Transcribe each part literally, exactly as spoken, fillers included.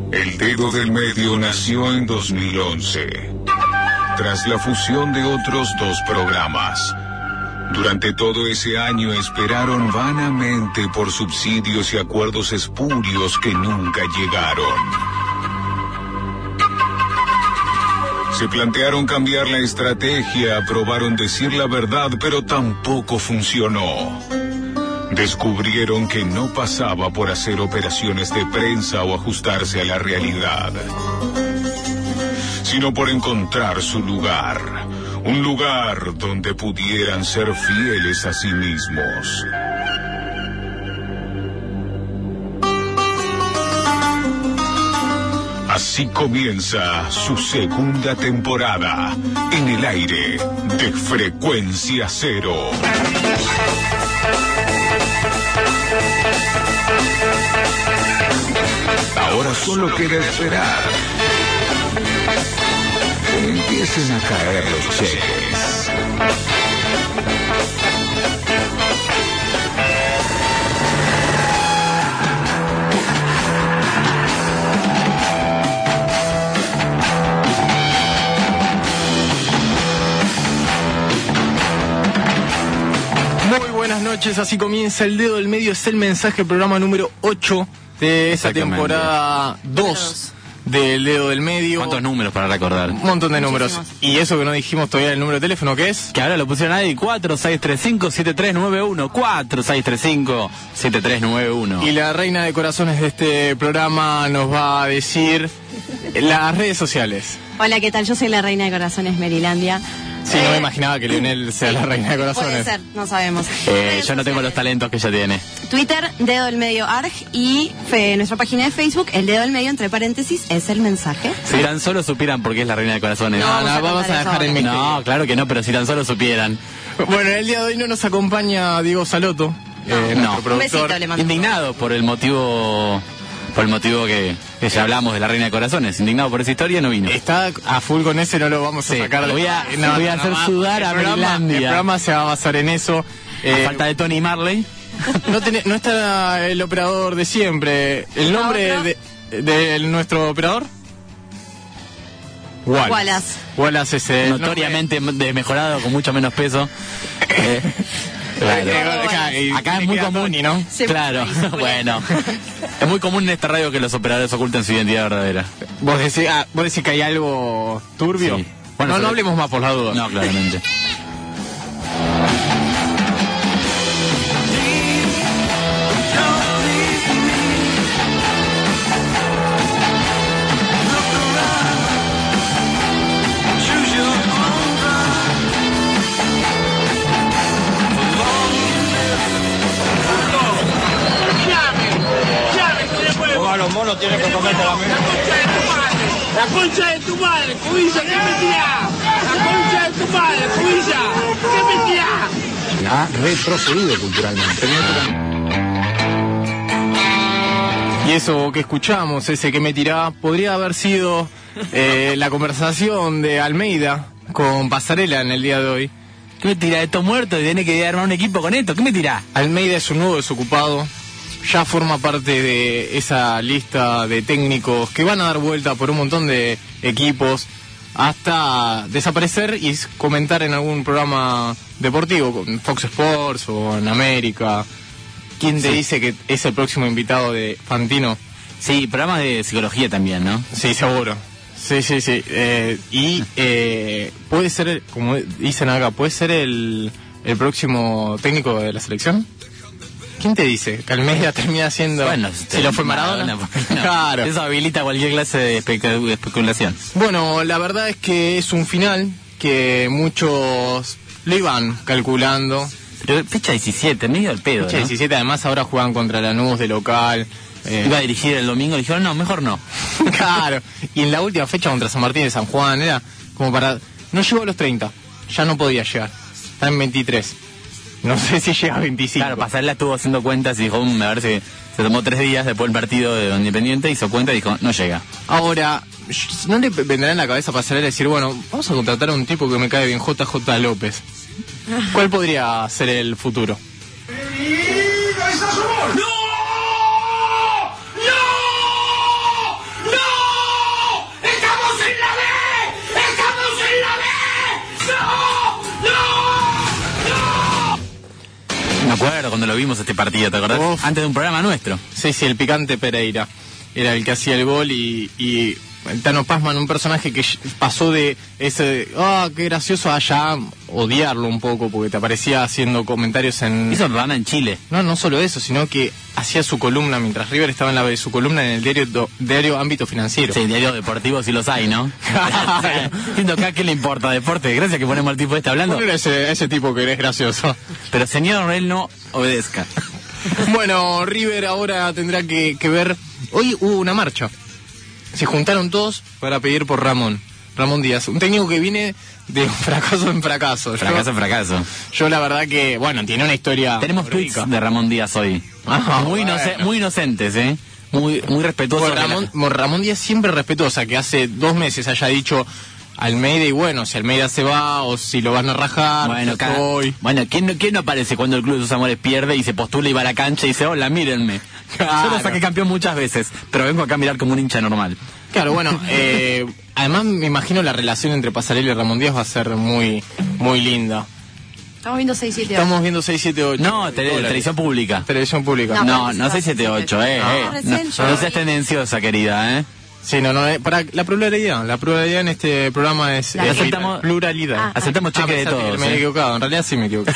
El Dedo del Medio nació en dos mil once, tras la fusión de otros dos programas. Durante todo ese año esperaron vanamente por subsidios y acuerdos espurios que nunca llegaron. Se plantearon cambiar la estrategia, probaron decir la verdad, pero tampoco funcionó. Descubrieron que no pasaba por hacer operaciones de prensa o ajustarse a la realidad, sino por encontrar su lugar, un lugar donde pudieran ser fieles a sí mismos. Así comienza su segunda temporada en el aire de Frecuencia Cero. Ahora solo queda esperar que empiecen a caer los cheques. Muy buenas noches, así comienza El Dedo del Medio, es el mensaje, programa número ocho de esta temporada dos del Dedo del Medio. ¿Cuántos números para recordar? Un montón de números. Muchísimos. Y eso que no dijimos todavía el número de teléfono, ¿qué es? Que ahora lo pusieron ahí, cuatro seis tres cinco siete tres nueve uno, cuatro seis tres cinco siete tres nueve uno. Y la reina de corazones de este programa nos va a decir las redes sociales. Hola, ¿qué tal? Yo soy la reina de corazones Merilandia. Sí, no me imaginaba que Leonel sea la reina de corazones. Puede ser, no sabemos. Eh, yo no tengo los talentos que ella tiene. Twitter, Dedo del Medio Arg, y fe, nuestra página de Facebook, El Dedo del Medio, entre paréntesis, es el mensaje. Si tan solo supieran por qué es la reina de corazones. No, no, vamos a dejar el misterio. No, claro que no, pero si tan solo supieran. Bueno, el día de hoy no nos acompaña Diego Saloto, eh, No. nuestro Un productor. besito le mando. Indignado por el motivo, por el motivo que, que ya hablamos de la reina de corazones. Indignado por esa historia, no vino. Está a full con ese, no lo vamos a Sí, sacar. lo voy a- No, voy a no, hacer no, sudar el a programa- Merilandia. El programa se va a basar en eso. A Eh, falta de Tony Marley. no, tiene- no está el operador de siempre. ¿El nombre ¿Otro? de, de nuestro operador? Wallace. Wallace. Wallace es el Notoriamente desmejorado, con mucho menos peso. Eh, claro. nombre. Acá es muy común, Tony, ¿no? Se Claro, puede, se bueno. Es muy común en esta radio que los operadores oculten su identidad verdadera. ¿Vos decís, ah, ¿Vos decís que hay algo turbio? Sí. Bueno, no, no sobre- hablemos más por la duda. No, claramente. Ponga los monos, tiene que comerte la mesa. La concha de tu madre, cubilla, ¿qué me tirás? La concha de tu madre, cubilla, ¿qué me tirás? Ha retrocedido culturalmente. Y eso que escuchamos, ese que me tirá, podría haber sido eh, la conversación de Almeida con Pasarela en el día de hoy. ¿Qué me tira? Esto muerto y tiene que armar un equipo con esto. ¿Qué me tira? Almeida es un nuevo desocupado, ya forma parte de esa lista de técnicos que van a dar vuelta por un montón de equipos hasta desaparecer y comentar en algún programa deportivo, con Fox Sports o en América. ¿Quién te Sí. dice que es el próximo invitado de Fantino? Sí, programas de psicología también, ¿no? Sí, seguro. Sí, sí, sí. Eh, y eh, puede ser, como dicen acá, puede ser el, el próximo técnico de la selección. ¿Quién te dice? Que Almeida termina siendo... Bueno, si lo fue Maradona. ¿por qué no? Claro. Eso habilita cualquier clase de especu- de especulación. Bueno, la verdad es que es un final que muchos lo iban calculando. Pero fecha diecisiete, medio al pedo, Fecha ¿no? diecisiete, además ahora juegan contra Lanús de local. eh, Iba a dirigir el domingo y dijeron, no, mejor no. Claro. Y en la última fecha contra San Martín de San Juan era como para... No llegó a los treinta, ya no podía llegar. Está en veintitrés. No sé si llega a veinticinco. Claro, Pasarela estuvo haciendo cuentas y dijo, "Mm, a ver si se tomó tres días después del partido de Independiente, hizo cuenta y dijo, no llega. Ahora, ¿no le vendrá en la cabeza pasar a decir, bueno, vamos a contratar a un tipo que me cae bien, J J López? ¿Cuál podría ser el futuro? ¡No! ¡No! ¡No! acuerdo cuando lo vimos este partido, ¿te acordás? Uf. Antes de un programa nuestro. Sí, sí, el picante Pereira era el que hacía el gol y, y Tano Pazman, un personaje que pasó de ese, ah, qué gracioso, a ya odiarlo un poco porque te aparecía haciendo comentarios en... Hizo programa en Chile. No, no solo eso, sino que hacía su columna, mientras River estaba en la su columna en el diario, do, diario Ámbito Financiero. Sí, diarios deportivos sí los hay, ¿no? Siento acá, ¿qué le importa? Deporte, gracias que ponemos al tipo este hablando. Bueno, ese, ese tipo que eres gracioso. Pero señor, él no obedezca. Bueno, River ahora tendrá que, que ver... Hoy hubo una marcha. Se juntaron todos para pedir por Ramón. Ramón Díaz, un técnico que viene de fracaso en fracaso. Fracaso yo, en fracaso. Yo la verdad que, bueno, tiene una historia... Tenemos rica. tweets de Ramón Díaz hoy. Ah, muy, bueno. inoce- muy inocentes, ¿eh? Muy, muy respetuosos. Bueno, Ramón, de la- Ramón Díaz siempre respetuosa, que hace dos meses haya dicho Almeida y bueno, si Almeida se va o si lo van a rajar, Bueno, yo cada- estoy. bueno, ¿quién no, ¿quién no aparece cuando el Club de sus Amores pierde y se postula y va a la cancha y dice, hola, mírenme? Claro. Yo lo saqué campeón muchas veces, pero vengo acá a mirar como un hincha normal. Claro, bueno, eh, además me imagino la relación entre Pasarela y Ramón Díaz va a ser muy muy linda. Estamos viendo seis siete ocho. Estamos viendo seis siete ocho. No, tele- dólares. televisión pública. Televisión pública. No, no seis siete ocho, eh, Ah. eh. Recién No, yo no vi- seas tendenciosa, querida, eh. Sí, no, no, eh, para la pluralidad, la pluralidad en este programa es, La es aceptamos- pluralidad. Ah, Aceptamos cheque de pensé que todos. Me he eh. equivocado, en realidad sí me equivoqué.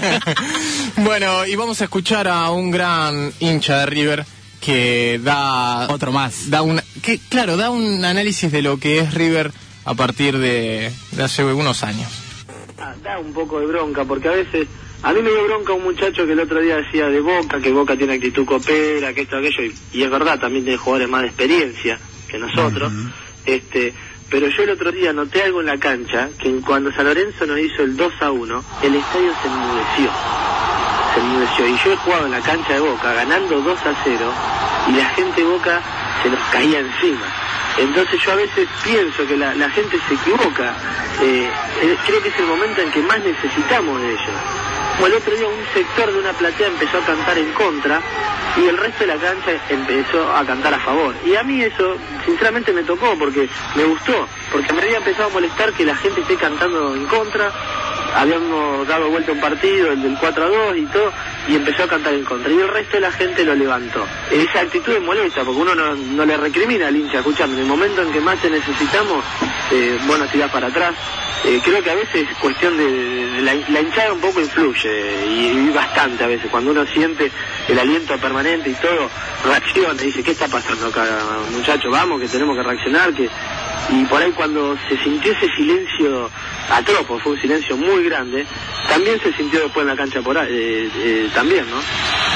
Bueno, y vamos a escuchar a un gran hincha de River que da Otro más. da un que claro, da un análisis de lo que es River a partir de, de hace unos años. Ah, da un poco de bronca, porque a veces, a mí me dio bronca un muchacho que el otro día decía de Boca, que Boca tiene actitud copera, que esto, aquello, y, y es verdad, también tiene jugadores más de experiencia que nosotros, este pero yo el otro día noté algo en la cancha, que cuando San Lorenzo nos hizo el dos a uno, el estadio se enmudeció, se enmudeció, y yo he jugado en la cancha de Boca, ganando dos a cero, y la gente de Boca se nos caía encima. Entonces yo a veces pienso que la, la gente se equivoca, eh, eh, creo que es el momento en que más necesitamos de ellos. Como el otro día un sector de una platea empezó a cantar en contra y el resto de la cancha empezó a cantar a favor. Y a mí eso sinceramente me tocó porque me gustó, porque me había empezado a molestar que la gente esté cantando en contra. Habíamos dado vuelta un partido, el del cuatro a dos y todo, y empezó a cantar en contra. Y el resto de la gente lo levantó. Esa actitud es molesta, porque uno no, no le recrimina al hincha, escuchame, en el momento en que más te necesitamos, eh, bueno, tirás para atrás. Eh, creo que a veces es cuestión de, de, de la, la hinchada un poco influye, y, y bastante a veces, cuando uno siente el aliento permanente y todo, reacciona y dice, ¿qué está pasando acá, muchachos? Vamos, que tenemos que reaccionar, que... Y por ahí cuando se sintió ese silencio atropo, fue un silencio muy grande, también se sintió después en la cancha por ahí, eh, eh, también, ¿no?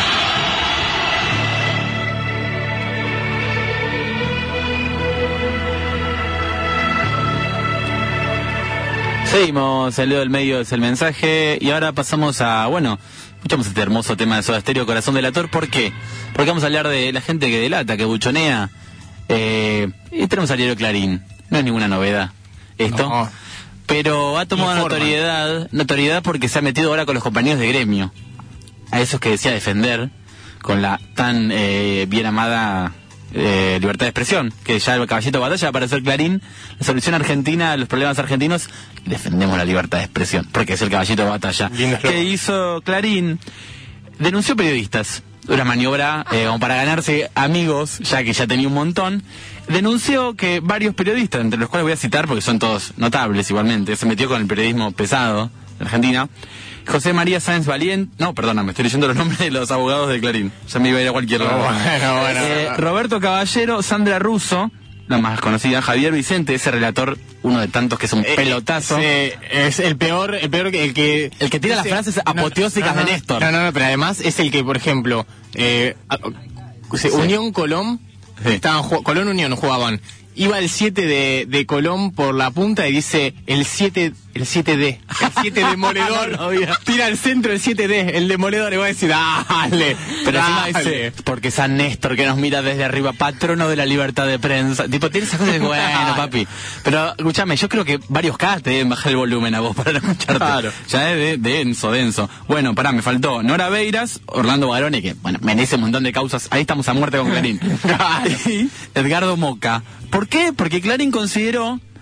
Seguimos, el dedo del medio es el mensaje y ahora pasamos a, bueno, escuchamos este hermoso tema de Soda Stereo, Corazón Delator. ¿Por qué? Porque vamos a hablar de la gente que delata, que buchonea. Eh, y tenemos al diario Clarín. No es ninguna novedad esto. No. Pero ha tomado Informan. notoriedad, notoriedad porque se ha metido ahora con los compañeros de gremio. A esos que decía defender con la tan eh, bien amada eh, libertad de expresión, que ya el caballito de batalla va a aparecer Clarín, la solución argentina a los problemas argentinos, defendemos la libertad de expresión, porque es el caballito de batalla. Lindo ¿Qué hizo Clarín? Denunció periodistas, una maniobra eh, como para ganarse amigos, ya que ya tenía un montón. Denunció que varios periodistas, entre los cuales voy a citar porque son todos notables igualmente, se metió con el periodismo pesado de Argentina. José María Sáenz Valiente, no, perdona, me estoy leyendo los nombres de los abogados de Clarín, ya me iba a ir a cualquier lado. Bueno, bueno. Eh, Roberto Caballero, Sandra Russo, la más conocida, Javier Vicente, ese relator, uno de tantos que es un Eh, pelotazo. sí, es el peor, el peor que el que El que tira las frases apoteósicas no, no, de Néstor. No, no, no, pero además es el que, por ejemplo, eh, a- se- Sí. Unión Colón, Sí. estaban ju- Colón Unión jugaban. Iba el siete de, de Colón por la punta y dice el siete el siete D, el siete demoledor. No, no, mira. Tira al centro el siete D, el demoledor, y va a decir, dale, Pero encima dale. dice, porque San Néstor que nos mira desde arriba, patrono de la libertad de prensa. Tipo, tiene esas cosas de, bueno, papi. Pero, escúchame, yo creo que varios K te deben bajar el volumen a vos para no escucharte. Claro. Ya es de, de denso, denso. Bueno, pará, me faltó Nora Beiras, Orlando Barone, que, bueno, merece un montón de causas. Ahí estamos a muerte con Clarín. Y Edgardo Moca. ¿Por qué? Porque Clarín consideró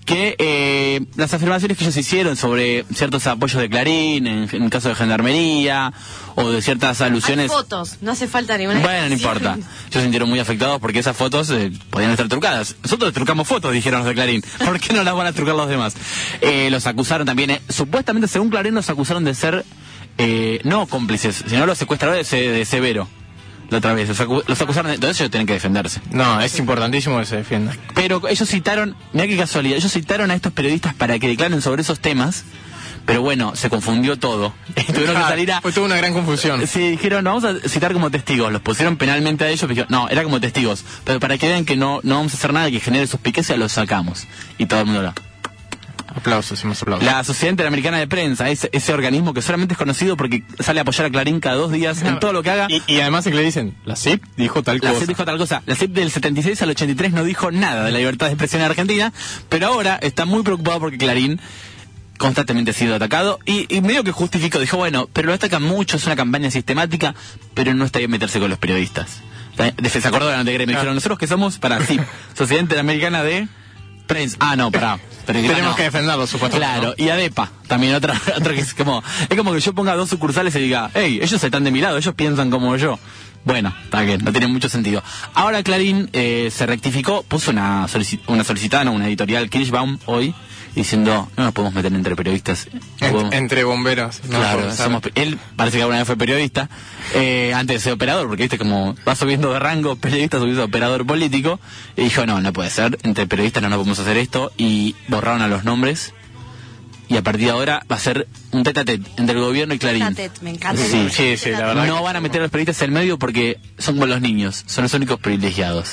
que eh, las afirmaciones que ellos hicieron sobre ciertos apoyos de Clarín, en, en el caso de Gendarmería, o de ciertas alusiones... Hay fotos, no hace falta ninguna... Bueno, no importa. Ellos se sintieron muy afectados porque esas fotos eh, podían estar trucadas. Nosotros trucamos fotos, dijeron los de Clarín. ¿Por qué no las van a trucar los demás? Eh, los acusaron también, eh, supuestamente según Clarín los acusaron de ser eh, no cómplices, sino los secuestradores de, de Severo. La otra vez, los, acu los acusaron de... Entonces ellos tienen que defenderse. No, es importantísimo que se defiendan. Pero ellos citaron, mira qué casualidad, ellos citaron a estos periodistas para que declaren sobre esos temas, pero bueno, se confundió todo. Tuvieron que salir a... Fue toda una gran confusión. Sí, dijeron, vamos a citar como testigos, los pusieron penalmente a ellos, pero dijeron, no, era como testigos, pero para que vean que no, no vamos a hacer nada que genere suspicacia, los sacamos. Y todo el mundo lo... Aplausos, hemos aplausos. La Sociedad Interamericana de Prensa, ese, ese organismo que solamente es conocido porque sale a apoyar a Clarín cada dos días en todo lo que haga. Y, y además es que le dicen, la C I P dijo tal cosa. La C I P dijo tal cosa. La C I P del setenta y seis al ochenta y tres no dijo nada de la libertad de expresión en Argentina, pero ahora está muy preocupado porque Clarín constantemente ha sido atacado y, y medio que justificó, dijo, bueno, pero lo atacan mucho, es una campaña sistemática, pero no está bien meterse con los periodistas. ¿Se acordaron de Gremio? Dijeron, nosotros que somos para C I P, Sociedad Interamericana de Prensa. Ah, no, pará. Tenemos no. que defenderlo, supuestamente. Claro, ¿no? Y ADEPA, también otra, otra que es como, es como que yo ponga dos sucursales y diga, hey, ellos están de mi lado, ellos piensan como yo. Bueno, está bien, no tiene mucho sentido. Ahora Clarín eh, se rectificó, puso una, solici una solicitada, no, una editorial, Kirschbaum, hoy, diciendo, no nos podemos meter entre periodistas. En, podemos... Entre bomberos. No claro, somos, él parece que alguna vez fue periodista, eh, antes de ser operador, porque viste como va subiendo de rango, periodista subiendo a operador político, y dijo, no, no puede ser, entre periodistas no nos podemos hacer esto, y borraron a los nombres, y a partir de ahora va a ser un tete a tete entre el gobierno y Clarín. Tete a tete, me encanta. Sí, sí, sí, la verdad. No que... van a meter a los periodistas en el medio porque son como los niños, son los únicos privilegiados.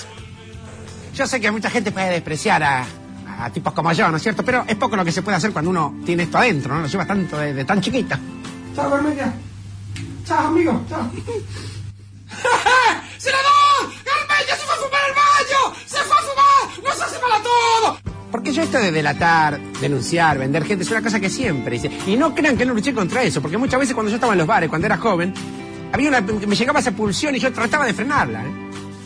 Yo sé que mucha gente puede despreciar a... a tipos como yo, ¿no es cierto? Pero es poco lo que se puede hacer cuando uno tiene esto adentro, ¿no? Lo lleva tanto de, de tan chiquita. Chao, Garmedia. Chao, amigo. Chao. ¡Senador! ¡Garmedia se fue a fumar al baño! ¡Se fue a fumar! ¡Nos hace mal a todos! Porque yo esto de delatar, denunciar, vender gente es una cosa que siempre hice. Y no crean que no luché contra eso, porque muchas veces cuando yo estaba en los bares, cuando era joven, había una, me llegaba esa pulsión y yo trataba de frenarla, ¿eh?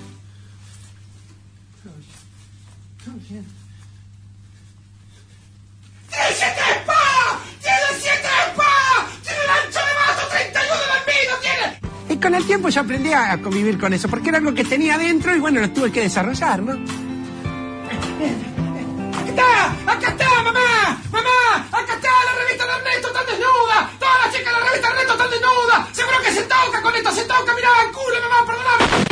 ¡Tiene siete espadas! ¡Tiene siete espadas! ¡Tiene el ancho de mato! ¡treinta y uno de albino tiene! Y con el tiempo yo aprendí a convivir con eso, porque era algo que tenía adentro y bueno, lo tuve que desarrollar, ¿no? ¡Acá está! ¡Acá está, mamá! ¡Mamá! ¡Acá está la revista de Ernesto! ¡Tan desnuda! ¡Todas las chicas de la revista de Ernesto están desnudas! ¡Seguro que se toca con esto! ¡Se toca! ¡Mirá! ¡Culo, mamá! ¡Perdóname!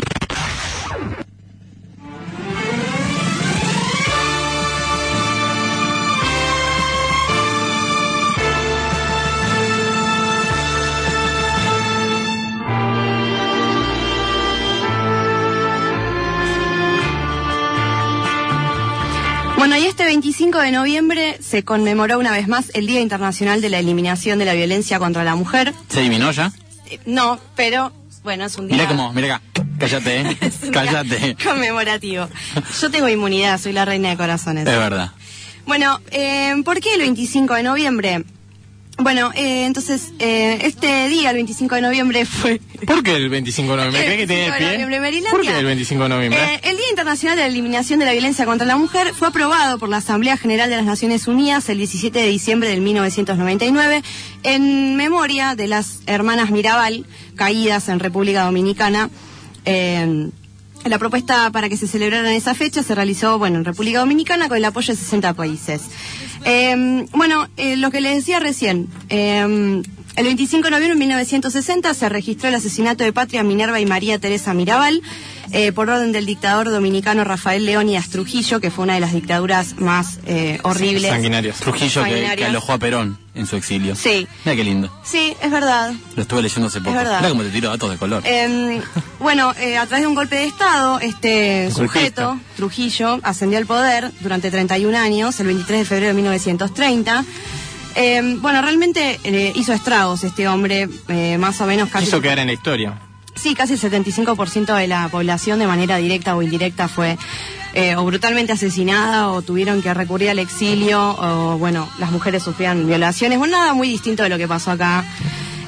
Bueno, y este veinticinco de noviembre se conmemoró una vez más el Día Internacional de la Eliminación de la Violencia contra la Mujer. ¿Se eliminó ya? Eh, no, pero bueno, es un día... Mira cómo, mira acá, cállate, ¿eh? es un Cállate. día conmemorativo. Yo tengo inmunidad, soy la reina de corazones. Es verdad. Bueno, eh, ¿por qué el veinticinco de noviembre? Bueno, eh, entonces, eh, este día, el veinticinco de noviembre, fue... ¿Por qué el veinticinco de noviembre? ¿Cree que tiene pie? ¿Por qué el veinticinco de noviembre? Eh, el Día Internacional de la Eliminación de la Violencia contra la Mujer fue aprobado por la Asamblea General de las Naciones Unidas el diecisiete de diciembre de mil novecientos noventa y nueve en memoria de las hermanas Mirabal, caídas en República Dominicana. Eh, la propuesta para que se celebrara en esa fecha se realizó, bueno, en República Dominicana con el apoyo de sesenta países. Eh, bueno, eh, lo que les decía recién, eh, el veinticinco de noviembre de mil novecientos sesenta se registró el asesinato de Patria Minerva y María Teresa Mirabal eh, por orden del dictador dominicano Rafael Leónidas Trujillo, que fue una de las dictaduras más eh, horribles. Sanguinarias. Trujillo Sanguinarias. Que, que alojó a Perón en su exilio. Sí. Mira qué lindo. Sí, es verdad. Lo estuve leyendo hace poco. Es verdad. Mira cómo te tiro datos de color. Eh, bueno, eh, a través de un golpe de Estado, este sujeto, Trujillo, ascendió al poder durante treinta y un años, el veintitrés de febrero de mil novecientos treinta. Eh, bueno, realmente eh, hizo estragos este hombre, eh, más o menos casi... Hizo quedar en la historia. Sí, casi el setenta y cinco por ciento de la población de manera directa o indirecta fue eh, o brutalmente asesinada o tuvieron que recurrir al exilio o, bueno, las mujeres sufrían violaciones. Bueno, nada muy distinto de lo que pasó acá.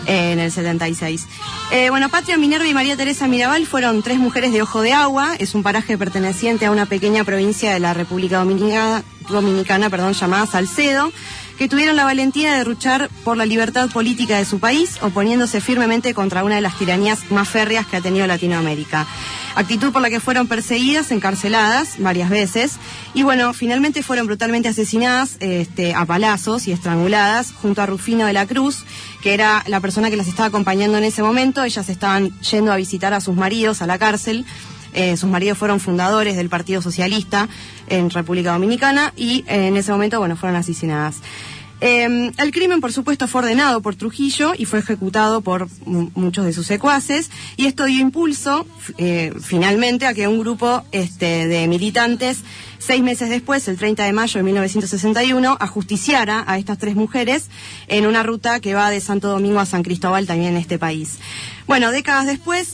en el setenta y seis. Eh, bueno, Patria Minerva y María Teresa Mirabal fueron tres mujeres de Ojo de Agua. Es un paraje perteneciente a una pequeña provincia de la República Dominicana, Dominicana perdón, llamada Salcedo, que tuvieron la valentía de luchar por la libertad política de su país, oponiéndose firmemente contra una de las tiranías más férreas que ha tenido Latinoamérica. Actitud por la que fueron perseguidas, encarceladas varias veces, y bueno, finalmente fueron brutalmente asesinadas este, a palazos y estranguladas junto a Rufino de la Cruz, que era la persona que las estaba acompañando en ese momento. Ellas estaban yendo a visitar a sus maridos a la cárcel. Eh, sus maridos fueron fundadores del Partido Socialista en República Dominicana y eh, en ese momento, bueno, fueron asesinadas. Eh, el crimen, por supuesto, fue ordenado por Trujillo y fue ejecutado por m- muchos de sus secuaces, y esto dio impulso, eh, finalmente, a que un grupo este, de militantes, seis meses después, el treinta de mayo de mil novecientos sesenta y uno, ajusticiara a estas tres mujeres en una ruta que va de Santo Domingo a San Cristóbal, también en este país. Bueno, décadas después,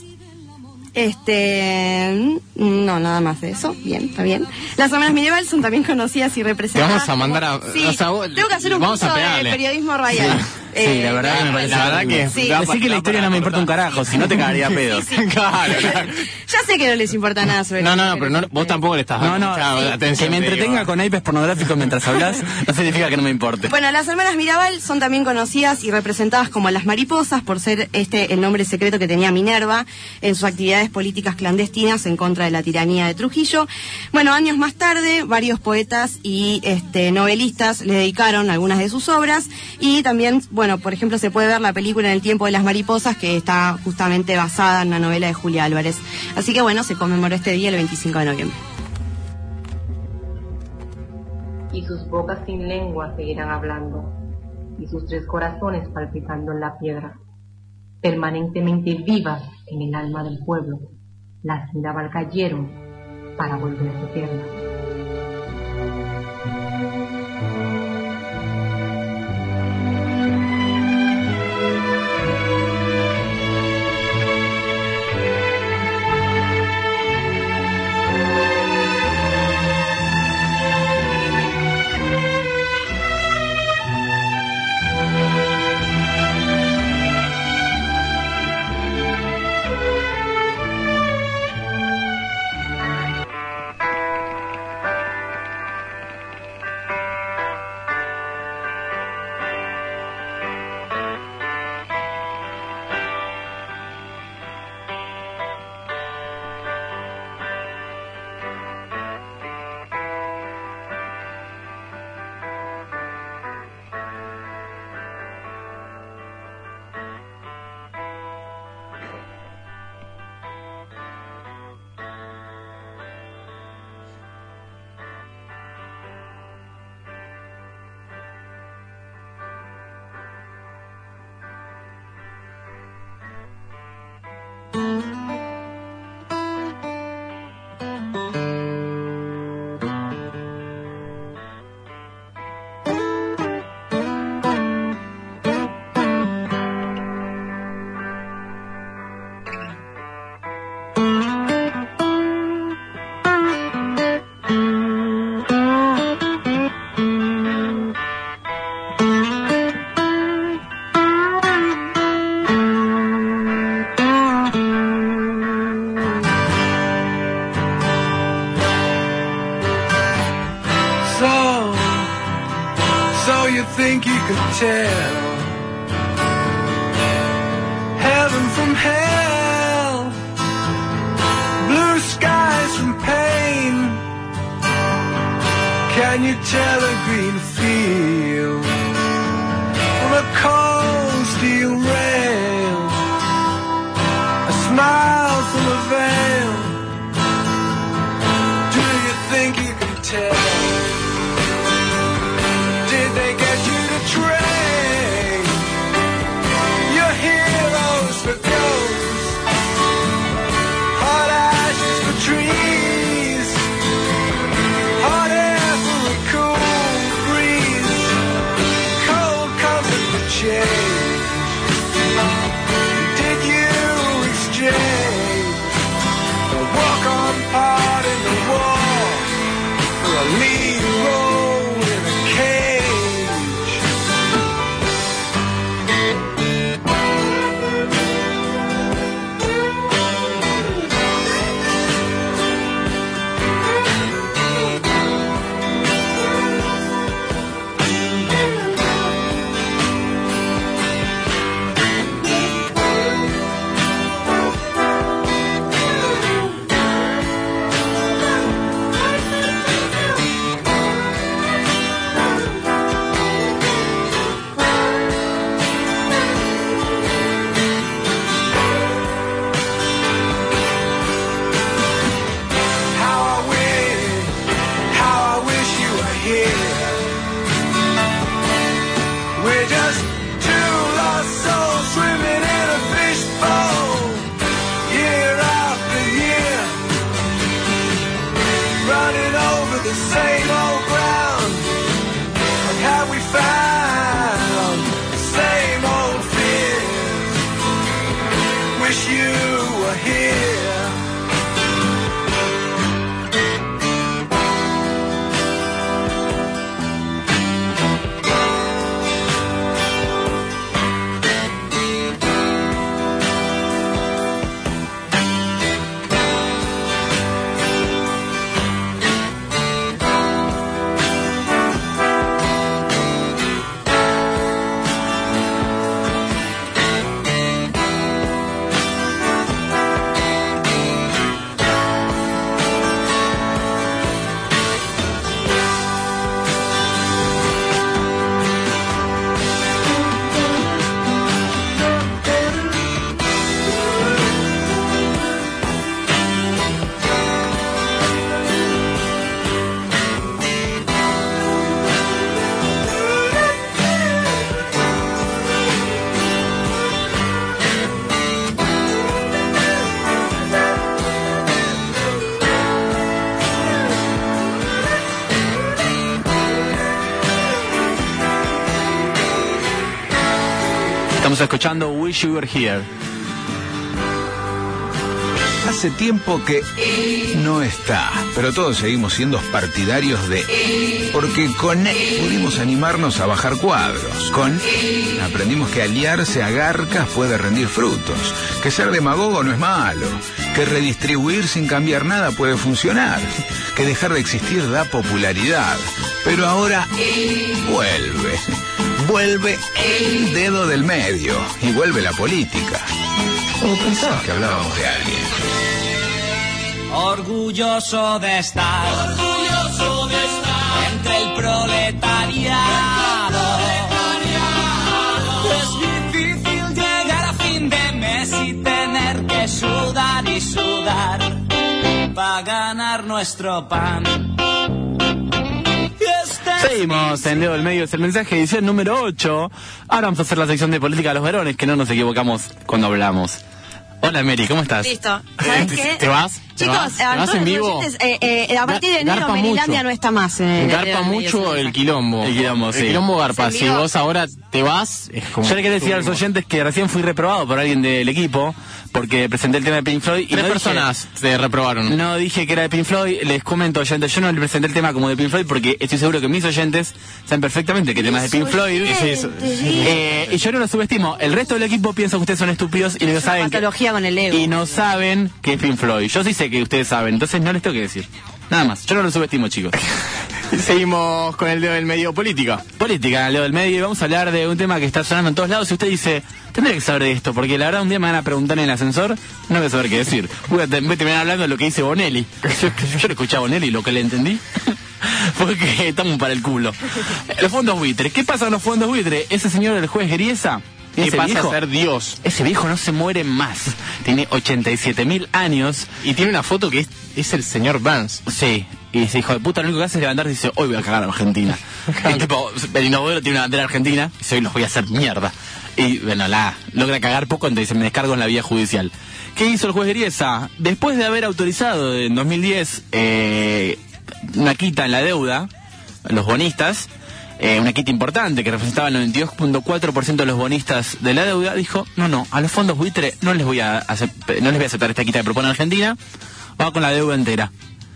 Este, no, nada más de eso. Bien, está bien. Las hermanas Mirabal son también conocidas y representadas. Te vamos a mandar a... Sí, o sea, vos, tengo que hacer un vamos curso a de pegarle. periodismo radial. Sí, Eh, sí, la verdad que me parece la verdad que... Sí. da Así pa- que la da historia para no me importa un cortar. carajo, si no te cagaría a pedos. Claro, claro. Ya sé que no les importa nada sobre No, las no, no, mujeres. pero no, vos tampoco le estás No, dando no, mucha sí, atención. que me te digo. entretenga con naipes pornográficos mientras hablas no significa que no me importe. Bueno, las hermanas Mirabal son también conocidas y representadas como las mariposas por ser este el nombre secreto que tenía Minerva en sus actividades políticas clandestinas en contra de la tiranía de Trujillo. Bueno, años más tarde, varios poetas y este, novelistas le dedicaron algunas de sus obras, y también, bueno, por ejemplo, se puede ver la película En el tiempo de las mariposas, que está justamente basada en la novela de Julia Álvarez. Así que bueno, se conmemoró este día el veinticinco de noviembre. Y sus bocas sin lengua seguirán hablando, y sus tres corazones palpitando en la piedra, permanentemente vivas en el alma del pueblo. Las Mirabal cayeron para volverse eternas. think you could tell heaven from hell, blue skies from pain. Can you tell a green field from a cold steel rail, a smile from a veil? Do you think you can tell? Did they get you to train your heroes for ghosts, hot ashes for trees, hot air for a cool breeze, cold comfort for change? Did you exchange a walk-on part in the war for a over the same old ground. Like how we found the same old fears. Wish you were here. Estamos escuchando Wish You Were Here. Hace tiempo que no está, pero todos seguimos siendo partidarios de, porque con pudimos animarnos a bajar cuadros, con aprendimos que aliarse a garcas puede rendir frutos, que ser demagogo no es malo, que redistribuir sin cambiar nada puede funcionar, que dejar de existir da popularidad, pero ahora vuelve, vuelve el dedo del medio y vuelve la política. ¿O pensabas que hablábamos de alguien? Orgulloso de estar, orgulloso de estar entre el proletariado. Es difícil llegar a fin de mes y tener que sudar y sudar para ganar nuestro pan. Seguimos en Dedo del Medio, es el mensaje, edición número ocho. Ahora vamos a hacer la sección de política de los varones, que no nos equivocamos cuando hablamos. Hola Mary, ¿cómo estás? Listo. ¿Sabes qué? ¿Te vas? ¿Te Chicos, vas? ¿Te a vas todos en los vivo? oyentes, eh, eh, a partir de enero Garpa Merilandia mucho. no está más. En el Garpa Dedo del Medio, mucho es un el quilombo. El quilombo, sí. El quilombo garpa. ¿Es en Si vivo? vos ahora te vas, es como... Yo le quería decir a los oyentes que recién fui reprobado por alguien del equipo porque presenté el tema de Pink Floyd y Tres no personas te reprobaron. Dije, no dije que era de Pink Floyd. Les comento, oyentes, yo no le presenté el tema como de Pink Floyd porque estoy seguro que mis oyentes saben perfectamente que el tema es de Pink Floyd. oyentes, Eh, y yo no lo subestimo. El resto del equipo piensa que ustedes son estúpidos y no saben que, patología con el ego. y no saben que es Pink Floyd. Yo sí sé que ustedes saben, entonces no les tengo que decir. Nada más, yo no lo subestimo, chicos. Seguimos con el Dedo del Medio, política. Política, Leo del Medio, y vamos a hablar de un tema que está sonando en todos lados. Y usted dice, tendría que saber de esto, porque la verdad un día me van a preguntar en el ascensor, no voy a saber qué decir. Voy a, te- voy a terminar hablando de lo que dice Bonelli. Yo, yo le escuché a Bonelli, lo que le entendí, porque estamos para el culo. Los fondos buitres, ¿qué pasa con los fondos buitres? Ese señor, el juez Griesa, ¿Qué ese pasa viejo, a ser Dios? ese viejo no se muere más. Tiene ochenta y siete mil años. Y tiene una foto que es, es el señor Burns. Sí, y ese hijo de puta lo único que hace es levantarse y dice, hoy voy a cagar a Argentina. El tipo, el inodoro tiene una bandera argentina, y dice, hoy los voy a hacer mierda. Y bueno, la logra cagar poco, entonces me descargo en la vía judicial. ¿Qué hizo el juez Griesa? Después de haber autorizado en dos mil diez eh, una quita en la deuda, a los bonistas, eh, una quita importante que representaba el noventa y dos punto cuatro por ciento de los bonistas de la deuda, dijo, no, no, a los fondos buitre no les voy a acep- no les voy a aceptar esta quita que propone Argentina, va con la deuda entera.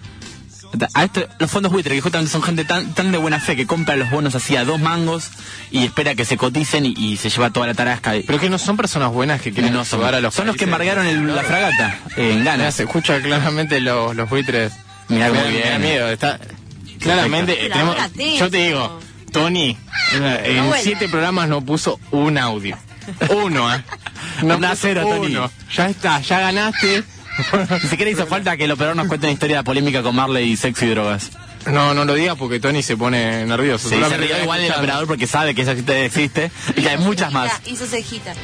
A esto, los fondos buitre, que justamente son gente tan, tan de buena fe que compra los bonos así a dos mangos y espera que se coticen y, y se lleva toda la tarasca. Y, Pero que no son personas buenas que quieren no son, ayudar a los son los que países. embargaron el- la fragata eh, en Mirá, Ghana. se escucha claramente los, los buitres. Mirá cómo Me da- me da viene. miedo. Está, claramente, eh, tenemos- Elaborate yo te eso. digo, Tony, en Abuela. siete programas no puso un audio. Uno, ¿eh? No Un a puso cero, Tony. uno. Ya está, ya ganaste. Ni siquiera hizo falta que el operador nos cuente una historia polémica con Marley y sexo y drogas. No, no lo digas porque Tony se pone nervioso. Sí, se Solamente rió está igual el escuchando. operador porque sabe que esa historia existe y que hay muchas más. Hizo cejita.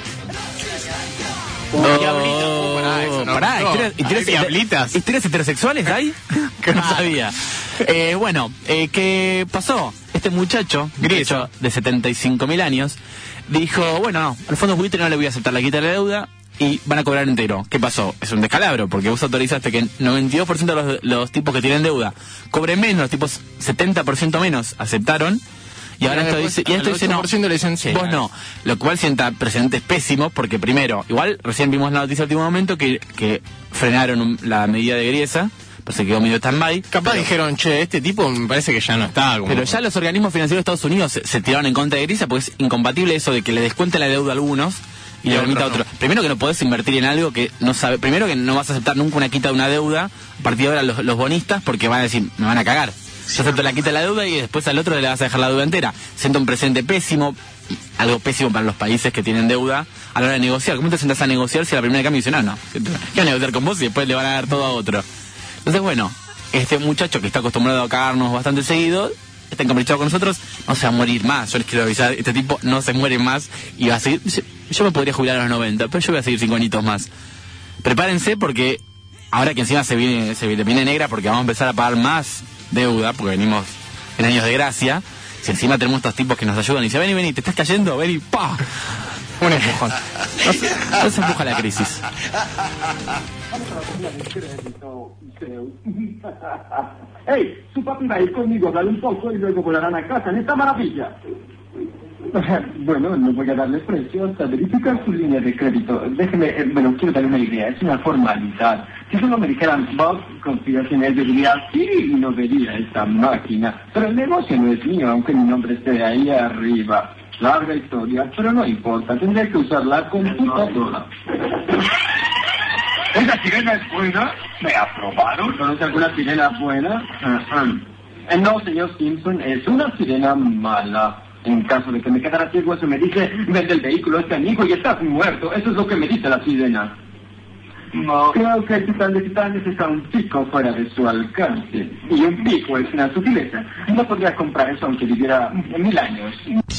Uh, diablitas, uh, pará, eso no Pará, gustó. historias, Hay historias- diablitas. ¿Historias heterosexuales hay? Que no sabía. Eh, bueno, eh, ¿qué pasó? Este muchacho, muchacho de setenta y cinco mil años, dijo, bueno, no, al fondo buitre no le voy a aceptar la quita de la deuda. y van a cobrar entero. ¿Qué pasó? Es un descalabro, porque vos autorizaste que noventa y dos por ciento de los, los tipos que tienen deuda cobren menos, los tipos setenta por ciento menos aceptaron. Y ahora esto dice, y esto dice no, le dicen, sí, vos no, lo cual sienta precedentes pésimos, porque primero, igual recién vimos la noticia al último momento que, que frenaron un, la medida de Griesa, pues se quedó medio stand-by. Capaz pero, dijeron, che, este tipo me parece que ya no está. Como... Pero ya los organismos financieros de Estados Unidos se, se tiraron en contra de Griesa, porque es incompatible eso de que le descuente la deuda a algunos y, y le permita a otros. No. Primero que no podés invertir en algo que no sabe, primero que no vas a aceptar nunca una quita de una deuda, a partir de ahora los, los bonistas, porque van a decir, me van a cagar. Yo acepto la quita de la deuda y después al otro le vas a dejar la deuda entera. Siento un presente pésimo, algo pésimo para los países que tienen deuda a la hora de negociar. ¿Cómo te sentás a negociar si a la primera cambio dice, no, no, quiero negociar con vos y después le van a dar todo a otro? Entonces, bueno, este muchacho que está acostumbrado a cagarnos bastante seguido, está encaprichado con nosotros, no se va a morir más. Yo les quiero avisar, este tipo no se muere más y va a seguir. Yo, yo me podría jubilar a los noventa, pero yo voy a seguir cinco añitos más. Prepárense porque ahora que encima se viene, se viene negra porque vamos a empezar a pagar más deuda, porque venimos en años de gracia, si encima tenemos estos tipos que nos ayudan y dicen, vení, vení, te estás cayendo, vení, pa, un empujón. No se, no se empuja la crisis. Hey, su papi va a ir conmigo a hablar un poco y luego volarán a casa en esta maravilla. Bueno, no voy a darle precio hasta verificar su línea de crédito. Déjeme, eh, bueno, quiero darle una idea, es una formalidad. Si solo me dijeran, Bob, confías en él, yo diría, sí, y no vería esta máquina. Pero el negocio no es mío, aunque mi nombre esté ahí arriba. Larga historia, pero no importa, tendré que usar la computadora. ¿Esa sirena es buena? ¿Me aprobaron? ¿Conoce alguna sirena buena? Uh-huh. eh, no, señor Simpson, es una sirena mala. En caso de que me quedara ciego, eso me dice, vende el vehículo a este amigo y estás muerto. Eso es lo que me dice la sirena. No, creo que el titán de titanes está un pico fuera de su alcance. Y un pico es una sutileza. No podría comprar eso aunque viviera mil años.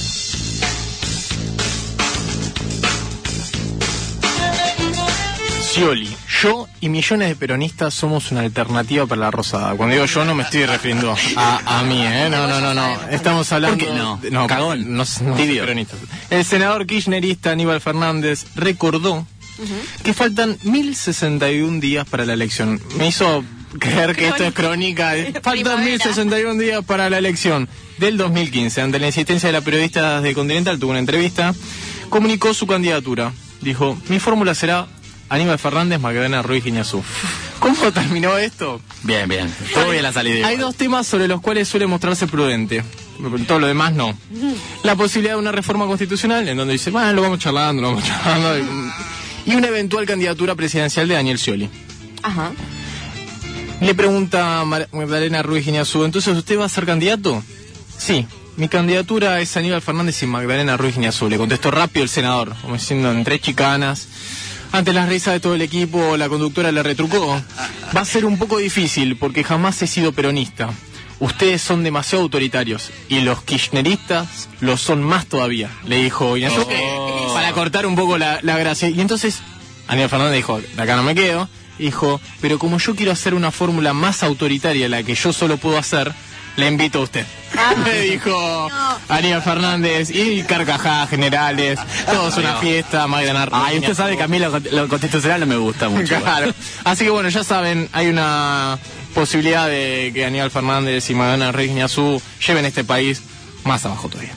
Scioli, yo y millones de peronistas somos una alternativa para la Rosada. Cuando digo yo no me estoy refiriendo a, a mí, ¿eh? No, no, no, no. Estamos hablando... ¿Por qué no? De, no, cagón. No, no, no peronistas. El senador kirchnerista Aníbal Fernández recordó uh-huh. que faltan mil sesenta y un días para la elección. Me hizo creer que esto es crónica. Faltan mil sesenta y un días para la elección del dos mil quince. Ante la insistencia de la periodista de Continental, tuvo una entrevista, comunicó su candidatura. Dijo, mi fórmula será Aníbal Fernández, Magdalena Ruiz Guiñazú. ¿Cómo terminó esto? Bien, bien. Todo bien la salida. Hay dos temas sobre los cuales suele mostrarse prudente. Todo lo demás no. La posibilidad de una reforma constitucional, en donde dice, bueno, lo vamos charlando, lo vamos charlando. Y una eventual candidatura presidencial de Daniel Scioli. Ajá. Le pregunta Magdalena Ruiz Guiñazú, ¿entonces usted va a ser candidato? Sí. Mi candidatura es Aníbal Fernández y Magdalena Ruiz Guiñazú. Le contestó rápido el senador, como diciendo, en tres chicanas. Ante las risas de todo el equipo, la conductora le retrucó. Va a ser un poco difícil, porque jamás he sido peronista. Ustedes son demasiado autoritarios, y los kirchneristas lo son más todavía, le dijo Guiñazú, oh. para cortar un poco la, la gracia. Y entonces, Aníbal Fernández dijo, de acá no me quedo. Dijo, pero como yo quiero hacer una fórmula más autoritaria, la que yo solo puedo hacer, le invito a usted. Ah, me dijo no. Aníbal Fernández, y carcajadas generales, todo es una no. fiesta, Magdalena Ruiz. Ay, usted sabe que a mí lo, lo constitucional no me gusta mucho. Claro. Bueno. Así que bueno, ya saben, hay una posibilidad de que Aníbal Fernández y Magdalena Ruiz Guiñazú lleven este país más abajo todavía.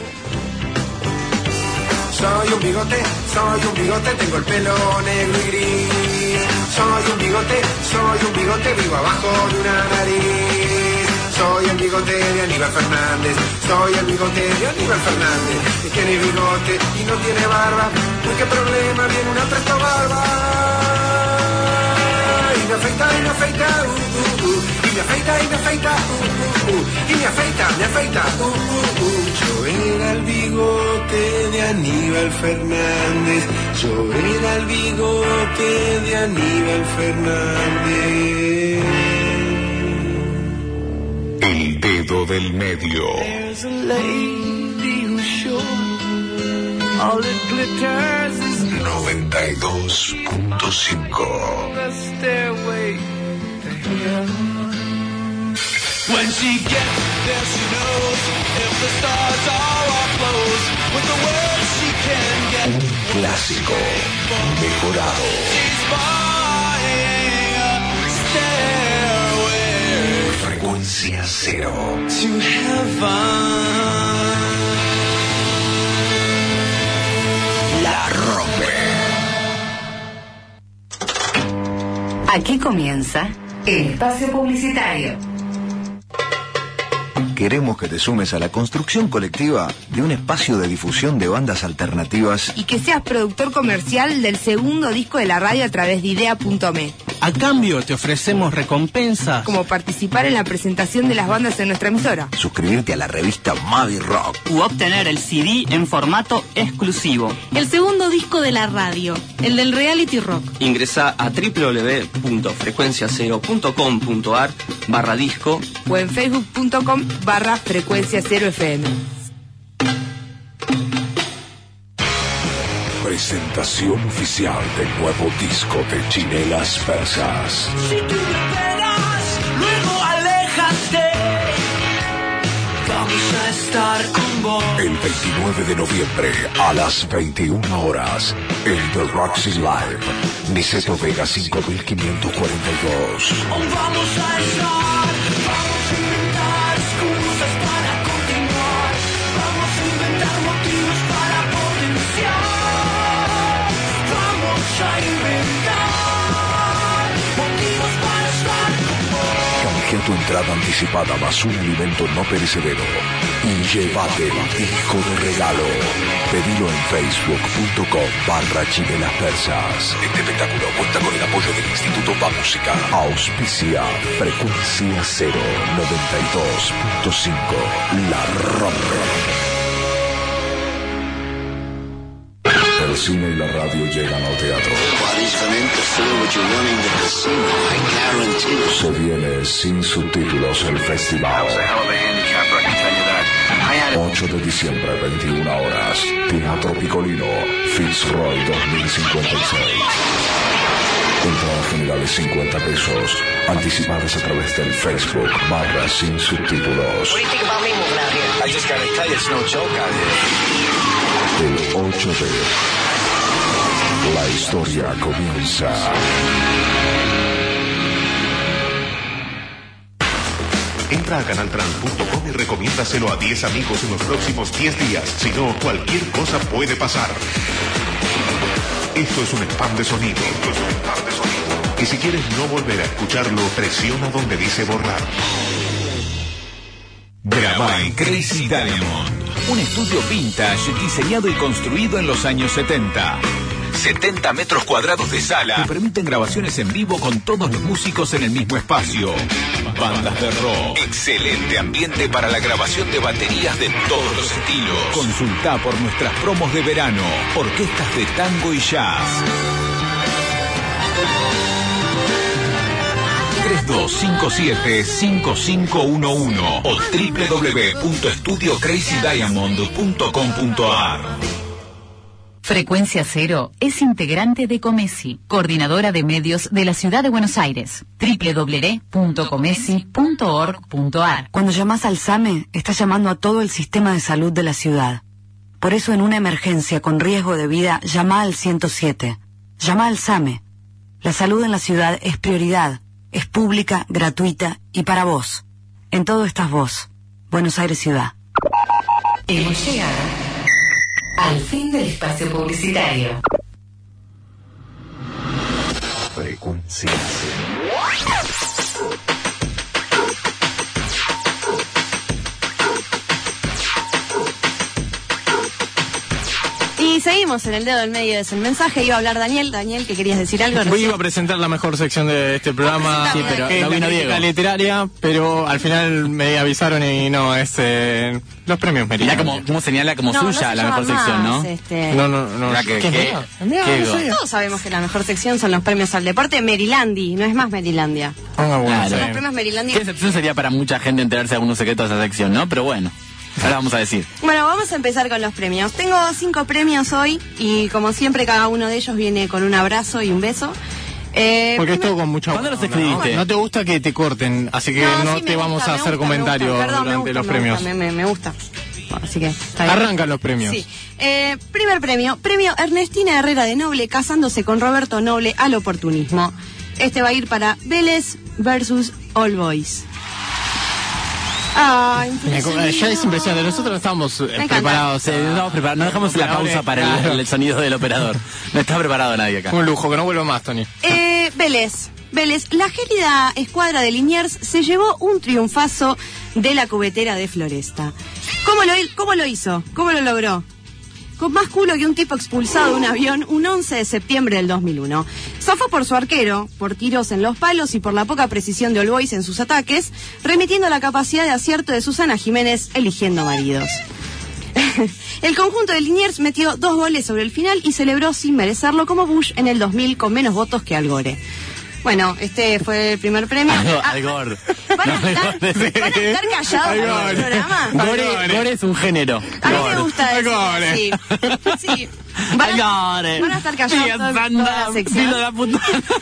Soy un bigote, soy un bigote, tengo el pelo negro y gris. Soy un bigote, soy un bigote, vivo abajo de una nariz. Soy el bigote de Aníbal Fernández, soy el bigote de Aníbal Fernández. Que tiene bigote y no tiene barba, ¿por qué problema? Viene una presto barba. Y me afeita, y me afeita, uh, uh, uh. Y me afeita, y me afeita, uh, uh, uh. Y me afeita, me afeita, uh, uh, uh. Yo era el bigote de Aníbal Fernández, yo era el bigote de Aníbal Fernández. El dedo del medio. There's a lady who's sure all that glitters is noventa y dos punto cinco. the stairway to heaven. When she gets there, she knows if the stars are all closed with the words she can get. clásico mejorado. Frecuencia cero. La rompe. Aquí comienza el espacio publicitario. Queremos que te sumes a la construcción colectiva de un espacio de difusión de bandas alternativas y que seas productor comercial del segundo disco de la radio a través de idea punto me. A cambio te ofrecemos recompensas como participar en la presentación de las bandas en nuestra emisora, suscribirte a la revista Mavi Rock u obtener el C D en formato exclusivo. El segundo disco de la radio, el del reality rock. Ingresa a doble u doble u doble u punto frecuencia cero punto com punto a r barra disco o en facebook punto com barra frecuencia cero F M. Presentación oficial del nuevo disco de Chinelas Persas. Si tú me verás, luego aléjate. Vamos a estar con vos. El veintinueve de noviembre a las veintiuna horas, el The Roxy Live, Niceto Vega cinco mil quinientos cuarenta y dos. Vamos a estar, vamos a inventar excusas para continuar. Vamos a inventar motivos para potenciar. Vamos a inventar motivos para estar con vos. Canjea tu entrada anticipada más un alimento no perecedero y llévate el disco de regalo. Pedilo en facebook punto com barra Chinelas Persas. Este espectáculo cuenta con el apoyo del Instituto Pa Música. Auspicia Frecuencia cero noventa y dos punto cinco. La rompe. El cine y la radio llegan al teatro. Se viene sin subtítulos el festival. ocho de diciembre, veintiuna horas. Teatro Piccolino, Fitzroy dos mil cincuenta y seis. Entradas generales cincuenta pesos. Anticipadas a través del Facebook barra sin subtítulos. El ocho de... La historia comienza. Entra a canal trans punto com y recomiéndaselo a diez amigos en los próximos diez días. Si no, cualquier cosa puede pasar. Esto es un spam de sonido. Esto es un spam de sonido. Y si quieres no volver a escucharlo, presiona donde dice borrar. Graba en Crazy Diamond, un estudio vintage diseñado y construido en los años setenta. setenta metros cuadrados de sala que permiten grabaciones en vivo con todos los músicos en el mismo espacio. Bandas de rock. Excelente ambiente para la grabación de baterías de todos los estilos. Consulta por nuestras promos de verano. Orquestas de tango y jazz. tres dos cinco siete cinco cinco uno uno o doble u doble u doble u punto estudio crazy diamond punto com punto a r. Frecuencia Cero es integrante de Comesi, coordinadora de medios de la Ciudad de Buenos Aires. doble u doble u doble u punto comesi punto org punto a r. Cuando llamas al SAME, estás llamando a todo el sistema de salud de la ciudad. Por eso, en una emergencia con riesgo de vida, llama al ciento siete. Llama al SAME. La salud en la ciudad es prioridad. Es pública, gratuita y para vos. En todo estás vos. Buenos Aires Ciudad. Hemos llegado al fin del espacio publicitario. Frecuencia Y seguimos en el dedo del medio, es el mensaje. Iba a hablar Daniel. Daniel, ¿qué querías decir algo? Hoy iba a presentar la mejor sección de este programa. Sí, pero que no es vino la Diego. crítica literaria, pero al final me avisaron y no, es eh, los premios Meridiano. Mirá cómo, cómo señala como No, no suya se la llama mejor sección, ¿no? más, este... No, no, no. La que- ¿Qué es que- mía? Mirá, ¿Qué no sé, digo? todos sabemos que la mejor sección son los premios al deporte. Merilandi, no es más Merilandia. Ah, bueno, Claro. Los sí. premios Merilandia. Qué excepción sería para mucha gente enterarse de algunos secretos de esa sección, ¿no? Pero bueno, ahora vamos a decir. Bueno, vamos a empezar con los premios. Tengo cinco premios hoy y como siempre cada uno de ellos viene con un abrazo y un beso. Eh, Porque es primero- todo con mucha ¿Cuándo los onda, escribiste? ¿no? No te gusta que te corten, así que No, no, sí, me te gusta, vamos me a hacer gusta, me comentarios gusta. Perdón, me durante gusta, los me premios. gusta, me, me- me gusta. Así que está bien. Arrancan los premios. Sí. Eh, primer premio, premio Ernestina Herrera de Noble casándose con Roberto Noble al oportunismo. Este va a ir para Vélez versus All Boys. Ay, ya es impresionante, nosotros no estamos eh, preparados. Sí, no, estamos preparados. No dejamos la pausa para el, el sonido del operador. No está preparado nadie acá. Un lujo, que no vuelva más, Tony. Eh, Vélez. Vélez, la gélida escuadra de Liniers se llevó un triunfazo de la cubetera de Floresta. ¿Cómo lo, cómo lo hizo? ¿Cómo lo logró? Con más culo que un tipo expulsado de un avión un once de septiembre del dos mil uno. Zafó por su arquero, por tiros en los palos y por la poca precisión de All Boys en sus ataques, remitiendo a la capacidad de acierto de Susana Jiménez eligiendo maridos. El conjunto de Liniers metió dos goles sobre el final y celebró sin merecerlo como Bush en el dos mil con menos votos que Al Gore. Bueno, este fue el primer premio. Al, Al Gore. ¿Van a estar, ¿van a estar callados en el programa? Gore, Gore es un género. A mí me gusta decir sí. Sí. Van a, van a estar callados toda la sección. De la puta.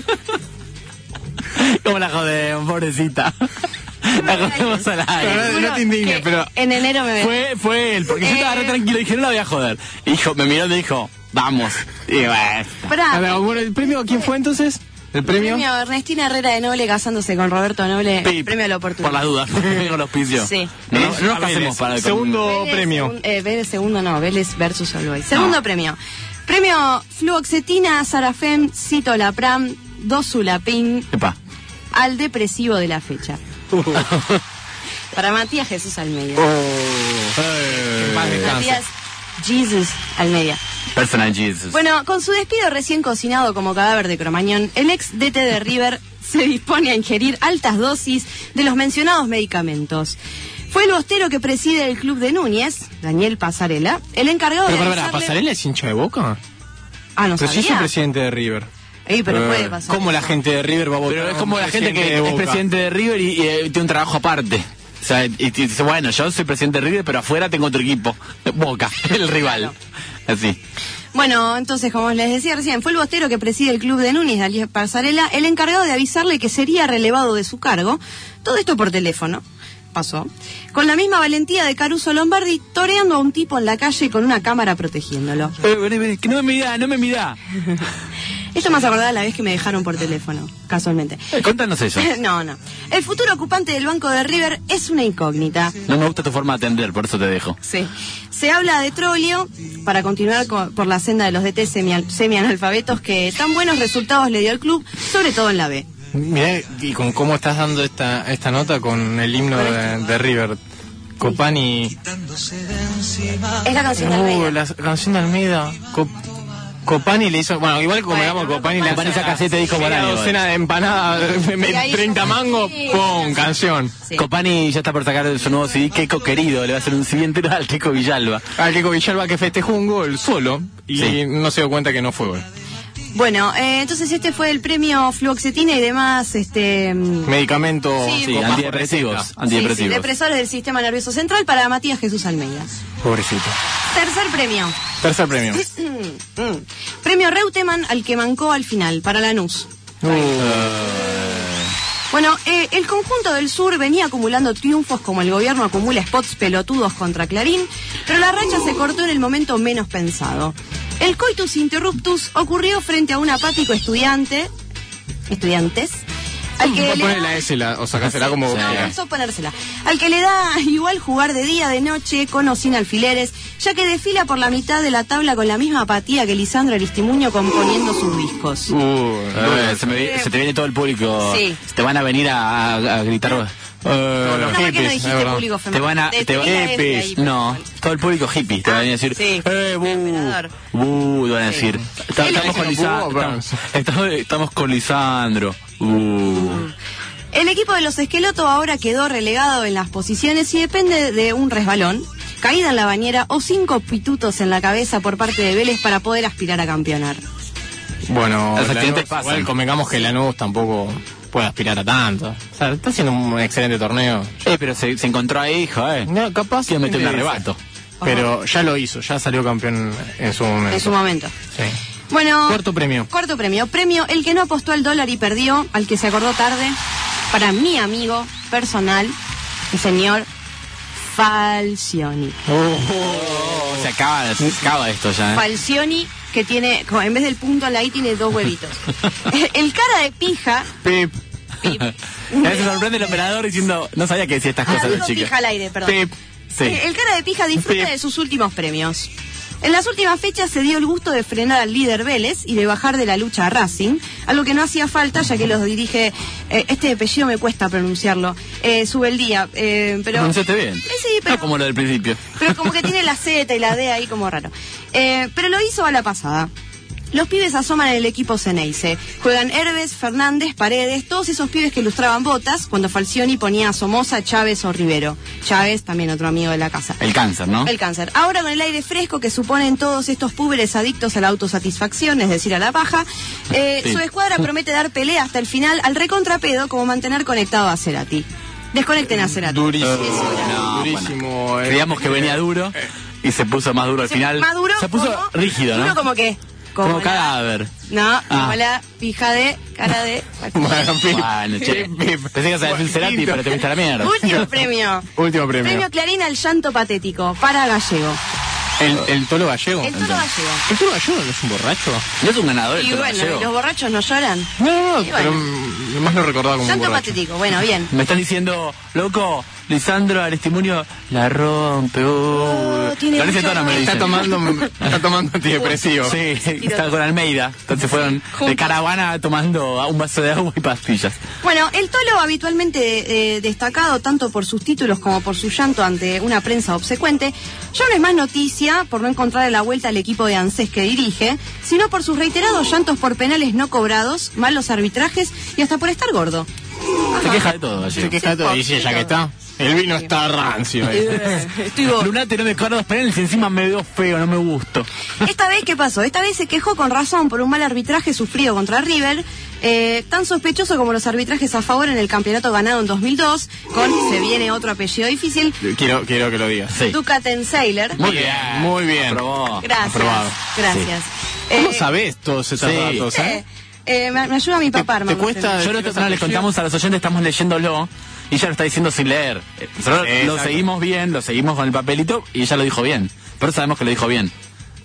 ¿Cómo la jodemos, pobrecita? La jodemos al aire. No, no te indignes, pero... En enero me veo. Fue, fue él, porque eh... yo estaba re tranquilo y dije, no la voy a joder. Y dijo, me miró y me dijo, vamos. Y bueno. Pará. Bueno, ¿el premio quién fue entonces? ¿El premio? El premio Ernestina Herrera de Noble casándose con Roberto Noble. Pip, premio a la oportunidad. Por las dudas, con los auspicios. Sí. No, no, no nos pasemos para el segundo Vélez, premio. Segun, eh, Vélez segundo no, Vélez versus All Boys. Segundo no. premio. Premio Fluoxetina, Sarafem, Citalopram, Dozulapin. Epa. Al depresivo de la fecha. Uh. Para Matías Jesús Almeida. Oh. Hey. Matías Jesus Almeida. Personal Jesus. Bueno, con su despido recién cocinado como cadáver de Cromañón, el ex D T de River se dispone a ingerir altas dosis de los mencionados medicamentos. Fue el bostero que preside el club de Núñez, Daniel Pasarela, el encargado pero, de Pero, para, ¿Pasarela es hincha de Boca? Ah, no pero sabía. sí es el presidente de River. Ey, pero eh, puede pasar. ¿Cómo la gente de River va a votar? Pero es como la gente que es presidente de River y, y eh, tiene un trabajo aparte. O sea, y, y dice, bueno, yo soy presidente de River, pero afuera tengo otro equipo. Boca, el rival. Así. Bueno, entonces, como les decía recién, fue el bostero que preside el club de Núñez, Daniel Pasarela, el encargado de avisarle que sería relevado de su cargo. Todo esto por teléfono. Pasó. Con la misma valentía de Caruso Lombardi, toreando a un tipo en la calle con una cámara protegiéndolo. Eh, vení, vení, que no me mida, no me mida. Esto me hace acordar la vez que me dejaron por teléfono, casualmente. Eh, contanos eso. No, no. El futuro ocupante del banco de River es una incógnita. No me gusta tu forma de atender, por eso te dejo. Sí. Se habla de Troglio para continuar con, por la senda de los D T semi, semi-analfabetos que tan buenos resultados le dio al club, sobre todo en la B. Mirá, y con cómo estás dando esta esta nota con el himno de, de River. Copani. Es la canción de Almeida. Uh, la canción de Almeida. Cop Copani le hizo, bueno, igual como digamos bueno, Copani le hace esa caseta dijo por una docena de empanadas, treinta mangos, pum, canción. Sí. Copani ya está por sacar su nuevo C D, Keiko querido, le va a hacer un C D entero al Keiko Villalba. Al Keiko Villalba que festejó un gol solo y sí. no se dio cuenta que no fue gol. Bueno, eh, entonces este fue el premio Fluoxetina y demás, este... medicamentos, sí, sí, antidepresivos, antidepresivos. Sí, sí, depresores del sistema nervioso central para Matías Jesús Almeida. Pobrecito. Tercer premio. Tercer premio. Premio Reutemann al que mancó al final, para Lanús. Uh. Bueno, eh, el conjunto del sur venía acumulando triunfos como el gobierno acumula spots pelotudos contra Clarín, pero la racha se cortó en el momento menos pensado. El coitus interruptus ocurrió frente a un apático estudiante, estudiantes, al que le da... la S, la, o sacásela sí, como... No, pensó ponérsela. Al que le da igual jugar de día, de noche, con o sin alfileres, ya que desfila por la mitad de la tabla con la misma apatía que Lisandro Aristimuño componiendo sus discos. Uh, uh, se, me, se te viene todo el público. Sí. Te van a venir a, a, a gritar... Uh, no, no, ¿por qué no dijiste público femenino? Te van a... Te, te te hippies. Ahí, no, todo el público hippie te ah, van a decir... Sí. Eh, bu, bu, te van a sí. decir... Estamos, estamos, con Lisandro, estamos, estamos con Lisandro. Uh. El equipo de los Esqueloto ahora quedó relegado en las posiciones y depende de un resbalón, caída en la bañera o cinco pitutos en la cabeza por parte de Vélez para poder aspirar a campeonar. Bueno, los accidentes pasan. Igual convengamos que Lanús tampoco puede aspirar a tanto. O sea, está haciendo un excelente torneo. Eh, pero se, se encontró ahí, hijo, eh. No, capaz que meter un arrebato. Pero uh-huh. ya lo hizo, ya salió campeón en su momento. En su momento. Sí. Bueno, cuarto premio. Cuarto premio. Premio el que no apostó al dólar y perdió, al que se acordó tarde, para mi amigo personal, el señor Falcioni. Oh, se acaba, se acaba esto ya. ¿eh? Falcioni, que tiene, como en vez del punto en la I, tiene dos huevitos. El cara de pija. Pip. Pip. A veces sorprende el operador diciendo, no sabía que decía estas cosas Ah, de digo chica. pija al aire, perdón. Pip. Sí. El cara de pija disfruta Pip. de sus últimos premios. En las últimas fechas se dio el gusto de frenar al líder Vélez y de bajar de la lucha a Racing, algo que no hacía falta ya que los dirige, eh, este apellido me cuesta pronunciarlo, eh, sube el día, eh, pero... Pronunciaste bien. Eh, sí, pero, No como lo del principio. pero como que tiene la Z y la D ahí como raro. Eh, pero lo hizo a la pasada. Los pibes asoman en el equipo Ceneice. Juegan Herbes, Fernández, Paredes, todos esos pibes que ilustraban botas cuando Falcioni ponía a Somoza, Chávez o Rivero. Chávez, también otro amigo de la casa. El cáncer, ¿no? El cáncer. Ahora con el aire fresco que suponen todos estos púberes adictos a la autosatisfacción, es decir, a la paja, eh, Sí. su escuadra promete dar pelea hasta el final al recontrapedo como mantener conectado a Cerati. Desconecten a Cerati. Durísimo. Es hora. No, Durísimo. bueno. eh. Creíamos que venía duro y se puso más duro al Se- final. más duro se puso como- rígido, Duro ¿no? como que... Como, Como la- cadáver. No, como Ah. la pija de cara de... Bueno, Pip. Bueno, che. Pensé que ibas a decir Cerati, Quinto. pero te viste a la mierda. Último premio. Último premio. Premio Clarín al llanto patético para Gallego. El, el tolo gallego. El toro gallego. ¿El tolo gallego no es un borracho? No es un ganador el Y Toro bueno, Gallego. ¿y los borrachos no lloran? No, no, Y pero bueno. mm, más lo recordaba como un Llanto borracho. patético, bueno, bien. Me están diciendo, loco, Lisandro Aristimuño la rompe. Oh, tiene Con ese mucho tono me dolor. dicen. Está tomando, está tomando antidepresivo. Sí, está con Almeida. Entonces fueron de Juntos. caravana tomando un vaso de agua y pastillas. Bueno, el Tolo, habitualmente eh, destacado tanto por sus títulos como por su llanto ante una prensa obsecuente, ya no es más noticia por no encontrar a la vuelta al equipo de ANSES que dirige, sino por sus reiterados llantos por penales no cobrados, malos arbitrajes y hasta por estar gordo. Se queja de todo, Se Gallego. queja de todo. Y sí, ya que está. El vino está rancio. eh. Estoy gordo. Lunate no me cobra dos penales y encima me veo feo, no me gustó. Esta vez, ¿qué pasó? Esta vez se quejó con razón por un mal arbitraje sufrido contra River, eh, tan sospechoso como los arbitrajes a favor en el campeonato ganado en dos mil dos, con, se viene otro apellido difícil, Quiero, quiero que lo digas. Sí. Ducatenseiler. Muy bien. Muy bien. Aprobó. Gracias, Aprobado. gracias. ¿Cómo Eh, sabés todos estos sí. datos, eh? eh, eh, me, me ayuda mi papá, hermano. te cuesta- Yo no, no les contamos a los oyentes, estamos leyéndolo y ella lo está diciendo sin leer. Eh, Nosotros Sí, lo exacto. seguimos bien, lo seguimos con el papelito y ella lo dijo bien. Pero sabemos que lo dijo bien.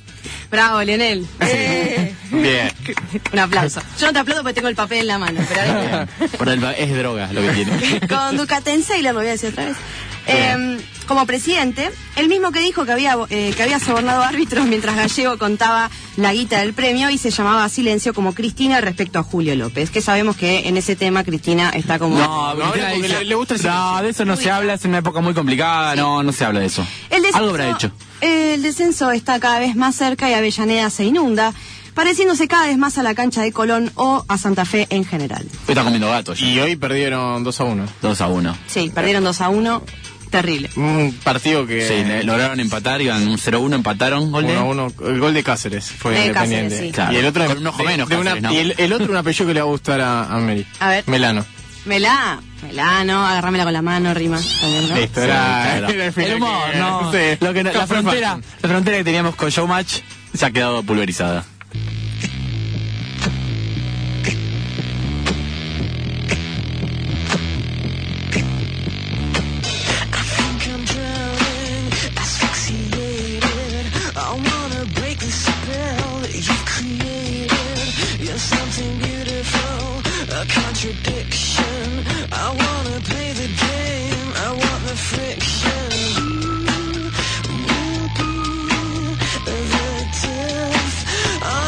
Bravo, Lionel. Eh, Bien. un aplauso. Yo no te aplaudo porque tengo el papel en la mano, pero Por el, es droga lo que tiene. con Ducatenseiler, lo voy a decir otra vez. Eh, como presidente, el mismo que dijo que había eh, que había sobornado árbitros mientras Gallego contaba la guita del premio y se llamaba a silencio como Cristina respecto a Julio López, que sabemos que en ese tema Cristina está como... No, No, Cristina porque dice- le- le gusta el no, silencio. de eso no se habla, es una época muy complicada, no, no se habla de eso. El descenso, Algo habrá hecho. eh, el descenso está cada vez más cerca y Avellaneda se inunda, pareciéndose cada vez más a la cancha de Colón o a Santa Fe en general. Hoy está comiendo gatos ya. Y hoy perdieron dos a uno. dos a uno. Sí, perdieron dos a uno, terrible. Un partido que... Sí, le- lograron empatar, iban un cero uno, empataron, gol de... uno a uno. El gol de Cáceres fue De Independiente. Cáceres, sí. Claro. Y el otro Con un ojo de- menos de una- Cáceres, ¿no? Y el, el otro un apellido que le va a gustar a, a Mary. A ver. Melano. Melá, Melá, no, agárramela con la mano, rima. También, ¿no? Listo, Sí, era, claro. era el final El humor, que- no. sí. Lo que no- la Café frontera, Fashion. la frontera que teníamos con Showmatch se ha quedado pulverizada. I wanna break the spell that you've created. You're something beautiful, a contradiction. I wanna play the game, I want the friction. You will be the death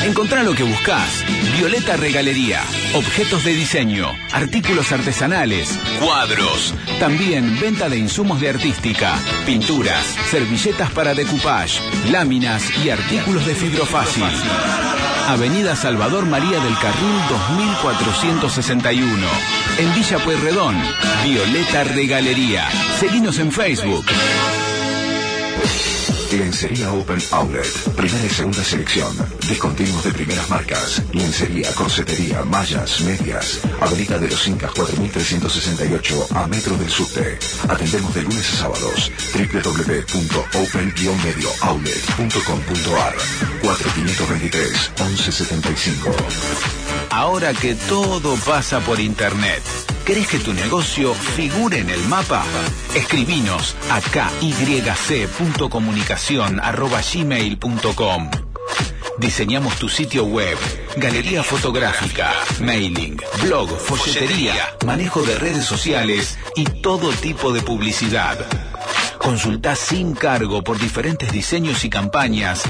Encontrá lo que buscás. Violeta Regalería. Objetos de diseño, artículos artesanales, cuadros. También venta de insumos de artística, pinturas, servilletas para decoupage, láminas y artículos de fibrofácil. Avenida Salvador María del Carril dos mil cuatrocientos sesenta y uno. En Villa Pueyrredón. Violeta Regalería. Seguinos en Facebook. Lencería Open Outlet, primera y segunda selección, discontinuos de primeras marcas, lencería, corsetería, mallas, medias, Avenida de los Incas cuatro mil trescientos sesenta y ocho, a metro del subte. Atendemos de lunes a sábados. w w w punto open medio outlet punto com punto a r, cuatro cinco dos tres, once setenta y cinco. Ahora que todo pasa por internet, ¿querés que tu negocio figure en el mapa? Escribinos a kyc punto comunicación arroba gmail punto com. Diseñamos tu sitio web, galería fotográfica, mailing, blog, folletería, manejo de redes sociales y todo tipo de publicidad. Consultá sin cargo por diferentes diseños y campañas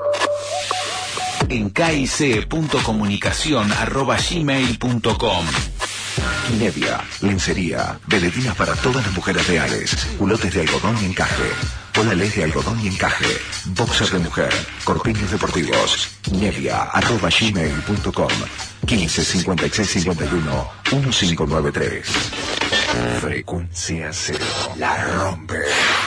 en kyc punto comunicación arroba gmail punto com. Nevia, lencería, veledinas para todas las mujeres reales, culotes de algodón y encaje, polales de algodón y encaje, boxers de mujer, corpiños deportivos. Nevia arroba gmail punto com, quince cincuenta y seis cincuenta y uno, quince noventa y tres. Frecuencia Cero, la rompe.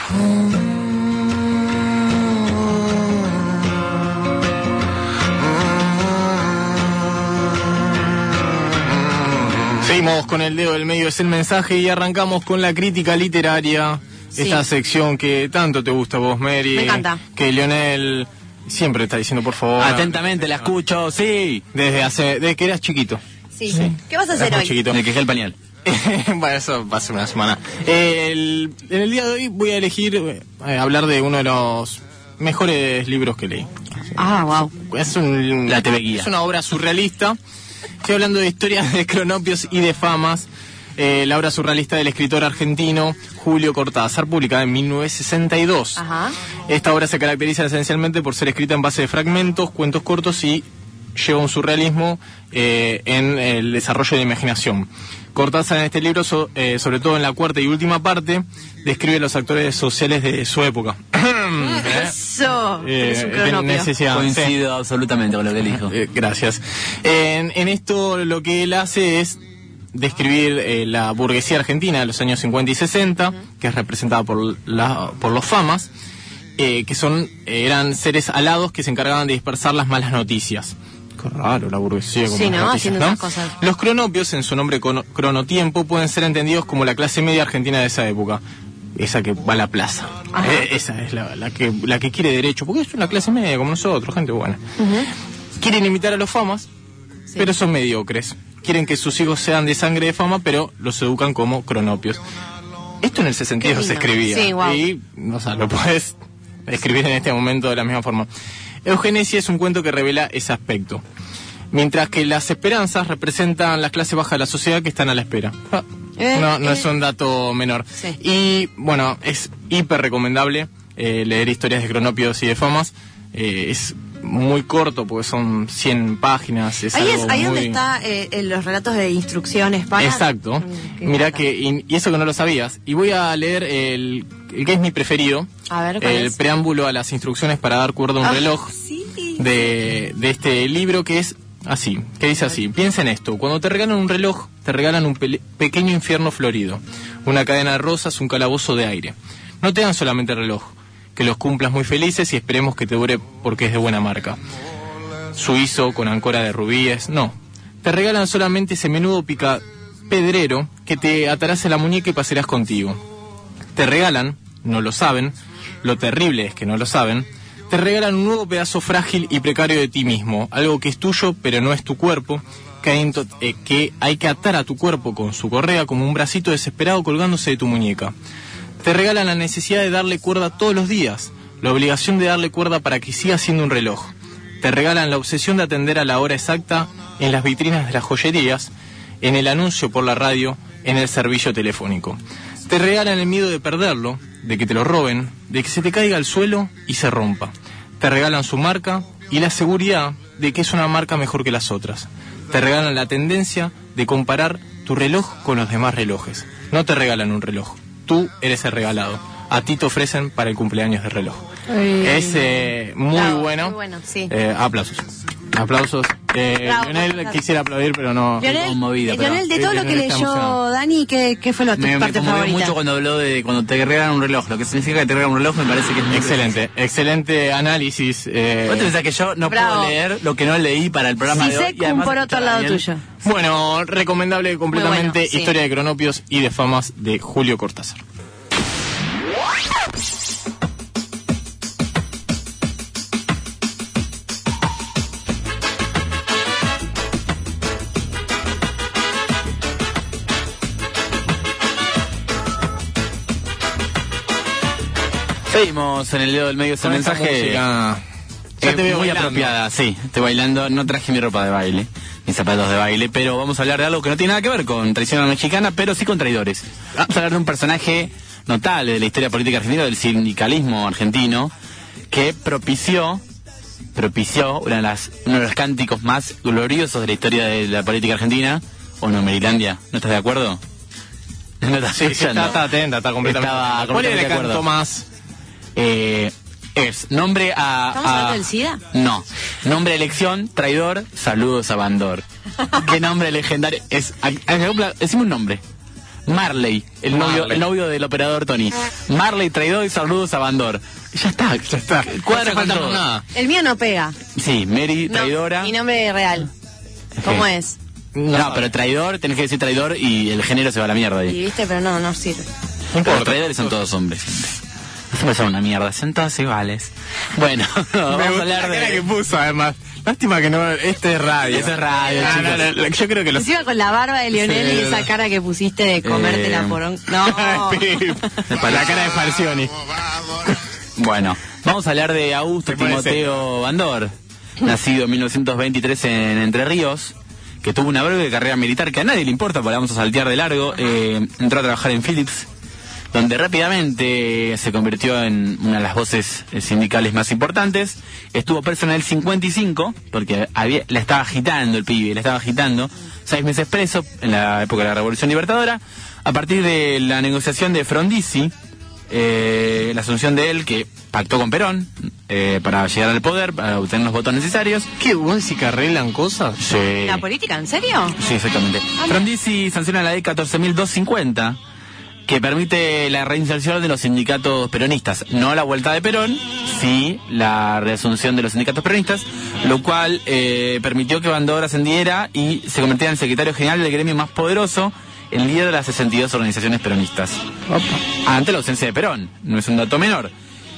Seguimos con el dedo del medio, es el mensaje, y arrancamos con la crítica literaria. Sí. Esta sección que tanto te gusta a vos, Mary. Me encanta. Que Lionel siempre está diciendo, por favor. Atentamente, la escucho, sí. Desde hace, desde que eras chiquito. Sí. sí. ¿Qué vas a hacer hoy? Chiquito. Me quejé el pañal. Bueno, eso va a ser una semana. El, en el día de hoy voy a elegir eh, hablar de uno de los mejores libros que leí. Ah, wow. Es un, la T V Guía. Es una obra surrealista. Estoy hablando de historias de cronopios y de famas. Eh, la obra surrealista del escritor argentino Julio Cortázar, publicada en mil novecientos sesenta y dos. Ajá. Esta obra se caracteriza esencialmente por ser escrita en base de fragmentos, cuentos cortos, y lleva un surrealismo eh, en el desarrollo de la imaginación. Cortázar en este libro, so, eh, sobre todo en la cuarta y última parte, describe los actores sociales de su época. Eso, eh, es un cronopio. Coincido sí. absolutamente con lo que dijo. Eh, gracias. En, en esto lo que él hace es describir eh, la burguesía argentina de los años cincuenta y sesenta, uh-huh. que es representada por, la, por los famas, eh, que son eh, eran seres alados que se encargaban de dispersar las malas noticias. Qué raro la burguesía con sí, las ¿no? noticias, Haciendo ¿no? esas cosas. Los cronopios, en su nombre crono, cronotiempo, pueden ser entendidos como la clase media argentina de esa época. Esa que va a la plaza. Eh, esa es la, la, que, la que quiere derecho, porque es una clase media como nosotros, gente buena. Uh-huh. Quieren imitar a los famas, sí. pero son mediocres. Quieren que sus hijos sean de sangre de fama, pero los educan como cronopios. Esto en el sesenta y dos se escribía. Sí, wow. Y, o sea, lo puedes escribir en este momento de la misma forma. Eugenesia es un cuento que revela ese aspecto. Mientras que las esperanzas representan las clases bajas de la sociedad que están a la espera. Ah, eh, no no eh. es un dato menor. Sí. Y, bueno, es hiper recomendable eh, leer historias de cronopios y de famas. Eh, es muy corto porque son cien páginas. Es ahí algo es ahí muy... donde está eh, en los relatos de instrucciones para... Exacto. Mm, Mira que, y, y eso que no lo sabías. Y voy a leer el, el que es mi preferido. A ver, ¿cuál el es? Preámbulo a las instrucciones para dar cuerda a un ah, reloj sí. de, de este libro, que es así, que dice así: piensa en esto, cuando te regalan un reloj, te regalan un pe- pequeño infierno florido, una cadena de rosas, un calabozo de aire. No te dan solamente el reloj, que los cumplas muy felices y esperemos que te dure porque es de buena marca. Suizo, con ancora de rubíes, no. Te regalan solamente ese menudo pica pedrero que te atarás en la muñeca y pasearás contigo. Te regalan, no lo saben, lo terrible es que no lo saben, te regalan un nuevo pedazo frágil y precario de ti mismo, algo que es tuyo pero no es tu cuerpo, que hay, to- eh, que hay que atar a tu cuerpo con su correa como un bracito desesperado colgándose de tu muñeca. Te regalan la necesidad de darle cuerda todos los días, la obligación de darle cuerda para que siga siendo un reloj. Te regalan la obsesión de atender a la hora exacta en las vitrinas de las joyerías, en el anuncio por la radio, en el servicio telefónico. Te regalan el miedo de perderlo, de que te lo roben, de que se te caiga al suelo y se rompa. Te regalan su marca, y la seguridad de que es una marca mejor que las otras. Te regalan la tendencia de comparar tu reloj con los demás relojes. No te regalan un reloj, tú eres el regalado. A ti te ofrecen para el cumpleaños de reloj. Ay. Es eh, muy Bravo, bueno. muy bueno, sí. Eh, aplausos. Aplausos. Eh, Bravo, Lionel bravo. quisiera aplaudir, pero no. Lionel, conmovida, eh, pero- Lionel, de todo lo que Lionel está leyó emocionado. Dani, ¿qué, qué fue lo, tu Me, me parte conmovió favorita? mucho cuando habló de cuando te regalan un reloj. Lo que significa que te regalan un reloj me parece que es muy Excelente, excelente análisis. Eh, ¿Vos te pensás que yo no Bravo. puedo leer lo que no leí para el programa Si de hoy? sé Y que un además poroto está al lado Daniel. tuyo. Bueno, recomendable completamente. bueno, sí. Historia de Cronopios y de famas de Julio Cortázar. Seguimos en el dedo del medio ese Con esta mensaje. música, Eh, ya te veo muy bailando. apropiada, sí. Estoy bailando, no traje mi ropa de baile, mis zapatos de baile, pero vamos a hablar de algo que no tiene nada que ver con tradición mexicana, pero sí con traidores. Vamos a hablar de un personaje notable de la historia política argentina, del sindicalismo argentino, que propició, propició una de las, uno de los cánticos más gloriosos de la historia de la política argentina. ¿O no, Merilandia? ¿No estás de acuerdo? No estás Sí, sí, escuchando. está, está atenta, está completamente. Estaba ¿Cuál era el completamente de canto acuerdo. más? Eh, es nombre a... ¿Estamos a- hablando del SIDA? No. Nombre, elección, traidor, saludos a Bandor. ¿Qué nombre legendario? Es, a- a- decime un nombre. Marley, el novio, Marley. el novio del operador Tony. Marley, traidor y saludos a Bandor. Ya está, ya está. Cuadra No con falta todo. más nada. El mío no pega. Sí, Mary, No, traidora. mi nombre real. ¿Cómo Sí. es? No, pero traidor, tenés que decir traidor y el género se va a la mierda Y ahí. viste, pero no, no sirve. Los traidores son todos hombres. Siempre son una mierda, son todos iguales. Bueno, Me vamos a gusta hablar la cara de... que puso, además. Lástima que no. Este es radio. Eso es radio, Ah, chicos. no, no, no, yo creo que los. Encima con la barba de Lionel Sí, y esa no. cara que pusiste de comértela Eh, por un... No. La cara de Falcioni. Bueno, vamos a hablar de Augusto Me parece. Timoteo Bandor, nacido en mil novecientos veintitrés en Entre Ríos, que tuvo una breve carrera militar que a nadie le importa, porque la vamos a saltear de largo. Eh, entró a trabajar en Philips, donde rápidamente se convirtió en una de las voces eh, sindicales más importantes. Estuvo preso en el cincuenta y cinco, porque había, la estaba agitando el pibe, la estaba agitando. Seis meses preso en la época de la Revolución Libertadora. A partir de la negociación de Frondizi, eh, la asunción de él, que pactó con Perón eh, para llegar al poder, para obtener los votos necesarios. ¿Qué? ¿Vos decís que arreglan cosas? Sí. ¿La política? ¿En serio? Sí, exactamente. Frondizi sanciona la ley catorce mil doscientos cincuenta, que permite la reinserción de los sindicatos peronistas. No la vuelta de Perón, sí la reasunción de los sindicatos peronistas, lo cual eh, permitió que Bandor ascendiera y se convirtiera en el secretario general del gremio más poderoso, el líder de las sesenta y dos organizaciones peronistas. Ante la ausencia de Perón, no es un dato menor.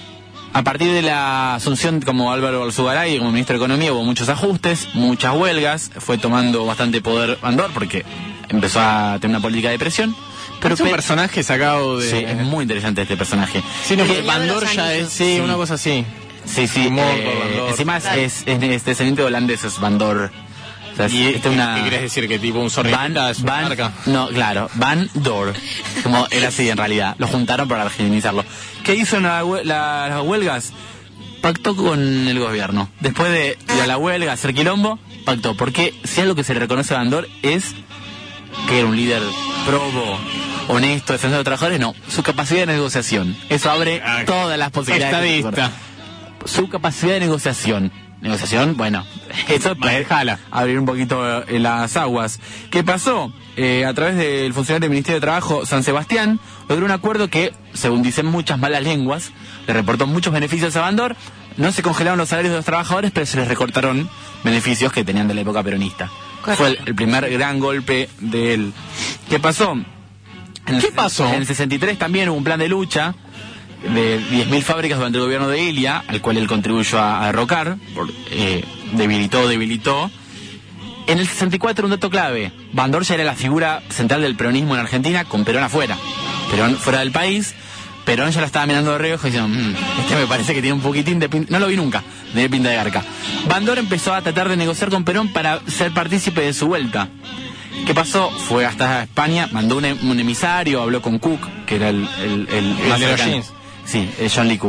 A partir de la asunción como Álvaro Alzugaray como ministro de Economía hubo muchos ajustes, muchas huelgas, fue tomando bastante poder Bandor porque empezó a tener una política de presión. Pero es un Pe- personaje sacado de. Sí, es muy interesante este personaje. Sí, no, Que- porque Bandor ya es. Sí, Sí. una cosa así. Sí, sí, Humor eh, por Bandor. encima es, es, es, es descendiente de holandés, es Bandor. O sea, es- ¿Y esta es una... qué querés decir? ¿Que tipo un Van, zorrita es una Van- marca? no, claro, Van Dor, como era así en realidad, lo juntaron para argentinizarlo. ¿Qué hizo en la hue- la- las huelgas? Pactó con el gobierno. Después de ir a la huelga, hacer quilombo, pactó. Porque si algo que se le reconoce a Bandor es que era un líder probo, honesto, defensor de los trabajadores, no, su capacidad de negociación. Eso abre Ah, todas las posibilidades. estadista. Su capacidad de negociación. Negociación, bueno, eso puede abrir un poquito eh, las aguas. ¿Qué pasó? Eh, a través del funcionario del Ministerio de Trabajo, San Sebastián, logró un acuerdo que, según dicen muchas malas lenguas, le reportó muchos beneficios a Bandor. No se congelaron los salarios de los trabajadores, pero se les recortaron beneficios que tenían de la época peronista. Correcto. Fue el, el primer gran golpe de él. ¿Qué pasó? En el- ¿Qué pasó? En el sesenta y tres también hubo un plan de lucha de diez mil fábricas durante el gobierno de Ilia, al cual él contribuyó a, a derrocar, por, eh, debilitó, debilitó. En el sesenta y cuatro un dato clave, Bandor ya era la figura central del peronismo en Argentina, con Perón afuera. Perón fuera del país, Perón ya la estaba mirando de reojo y diciendo, mmm, este me parece que tiene un poquitín de pinta, no lo vi nunca, de pinta de garca. Bandor empezó a tratar de negociar con Perón para ser partícipe de su vuelta. ¿Qué pasó? Fue hasta España, mandó un, un emisario, habló con Cook, que era el... el, el, el El más de los cercano. jeans. Sí, el John Lee Cook.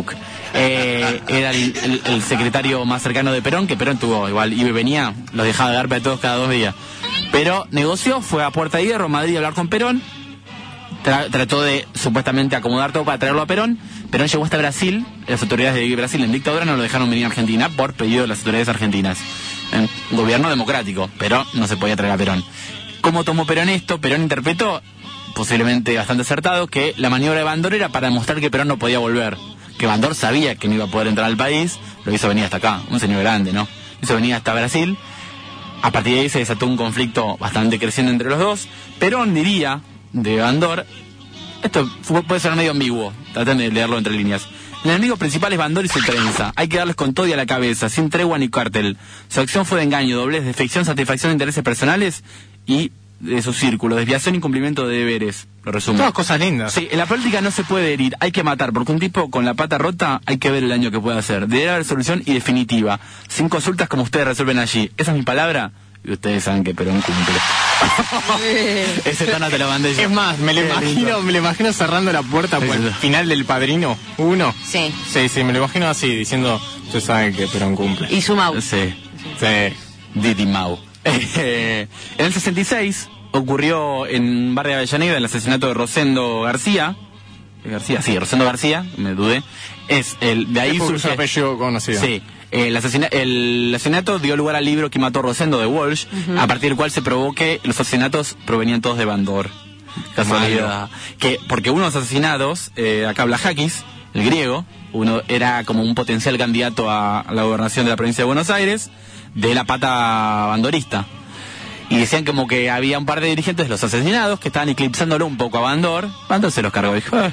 Eh, era el, el, el secretario más cercano de Perón, que Perón tuvo igual, iba y venía, los dejaba de garpe a todos cada dos días. Pero negoció, fue a Puerta de Hierro, Madrid, a hablar con Perón. Tra trató de supuestamente acomodar todo para traerlo a Perón. Perón llegó hasta Brasil. Las autoridades de Brasil en dictadura no lo dejaron venir a Argentina por pedido de las autoridades argentinas. En un gobierno democrático, pero no se podía traer a Perón. ¿Cómo tomó Perón esto? Perón interpretó, posiblemente bastante acertado, que la maniobra de Bandor era para demostrar que Perón no podía volver. Que Bandor sabía que no iba a poder entrar al país, lo hizo venir hasta acá, un señor grande, ¿no? Lo hizo venir hasta Brasil. A partir de ahí se desató un conflicto bastante creciente entre los dos. Perón diría de Bandor, esto puede ser medio ambiguo, traten de leerlo entre líneas. El enemigo principal es Bandor y su prensa. Hay que darles con todo y a la cabeza, sin tregua ni cártel. Su acción fue de engaño, doblez, defección, satisfacción de intereses personales y de su círculo, desviación y cumplimiento de deberes. Lo resumo. Todas cosas lindas. Sí, en la política no se puede herir, hay que matar, porque un tipo con la pata rota hay que ver el daño que puede hacer. Debe haber solución y definitiva, sin consultas como ustedes resuelven allí. Esa es mi palabra y ustedes saben que Perón cumple. Ese tono te lo mandé yo. Es más, me lo imagino, me lo imagino cerrando la puerta por el final del Padrino uno. Sí. Sí, sí, me lo imagino así, diciendo, ustedes saben que Perón cumple. Y su Mau. Sí, sí, Didi Mau. Eh, en el sesenta y seis ocurrió en Barrio de Avellaneda el asesinato de Rosendo García. García, sí, Rosendo García, me dudé. Es el de ahí es surge un apellido conocido. Sí. El, asesina el asesinato dio lugar al libro que mató Rosendo de Walsh, uh-huh. a partir del cual se probó que los asesinatos provenían todos de Bandor. Casualidad. Que, porque uno de los asesinados, eh, acá Blajakis, el griego, uno era como un potencial candidato a, a la gobernación de la provincia de Buenos Aires, de la pata bandorista. Y decían como que había un par de dirigentes de los asesinados que estaban eclipsándolo un poco a Bandor. Bandor se los cargó, dijo, eh,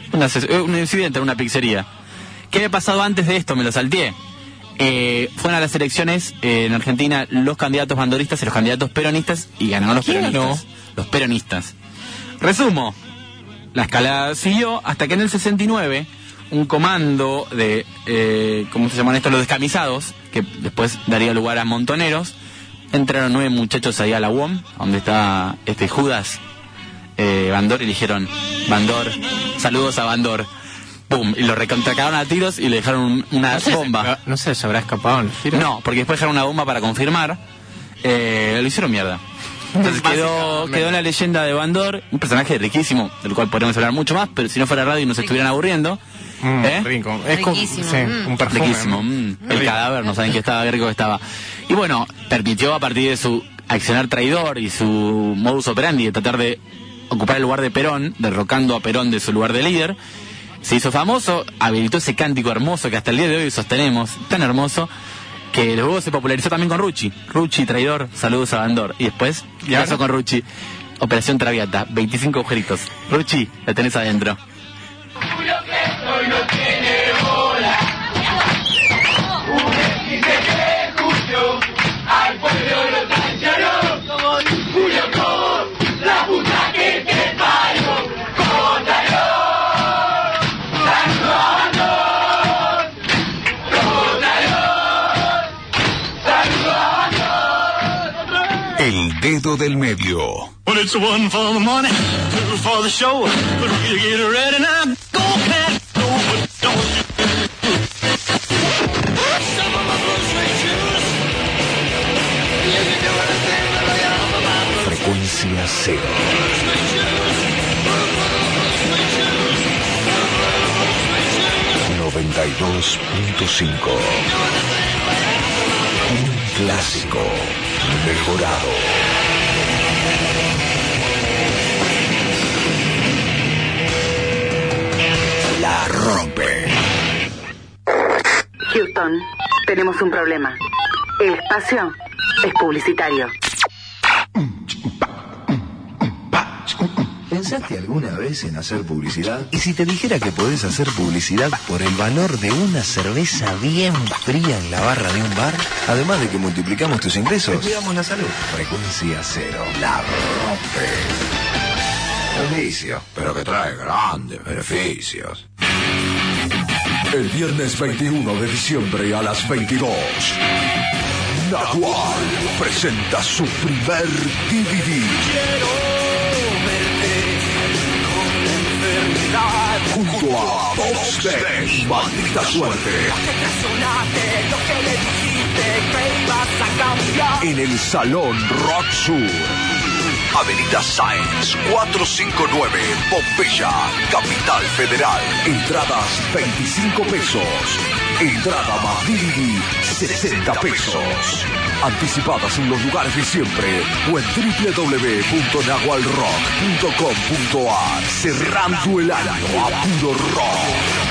un, un incidente en una pizzería. ¿Qué había pasado antes de esto? Me lo salteé. Eh, fueron a las elecciones eh, en Argentina los candidatos bandoristas y los candidatos peronistas y ganaron los peronistas. No? Los peronistas. Resumo, la escalada siguió hasta que en el sesenta y nueve un comando de, eh, ¿cómo se llaman estos? Los descamisados, que después daría lugar a montoneros, entraron nueve muchachos ahí a la U O M, donde está este Judas eh, Bandor, y le dijeron, Bandor, saludos a Bandor. Pum, y lo recontracaron a tiros y le dejaron una no sé, bomba. No sé, ¿se habrá escapado en los tiros? No, porque después dejaron una bomba para confirmar. Eh, lo hicieron mierda. Entonces quedó, quedó en la leyenda de Bandor, un personaje riquísimo, del cual podríamos hablar mucho más, pero si no fuera radio nos estuvieran aburriendo. Mm, ¿Eh? Rico. Es como, sí, mm. un perfume. Riquísimo. Mm. El rico. Cadáver, no saben qué estaba, qué rico que estaba. Y bueno, permitió a partir de su accionar traidor y su modus operandi de tratar de ocupar el lugar de Perón, derrocando a Perón de su lugar de líder. Se hizo famoso, habilitó ese cántico hermoso que hasta el día de hoy sostenemos, tan hermoso, que luego se popularizó también con Rucci. Rucci, traidor, saludos a Bandor. Y después, ¿qué pasó con Rucci? Operación Traviata, veinticinco agujeritos. Rucci, la tenés adentro. El dedo del medio. Well, it's one for the money, two for the show, but we'll get ready now. Go, cat, go, but don't you... Some of my blue suede shoes. You can do anything that I am. Frecuencia cero. noventa y dos punto cinco. Un clásico mejorado. La rompe. Houston, tenemos un problema. El espacio es publicitario. ¿Pensaste alguna vez en hacer publicidad? ¿Y si te dijera que podés hacer publicidad por el valor de una cerveza bien fría en la barra de un bar? Además de que multiplicamos tus ingresos, cuidamos la salud. Frecuencia cero, la rompe. Servicio, pero que trae grandes beneficios. El viernes veintiuno de diciembre a las veintidós, Nahual presenta su primer D V D. junto a Boxster y Maldita Suerte. En el Salón Rock Sur. Avenida Sáenz cuatrocientos cincuenta y nueve, Pompeya, Capital Federal. Entradas veinticinco pesos. Entrada más D V D sesenta pesos. Anticipadas en los lugares de siempre o en doble u doble u doble u punto nahual rock punto com punto a r. Cerrando el año a puro rock.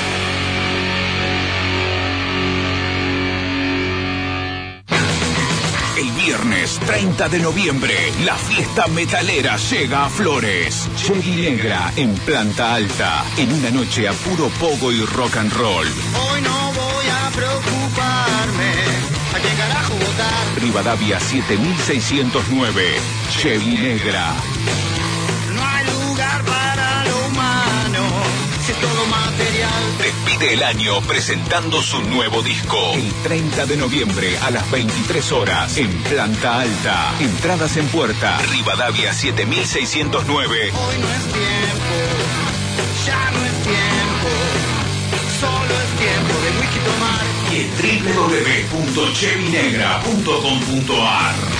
El viernes treinta de noviembre, la fiesta metalera llega a Flores. Chevy Negra en planta alta, en una noche a puro pogo y rock and roll. Hoy no voy a preocuparme, ¿a qué carajo votar? Rivadavia siete mil seiscientos nueve, Chevy Negra. No hay lugar para lo humano, si es todo material. Despide el año presentando su nuevo disco. El treinta de noviembre a las veintitrés horas en planta alta. Entradas en puerta. Rivadavia siete mil seiscientos nueve. Hoy no es tiempo, ya no es tiempo, solo es tiempo de whisky tomar. Y en doble u doble u doble u punto chevy negra punto com punto a r.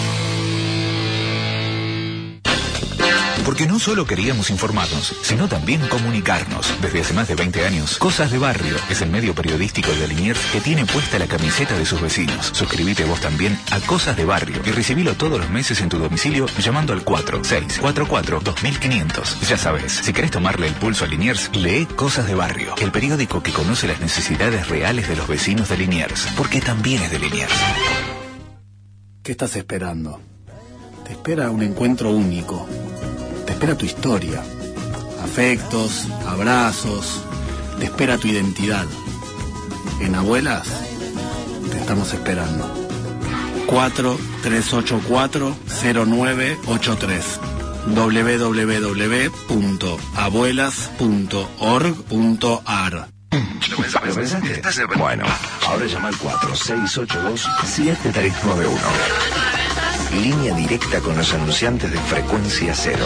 Porque no solo queríamos informarnos, sino también comunicarnos. Desde hace más de veinte años, Cosas de Barrio es el medio periodístico de Liniers que tiene puesta la camiseta de sus vecinos. Suscríbete vos también a Cosas de Barrio y recibilo todos los meses en tu domicilio llamando al cuatro seis cuatro cuatro dos mil quinientos. Ya sabes, si querés tomarle el pulso a Liniers, lee Cosas de Barrio, el periódico que conoce las necesidades reales de los vecinos de Liniers, porque también es de Liniers. ¿Qué estás esperando? Te espera un encuentro único. Te espera tu historia, afectos, abrazos, te espera tu identidad. En Abuelas te estamos esperando. cuatro tres ocho cuatro cero nueve ocho tres doble u doble u doble u punto abuelas punto org punto a r. ¿Lo pensaste? Bueno, ahora llama al cuatro seis ocho dos siete tres nueve uno. Línea directa con los anunciantes de Frecuencia Cero.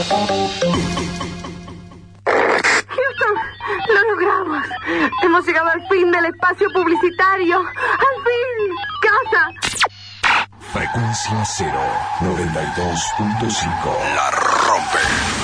Houston, lo logramos. Hemos llegado al fin del espacio publicitario. ¡Al fin! ¡Casa! Frecuencia Cero, noventa y dos punto cinco. La rompe.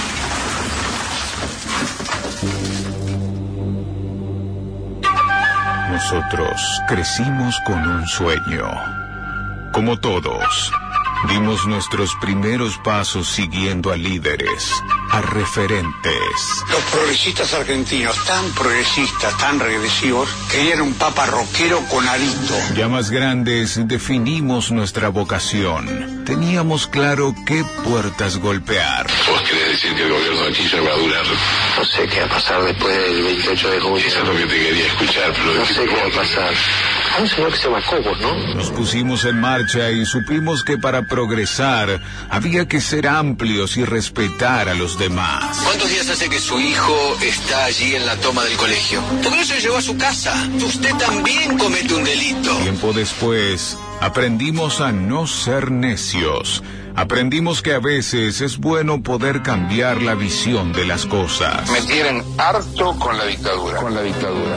Nosotros crecimos con un sueño. Como todos, dimos nuestros primeros pasos siguiendo a líderes, a referentes. Los progresistas argentinos, tan progresistas, tan regresivos, querían un papa rockero con arito. Ya más grandes, definimos nuestra vocación. Teníamos claro qué puertas golpear. ¿Vos querés decir que el gobierno de Kirchner va a durar? No sé qué va a pasar después del veintiocho de junio. Eso es lo que te quería escuchar, pero... No sé qué va a pasar. Hay un señor que se llama Cobos, ¿no? Nos pusimos en marcha y supimos que para progresar había que ser amplios y respetar a los demás. ¿Cuántos días hace que su hijo está allí en la toma del colegio? ¿Por qué no se llevó a su casa? Usted también comete un delito. Tiempo después, aprendimos a no ser necios. Aprendimos que a veces es bueno poder cambiar la visión de las cosas. Me tienen harto con la dictadura. Con la dictadura.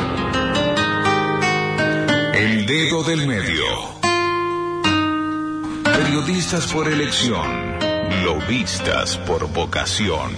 El dedo del medio. Periodistas por elección, lobistas por vocación.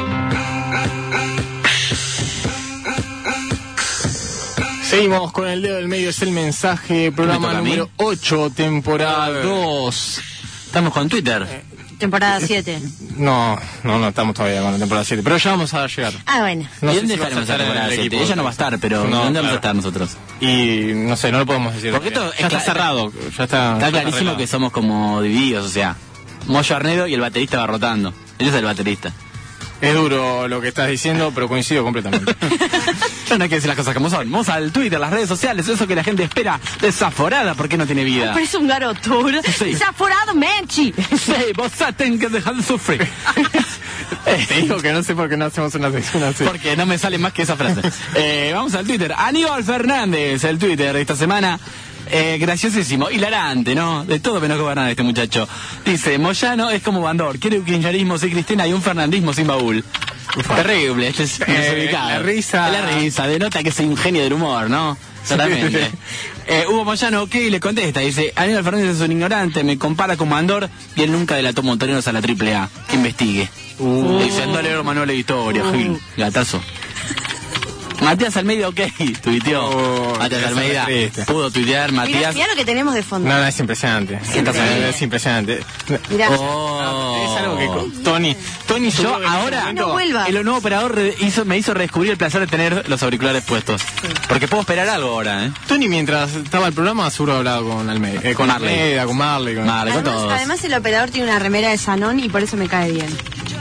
Seguimos con el dedo del medio, es el mensaje, programa número ocho, temporada dos. Estamos con Twitter. Eh, temporada siete. No, no, no estamos todavía con la temporada siete, pero ya vamos a llegar. Ah, bueno. No ¿Y dónde si estaremos en la temporada siete? Ella no va a estar, pero no, ¿dónde claro. vamos a estar nosotros? Y no sé, no lo podemos decir. Porque esto ya está cerrado, ya está. Está clarísimo que somos como divididos, o sea, Moyo Arnedo y el baterista va rotando. Él es el baterista. Es duro lo que estás diciendo, pero coincido completamente. Yo no hay que decir las cosas como son. Vamos al Twitter, las redes sociales, eso que la gente espera desaforada porque no tiene vida. Pero es un garoto. Sí. Desaforado, Menchi. Sí, vos tenés que dejar de sufrir. Te digo que no sé por qué no hacemos una sección así. Porque no me sale más que esa frase. eh, vamos al Twitter. Aníbal Fernández, el Twitter de esta semana. Eh, graciosísimo, hilarante, ¿no? De todo menos gobernar este muchacho. Dice, Moyano es como Bandor, quiere un kirchnerismo sin Cristina y un fernandismo sin baúl. Terrible, este es Eh, la risa. Es la risa, denota que soy un genio del humor, ¿no? Totalmente. eh, Hugo Moyano, ok, le contesta, dice, Aníbal Fernández es un ignorante, me compara con Mandor y él nunca delató montoneros a la triple A. Que investigue. Uh. Le dice, ando a leer Manuel de Historia, uh. Gil, gatazo. Matías Almeida, ok, tuiteó. Oh, Matías Almeida pudo tuitear, Matías. Mirá lo que tenemos de fondo. No, no, es impresionante. Es, impresionante. es impresionante. Mirá. Oh. Es algo que con Tony. Tony, yo ahora, no vuelvas. El nuevo operador hizo, me hizo redescubrir el placer de tener los auriculares puestos. Sí. Porque puedo esperar algo ahora, ¿eh? Tony, mientras estaba el programa, seguro hablaba con Almeida. Eh, con Marley. Almeida, con Marley. Con, Marley, con además, todos. Además, el operador tiene una remera de Sanón y por eso me cae bien.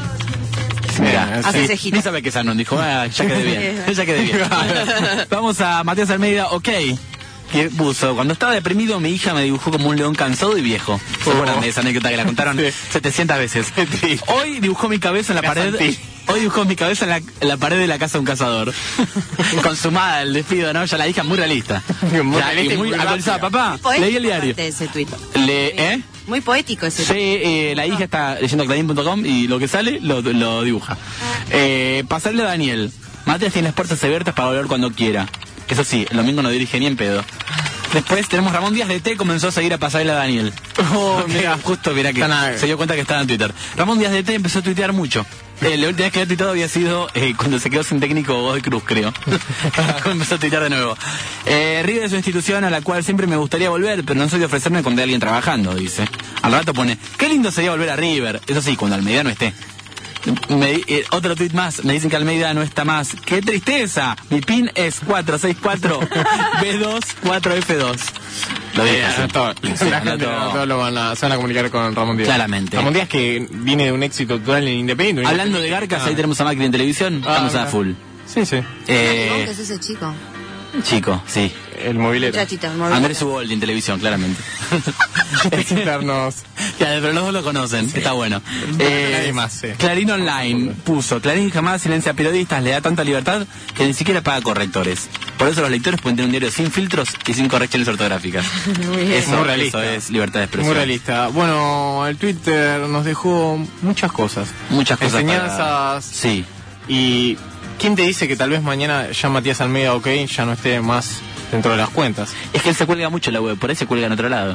Mira, hace sí, cejita. ni sabe que Sanon dijo, ah, ya quedé bien, ya quedé bien. Vamos a Matías Almeida, ok. Que puso, cuando estaba deprimido mi hija me dibujó como un león cansado y viejo. ¿Se acuerdan de esa anécdota que la contaron sí. setecientas veces? Hoy dibujó mi cabeza en la pared. Hoy dibujó mi cabeza en la, en la pared de la casa de un cazador. Consumada el despido, ¿no? Ya la hija muy realista. Muy ya, realista y muy actualizada. Papá, leí el diario. Ese tuit. Le, ¿eh? Muy poético ese. Sí, eh, la hija está leyendo clarín punto com y lo que sale lo, lo dibuja. Eh, pasarle a Daniel. Matías tiene las puertas abiertas para volver cuando quiera. Eso sí, el domingo no dirige ni en pedo. Después tenemos Ramón Díaz de T, comenzó a seguir a pasarle a Daniel. Oh, mira, justo, mira que se dio cuenta que estaba en Twitter. Ramón Díaz de T empezó a tuitear mucho. Eh, la última vez que había tuiteado había sido eh, cuando se quedó sin técnico Godoy Cruz, creo. Empezó a tuitear de nuevo. Eh, River es una institución a la cual siempre me gustaría volver, pero no soy de ofrecerme cuando hay alguien trabajando, dice. Al rato pone, qué lindo sería volver a River. Eso sí, cuando Almeida no esté. Me, eh, otro tweet más, me dicen que Almeida no está más. ¡Qué tristeza! Mi pin es cuatro seis cuatro B dos cuatro F dos. Lo dije. Eh, todo, sí, la gente, todo. Todo lo van a, se van a comunicar con Ramón Díaz. Claramente. Ramón Díaz que viene de un éxito total en Independiente. Hablando de Garcas, ah. ahí tenemos a Macri en televisión. Ah, estamos mira. a full. Sí, sí. Eh, ¿Qué es ese chico? Chico, sí. El movilero. Muchachito, el movilero. Andrés Uboldi en televisión, claramente. Externos. Ya, pero los dos lo conocen, sí. Está bueno. Eh, Nadie más, sí. Clarín Online puso, Clarín jamás silencia a periodistas, le da tanta libertad que ni siquiera paga correctores. Por eso los lectores pueden tener un diario sin filtros y sin correcciones ortográficas. Muy bien. Eso, Muy realista. Eso es libertad de expresión. Muy realista. Bueno, el Twitter nos dejó muchas cosas. Muchas cosas. Enseñanzas. Para... Sí. Y ¿quién te dice que tal vez mañana ya Matías Almeida, ok, ya no esté más dentro de las cuentas? Es que él se cuelga mucho en la web, por ahí se cuelga en otro lado.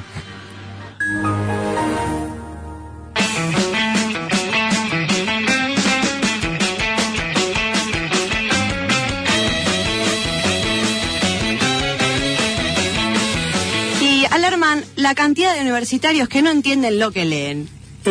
Y alarman la cantidad de universitarios que no entienden lo que leen.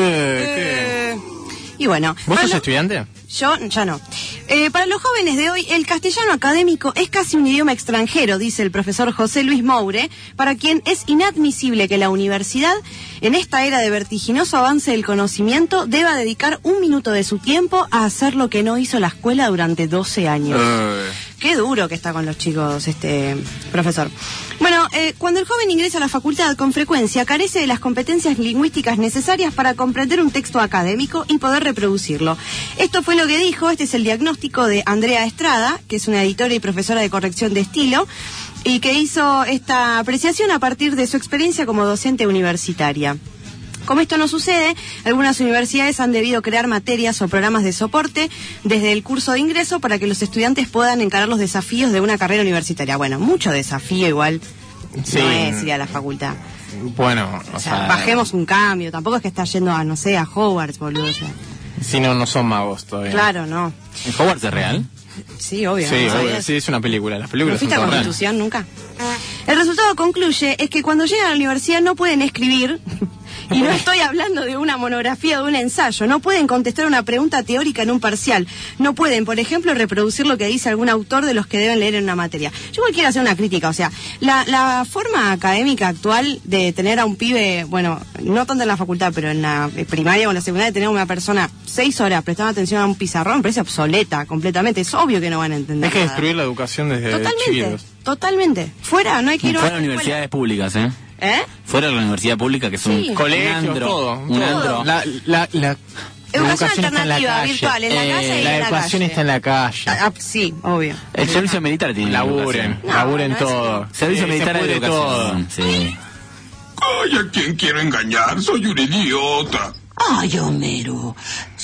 Eh, eh, y bueno. ¿Vos sos lo... estudiante? Yo ya no. Eh, para los jóvenes de hoy, el castellano académico es casi un idioma extranjero, dice el profesor José Luis Moure, para quien es inadmisible que la universidad, en esta era de vertiginoso avance del conocimiento, deba dedicar un minuto de su tiempo a hacer lo que no hizo la escuela durante doce años. Uh. Qué duro que está con los chicos este profesor. Bueno, eh, cuando el joven ingresa a la facultad, con frecuencia carece de las competencias lingüísticas necesarias para comprender un texto académico y poder reproducirlo. Esto fue lo que dijo, este es el diagnóstico de Andrea Estrada, que es una editora y profesora de corrección de estilo, y que hizo esta apreciación a partir de su experiencia como docente universitaria. Como esto no sucede, algunas universidades han debido crear materias o programas de soporte desde el curso de ingreso para que los estudiantes puedan encarar los desafíos de una carrera universitaria. Bueno, mucho desafío igual sí. No es ir a la facultad. Bueno, o, o sea, sea, bajemos un cambio, tampoco es que está yendo a, no sé, a Hogwarts, boludo. O sea. Si no, no son magos todavía. Claro, no. ¿En Hogwarts es real? Sí, obvio. Sí, ¿no obvio, sí, es una película. Las películas ¿No fuiste a Constitución nunca? El resultado concluye es que cuando llegan a la universidad no pueden escribir, y no estoy hablando de una monografía o de un ensayo, no pueden contestar una pregunta teórica en un parcial, no pueden, por ejemplo, reproducir lo que dice algún autor de los que deben leer en una materia. Yo igual quiero hacer una crítica, o sea, la, la forma académica actual de tener a un pibe, bueno, no tanto en la facultad, pero en la primaria o en la secundaria, de tener a una persona seis horas prestando atención a un pizarrón, me parece obsoleta completamente, es obvio que no van a entender. Hay que nada. destruir la educación desde Totalmente, chiquitos. Totalmente. Fuera, no hay que ir a Fuera universidades públicas, ¿eh? ¿Eh? Fuera de la universidad pública, que es un, sí. colegio, un andro. Todo, Un todo. andro. La, la, la educación alternativa, la virtual, en la eh, casa y la en la educación calle. está en la calle. Ah, sí, obvio. El servicio militar tiene Laburen, educación. laburen no, todo. Servicio Sí, militar se de pudre educación. todo. Sí. Ay, ¿a quién quiero engañar? Soy un idiota. Ay, Homero, si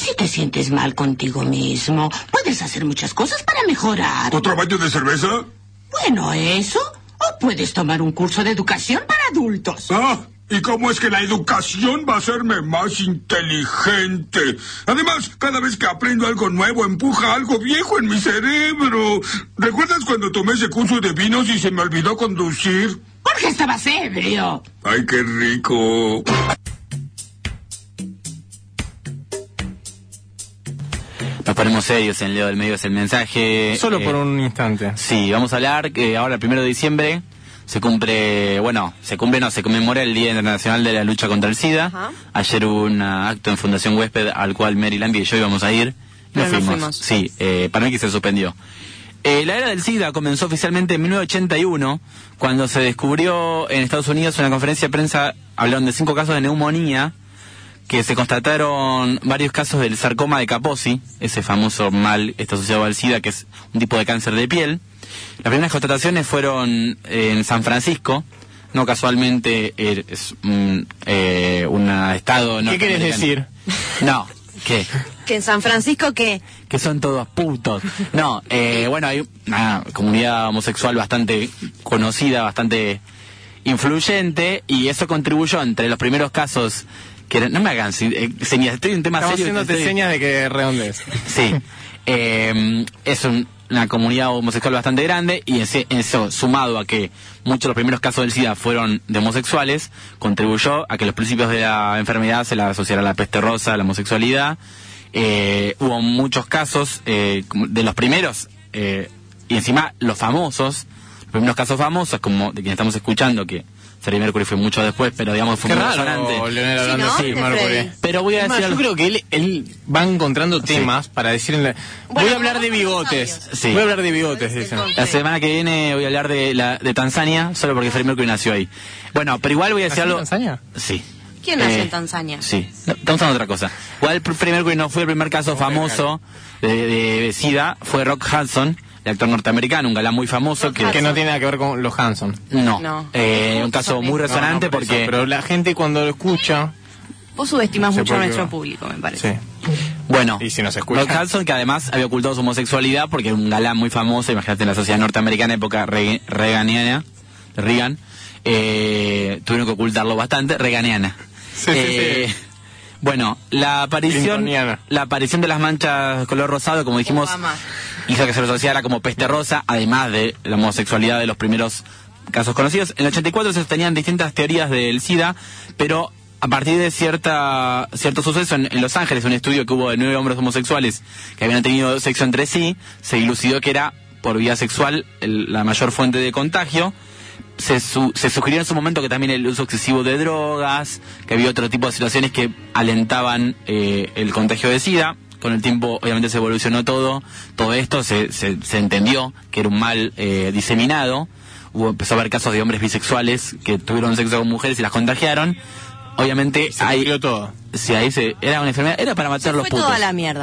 Si te sientes mal contigo mismo, puedes hacer muchas cosas para mejorar. ¿Otro baño de cerveza? Bueno, eso. O puedes tomar un curso de educación para adultos. Ah, ¿y cómo es que la educación va a hacerme más inteligente? Además, cada vez que aprendo algo nuevo, empuja algo viejo en mi cerebro. ¿Recuerdas cuando tomé ese curso de vinos y se me olvidó conducir? Porque estabas ebrio. ¡Ay, qué rico! Nos ponemos serios en Leo del Medio, es el mensaje. Solo eh, por un instante. Sí, vamos a hablar que ahora el primero de diciembre se cumple, bueno, se cumple, no, se conmemora el Día Internacional de la Lucha contra el SIDA. Ajá. Ayer hubo un acto en Fundación Huésped al cual Mary Lambi y yo íbamos a ir. No fuimos. no fuimos. Sí, eh, para mí que se suspendió. Eh, la era del SIDA comenzó oficialmente en mil novecientos ochenta y uno, cuando se descubrió en Estados Unidos en una conferencia de prensa, hablaron de cinco casos de neumonía, que se constataron varios casos del sarcoma de Kaposi, ese famoso mal está asociado al SIDA, que es un tipo de cáncer de piel. Las primeras constataciones fueron en San Francisco, no casualmente eh, es un eh, una estado... ¿Qué querés decir? No, ¿qué? ¿Que en San Francisco qué? Que son todos putos. No, eh, bueno, hay una comunidad homosexual bastante conocida, bastante influyente, y eso contribuyó entre los primeros casos... Que no me hagan eh, señas, estoy en un tema Estamos serio. haciéndote estoy... señas de que redondees. Sí. Eh, es un, una comunidad homosexual bastante grande, y ese, eso, sumado a que muchos de los primeros casos del SIDA fueron de homosexuales, contribuyó a que los principios de la enfermedad se la asociara a la peste rosa, a la homosexualidad. Eh, hubo muchos casos, eh, de los primeros, eh, y encima los famosos, los primeros casos famosos, como de quien estamos escuchando, que Freddie Mercury fue mucho después, pero digamos fue Qué muy raro, resonante. Leonel, hablando Sí, así, ¿no? Mercury. Pero voy a Además, decir yo algo. creo que él, él va encontrando temas Sí. para decirle... Bueno, voy a hablar de vamos bigotes. Sí. Voy a hablar de bigotes, dicen. La semana que viene voy a hablar de la de Tanzania, solo porque Freddie Mercury nació ahí. Bueno, pero igual voy a decir ¿Nació algo... en Tanzania? Sí. ¿Quién nació Eh, en Tanzania? Sí, no, estamos hablando de otra cosa. Igual Freddie Mercury no fue el primer caso famoso de, de, de SIDA, fue Rock Hudson, el actor norteamericano, un galán muy famoso que... Que no tiene nada que ver con los Hanson. No, No. Eh, un caso muy resonante No, no, por porque... eso, pero la gente cuando lo escucha... Vos subestimás Se mucho a puede nuestro equivocar. público, me parece. Sí. Bueno, Y si nos escucha... Rock Hudson, que además había ocultado su homosexualidad porque era un galán muy famoso, imagínate, en la sociedad norteamericana, época re- reganiana, de Reagan, eh, tuvieron que ocultarlo bastante, reganiana. Sí, Eh, sí, sí. Bueno, la aparición Clintoniana. la aparición de las manchas color rosado, como dijimos, Obama. hizo que se lo asociara como peste rosa, además de la homosexualidad de los primeros casos conocidos. En el ochenta y cuatro se sostenían distintas teorías del SIDA, pero a partir de cierta cierto suceso en, en Los Ángeles, un estudio que hubo de nueve hombres homosexuales que habían tenido sexo entre sí, se dilucidó que era por vía sexual el- la mayor fuente de contagio. Se, su- se sugirió en su momento que también el uso excesivo de drogas, que había otro tipo de situaciones que alentaban eh, el contagio de SIDA. Con el tiempo, obviamente, se evolucionó todo. Todo esto se, se, se entendió que era un mal eh, diseminado. Hubo, empezó a haber casos de hombres bisexuales que tuvieron sexo con mujeres y las contagiaron. Obviamente, Se ahí, cumplió todo. sí, ahí se, era una enfermedad, era para matar los Fue putos. toda la mierda.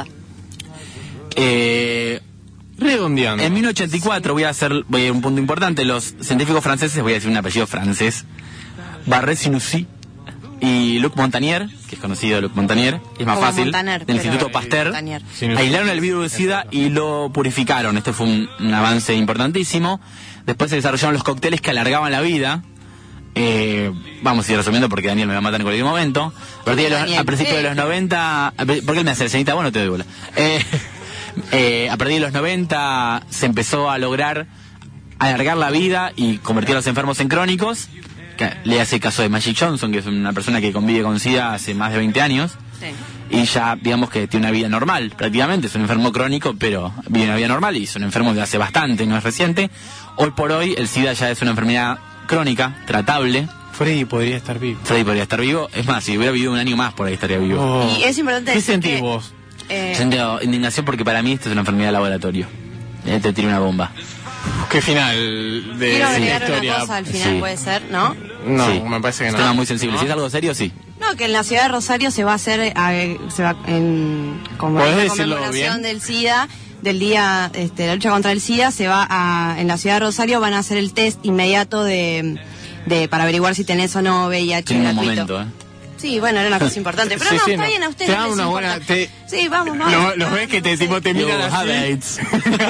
Eh, Redondeando. en mil novecientos ochenta y cuatro, voy a hacer voy a ir a un punto importante, los científicos franceses, voy a decir un apellido francés, Barré-Sinoussi y Luc Montagnier, que es conocido Luc Montagnier, es más Como fácil, Montaner, del pero- Instituto Pasteur, Montagnier. aislaron el virus de SIDA y lo purificaron. Este fue un, un avance importantísimo. Después se desarrollaron los cócteles que alargaban la vida. Eh, vamos a ir resumiendo porque Daniel me va a matar en cualquier momento. A, partir de los, Daniel. a principios de los noventa, a pri- ¿por qué él me hace el cenita? Bueno, te doy bola. Eh, eh, a partir de los noventa se empezó a lograr alargar la vida y convertir a los enfermos en crónicos. Que, le hace el caso de Magic Johnson, que es una persona que convive con SIDA hace más de veinte años. Sí. Y ya, digamos que tiene una vida normal, prácticamente. Es un enfermo crónico, pero vive una vida normal y es un enfermo de hace bastante, no es reciente. Hoy por hoy, el SIDA ya es una enfermedad crónica, tratable. Freddy podría estar vivo. Freddy podría estar vivo. Es más, si hubiera vivido un año más, por ahí estaría vivo. Oh. Y es importante ¿Qué decir sentís que, vos? eh, Siento indignación porque para mí esto es una enfermedad de laboratorio. Eh, te tiro una bomba. ¿Qué final de quiero la agregar historia? una cosa al final, Sí. puede ser, ¿no? No, Sí. me parece que Es no. un tema muy sensible. ¿No? Si es algo serio, sí. No, que en la ciudad de Rosario se va a hacer, eh, se va en como ¿Podés una decirlo conmemoración bien? del SIDA, del día este, de la lucha contra el SIDA, se va a, en la ciudad de Rosario van a hacer el test inmediato de, de para averiguar si tenés o no V I H En un gratuito. momento, ¿eh? Sí, bueno, era una cosa importante. Pero Sí, no, sí, está no. bien, a ustedes Te da les una importa. buena- te- Sí, vamos, vamos. Lo- Los ves que te, tipo, te miran Los así. Hadates.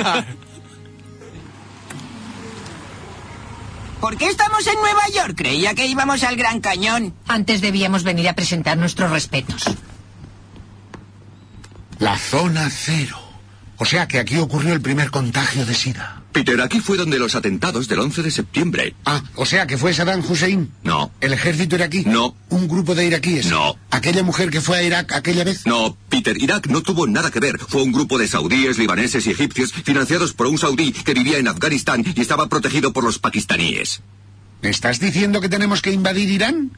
¿Por qué estamos en Nueva York? Creía que íbamos al Gran Cañón. Antes debíamos venir a presentar nuestros respetos. La zona cero. O sea que aquí ocurrió el primer contagio de SIDA. Peter, aquí fue donde los atentados del once de septiembre. Ah, o sea que fue Saddam Hussein. No. ¿El ejército iraquí? No. ¿Un grupo de iraquíes? No. ¿Aquella mujer que fue a Irak aquella vez? No, Peter, Irak no tuvo nada que ver. Fue un grupo de saudíes, libaneses y egipcios financiados por un saudí que vivía en Afganistán y estaba protegido por los pakistaníes. ¿Me estás diciendo que tenemos que invadir Irán?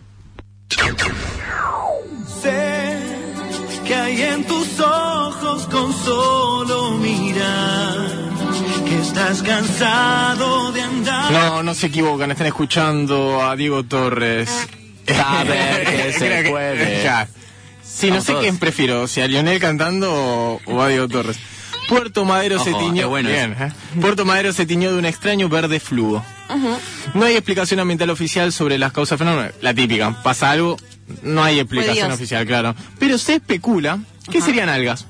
Sé que hay en tus ojos con solo mirar que estás cansado de andar. No, no se equivocan, están escuchando a Diego Torres. A ver que se Creo que- puede. Ya. Sí, no Vamos sé todos. quién prefiero, si a Lionel cantando o, o a Diego Torres. Puerto Madero se Ojo, tiñó. es bueno Bien, eso. ¿eh? Puerto Madero se tiñó de un extraño verde fluo. No hay explicación ambiental oficial sobre las causas del fenómeno. La típica, pasa algo, no hay explicación Dios. oficial, claro. Pero se especula que serían algas.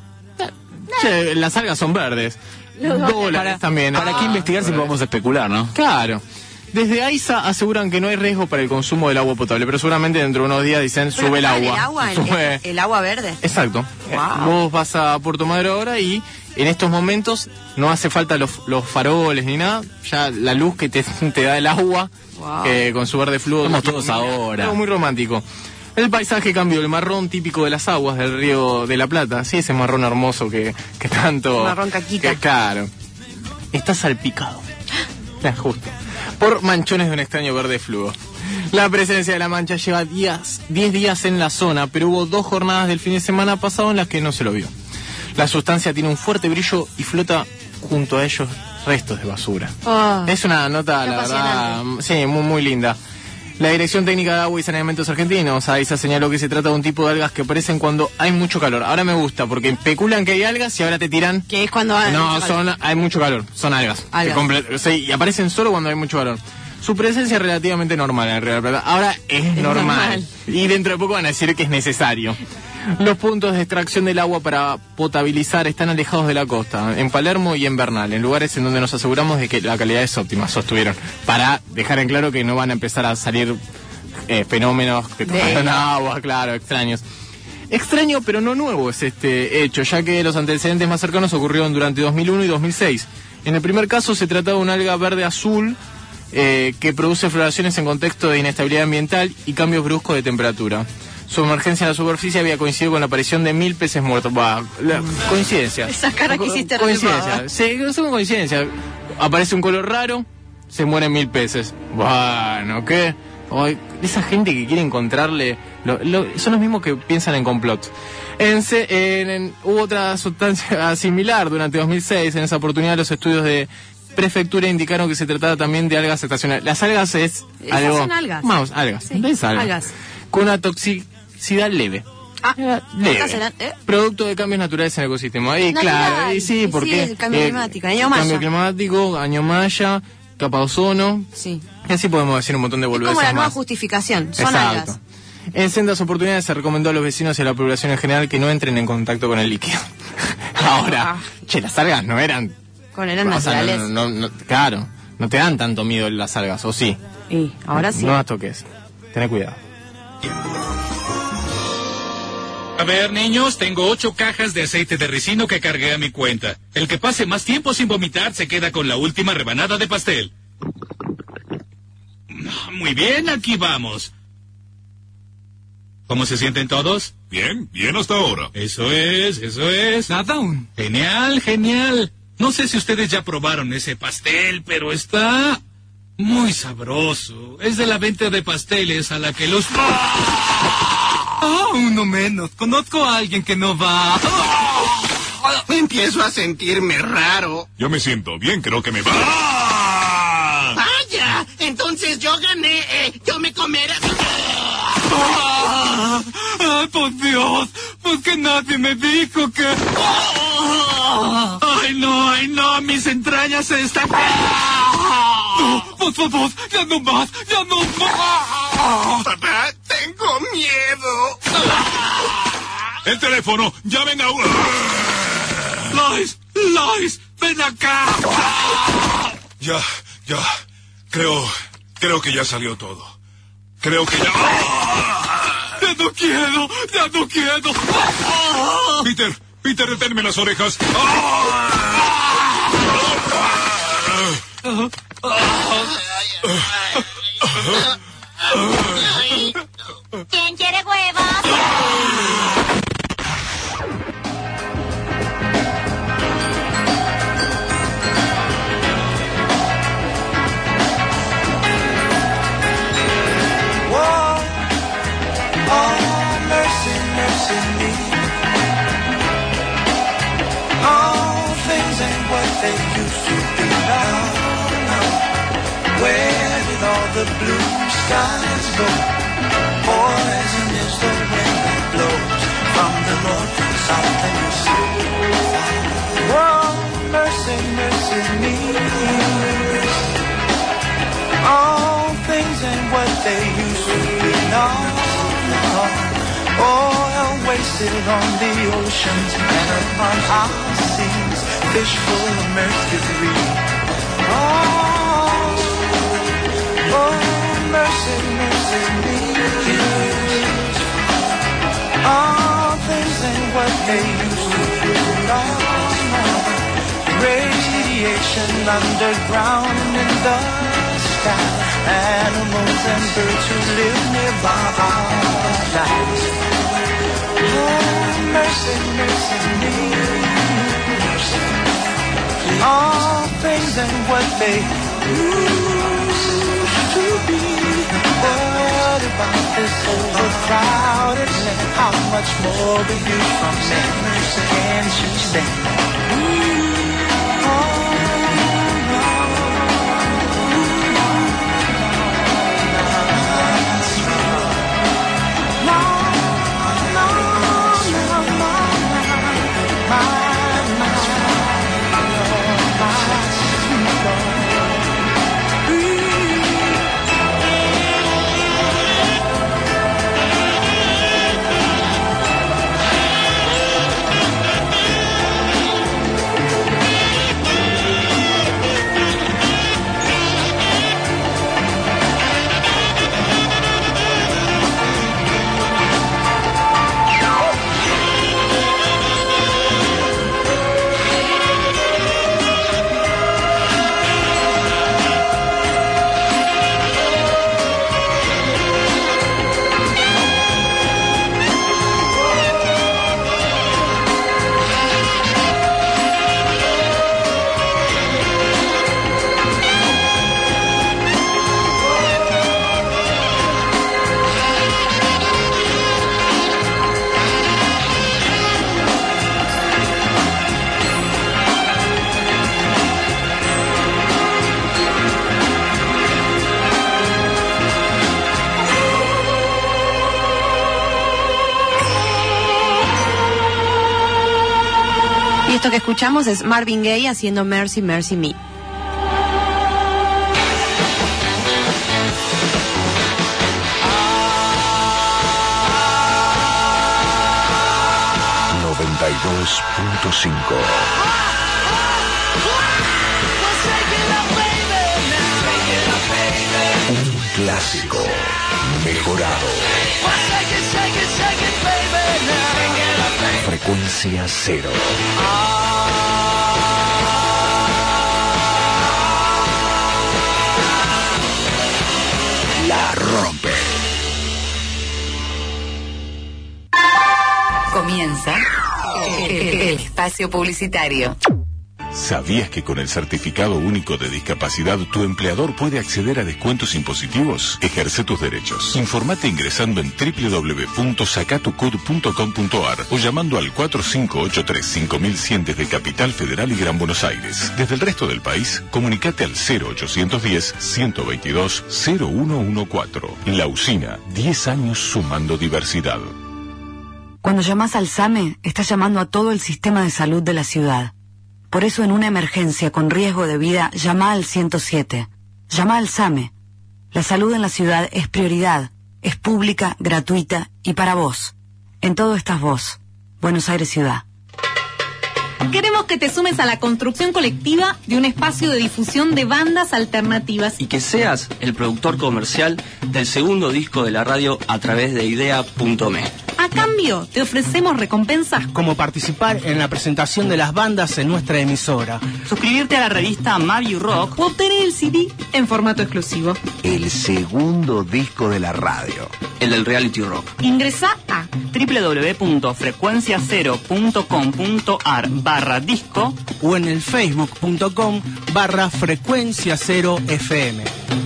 Che, las algas son verdes. Dólares también. ¿Para qué investigar si podemos especular, no? Claro. Desde AISA aseguran que no hay riesgo para el consumo del agua potable, pero seguramente dentro de unos días dicen Pero sube el ¿el agua. agua? ¿El, Sube- el- el agua verde? Exacto. Eh, Vos vas a Puerto Madero ahora y en estos momentos no hace falta los, los faroles ni nada, ya la luz que te, te da el agua Wow. eh, con su verde fluo. Somos todos ahora. Algo muy romántico. El paisaje cambió, el marrón típico de las aguas del río de la Plata, sí, ese marrón hermoso que, que tanto... Marrón caquita. que, claro. Está salpicado. Ya, justo. Por manchones de un extraño verde fluo. La presencia de la mancha lleva días, diez días en la zona, pero hubo dos jornadas del fin de semana pasado en las que no se lo vio. La sustancia tiene un fuerte brillo y flota junto a ellos restos de basura. Oh. Es una nota, Qué la verdad, sí, muy, muy linda. La Dirección Técnica de Agua y Saneamientos Argentinos, AISA, señaló que se trata de un tipo de algas que aparecen cuando hay mucho calor. Ahora me gusta, porque especulan que hay algas y ahora te tiran... Que es cuando hay No, mucho son, calor. hay mucho calor, son algas. Algas. Que comple- sí, y aparecen solo cuando hay mucho calor. Su presencia es relativamente normal en Río de la Plata. Ahora es, normal. normal. Y dentro de poco van a decir que es necesario. Los puntos de extracción del agua para potabilizar están alejados de la costa, en Palermo y en Bernal, en lugares en donde nos aseguramos de que la calidad es óptima, sostuvieron. Para dejar en claro que no van a empezar a salir eh, fenómenos que toman agua, claro, extraños. Extraño pero no nuevo es este hecho, ya que los antecedentes más cercanos ocurrieron durante dos mil uno y dos mil seis. En el primer caso se trataba de una alga verde-azul eh, que produce floraciones en contexto de inestabilidad ambiental y cambios bruscos de temperatura. Su emergencia en la superficie había coincidido con la aparición de mil peces muertos. Bah, la- coincidencia. Esa cara que hiciste Coincidencia. reservada. Sí, es una coincidencia. Aparece un color raro, se mueren mil peces. Bueno, ¿qué? Ay, esa gente que quiere encontrarle... lo- lo- son los mismos que piensan en complot. En, se- en- en- hubo otra sustancia similar durante dos mil seis. En esa oportunidad los estudios de prefectura indicaron que se trataba también de algas estacionales. Las algas es Esas algo... son algas. Vamos, algas. Sí, Es algas. algas. Con una toxicidad leve. Ah, Leve. ¿estas serán? ¿Eh? Producto de cambios naturales en el ecosistema. Y Natural. claro, y sí, Y porque... sí, el cambio climático, año maya. Cambio climático, año maya, capa ozono. Sí. Y así podemos decir un montón de Es como boludeces la nueva más. justificación. Son Exacto. algas. En sendas oportunidades se recomendó a los vecinos y a la población en general que no entren en contacto con el líquido. Ahora, che, las algas no eran... Con eran o sea, no- naturales. no- no- claro, no te dan tanto miedo las algas, ¿o sí? Y ahora sí. No las toques. Ten cuidado. A ver, niños, tengo ocho cajas de aceite de ricino que cargué a mi cuenta. El que pase más tiempo sin vomitar se queda con la última rebanada de pastel. Muy bien, aquí vamos. ¿Cómo se sienten todos? Bien, bien hasta ahora. Eso es, eso es. Nada aún. Genial, genial. No sé si ustedes ya probaron ese pastel, pero está muy sabroso. Es de la venta de pasteles a la que los... Ah, uno menos. Conozco a alguien que no va. Empiezo a sentirme raro. Yo me siento bien, creo que me va. ¡Vaya! Entonces yo gané. Eh, yo me comeré. Ah, ¡Ay, por Dios! ¿Por qué nadie me dijo que...? ¡Ay, no, ay, no! ¡Mis entrañas se están... No, por favor, ya no más, ya no más. Papá, tengo miedo. puedo. El teléfono, llamen a... Lois, Lois, ven acá. Ya, ya. Creo, creo que ya salió todo. Creo que ya... Ya no quiero, ya no quiero. Peter, Peter, deténme las orejas. ¿Quién quiere huevos? They used to be now, now. Where did all the blue skies go? Poison is the wind that blows from the north to the south and the sea. Oh, mercy, mercy me. All things ain't what they used to be, no, no. Oil wasted on the oceans and upon our seas, fish full of mercury. Oh, oh, mercy, mercy me. All things ain't what they used to be, no, no. Radiation underground and in the sky, animals and birds who live nearby are dying. Oh, mercy, mercy me. All things ain't what they used to be. What about this overcrowded land? How much more will you from me? Can't you stand that? Oh, no, Esto que escuchamos es Marvin Gaye haciendo Mercy, Mercy Me. noventa y dos punto cinco. Un clásico mejorado. Frecuencia cero. La rompe. Comienza el espacio publicitario. ¿Sabías que con el Certificado Único de Discapacidad tu empleador puede acceder a descuentos impositivos? Ejerce tus derechos. Informate ingresando en doble u doble u doble u punto sacatucud punto com punto ar o llamando al cuatro cinco ocho tres cinco mil cien desde Capital Federal y Gran Buenos Aires. Desde el resto del país, comunicate al cero ochocientos diez, ciento veintidós, cero uno catorce. La Usina, diez años sumando diversidad. Cuando llamas al SAME, estás llamando a todo el sistema de salud de la ciudad. Por eso, en una emergencia con riesgo de vida, llama al ciento siete. Llama al SAME. La salud en la ciudad es prioridad. es pública, gratuita y para vos. En todo estás vos. Buenos Aires Ciudad. Queremos que te sumes a la construcción colectiva de un espacio de difusión de bandas alternativas. Y que seas el productor comercial del segundo disco de la radio a través de idea punto me. A cambio, te ofrecemos recompensas como participar en la presentación de las bandas en nuestra emisora, suscribirte a la revista Mavi Rock o obtener el C D en formato exclusivo. El segundo disco de la radio. El del reality rock. Ingresa a doble u doble u doble u punto frecuencia cero punto com punto a r barra disco o en el facebook punto com barra frecuencia cero F M.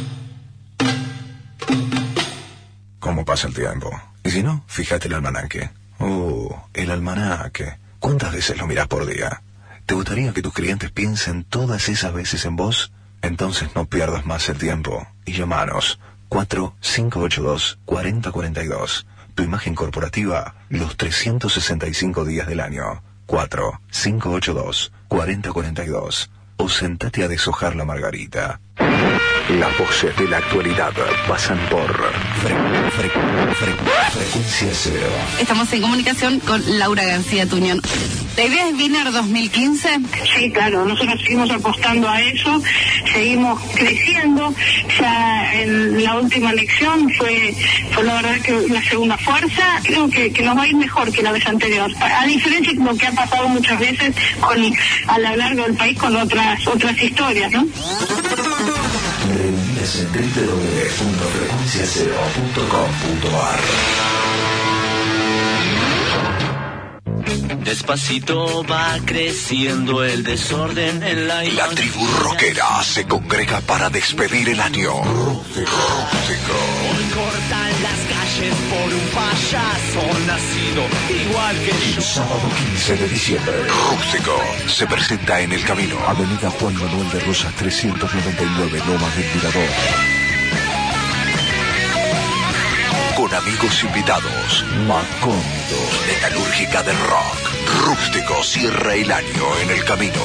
¿Cómo pasa el tiempo? Y si no, fíjate el almanaque. Oh, el almanaque. ¿Cuántas veces lo mirás por día? ¿Te gustaría que tus clientes piensen todas esas veces en vos? Entonces no pierdas más el tiempo y llamanos cuatro cinco ocho dos, cuatro cero cuatro dos. Tu imagen corporativa los trescientos sesenta y cinco días del año. cuatro cinco ocho dos, cuatro cero cuatro dos. O sentate a deshojar la margarita. Las voces de la actualidad pasan por fre fre fre Frecuencia Cero. Estamos en comunicación con Laura García Tuñón. ¿La idea es Wiener dos mil quince? Sí, claro, nosotros seguimos apostando a eso, seguimos creciendo. Ya en la última elección fue, fue la verdad que la segunda fuerza. Creo que, que nos va a ir mejor que la vez anterior. A diferencia de lo que ha pasado muchas veces con, a lo largo del país con otras, otras historias, ¿no? Reunidas en doble u doble u doble u punto frecuencia cero punto com punto a r. Despacito va creciendo el desorden en la... La tribu rockera se congrega para despedir el año. Rústico, rústico. Hoy cortan las calles por un payaso nacido igual que yo. El sábado quince de diciembre, Rústico se presenta en El Camino, Avenida Juan Manuel de Rosas trescientos noventa y nueve, Lomas del Mirador. Con amigos invitados, Macondo, Metalúrgica del Rock. Rústico cierra el año en El Camino.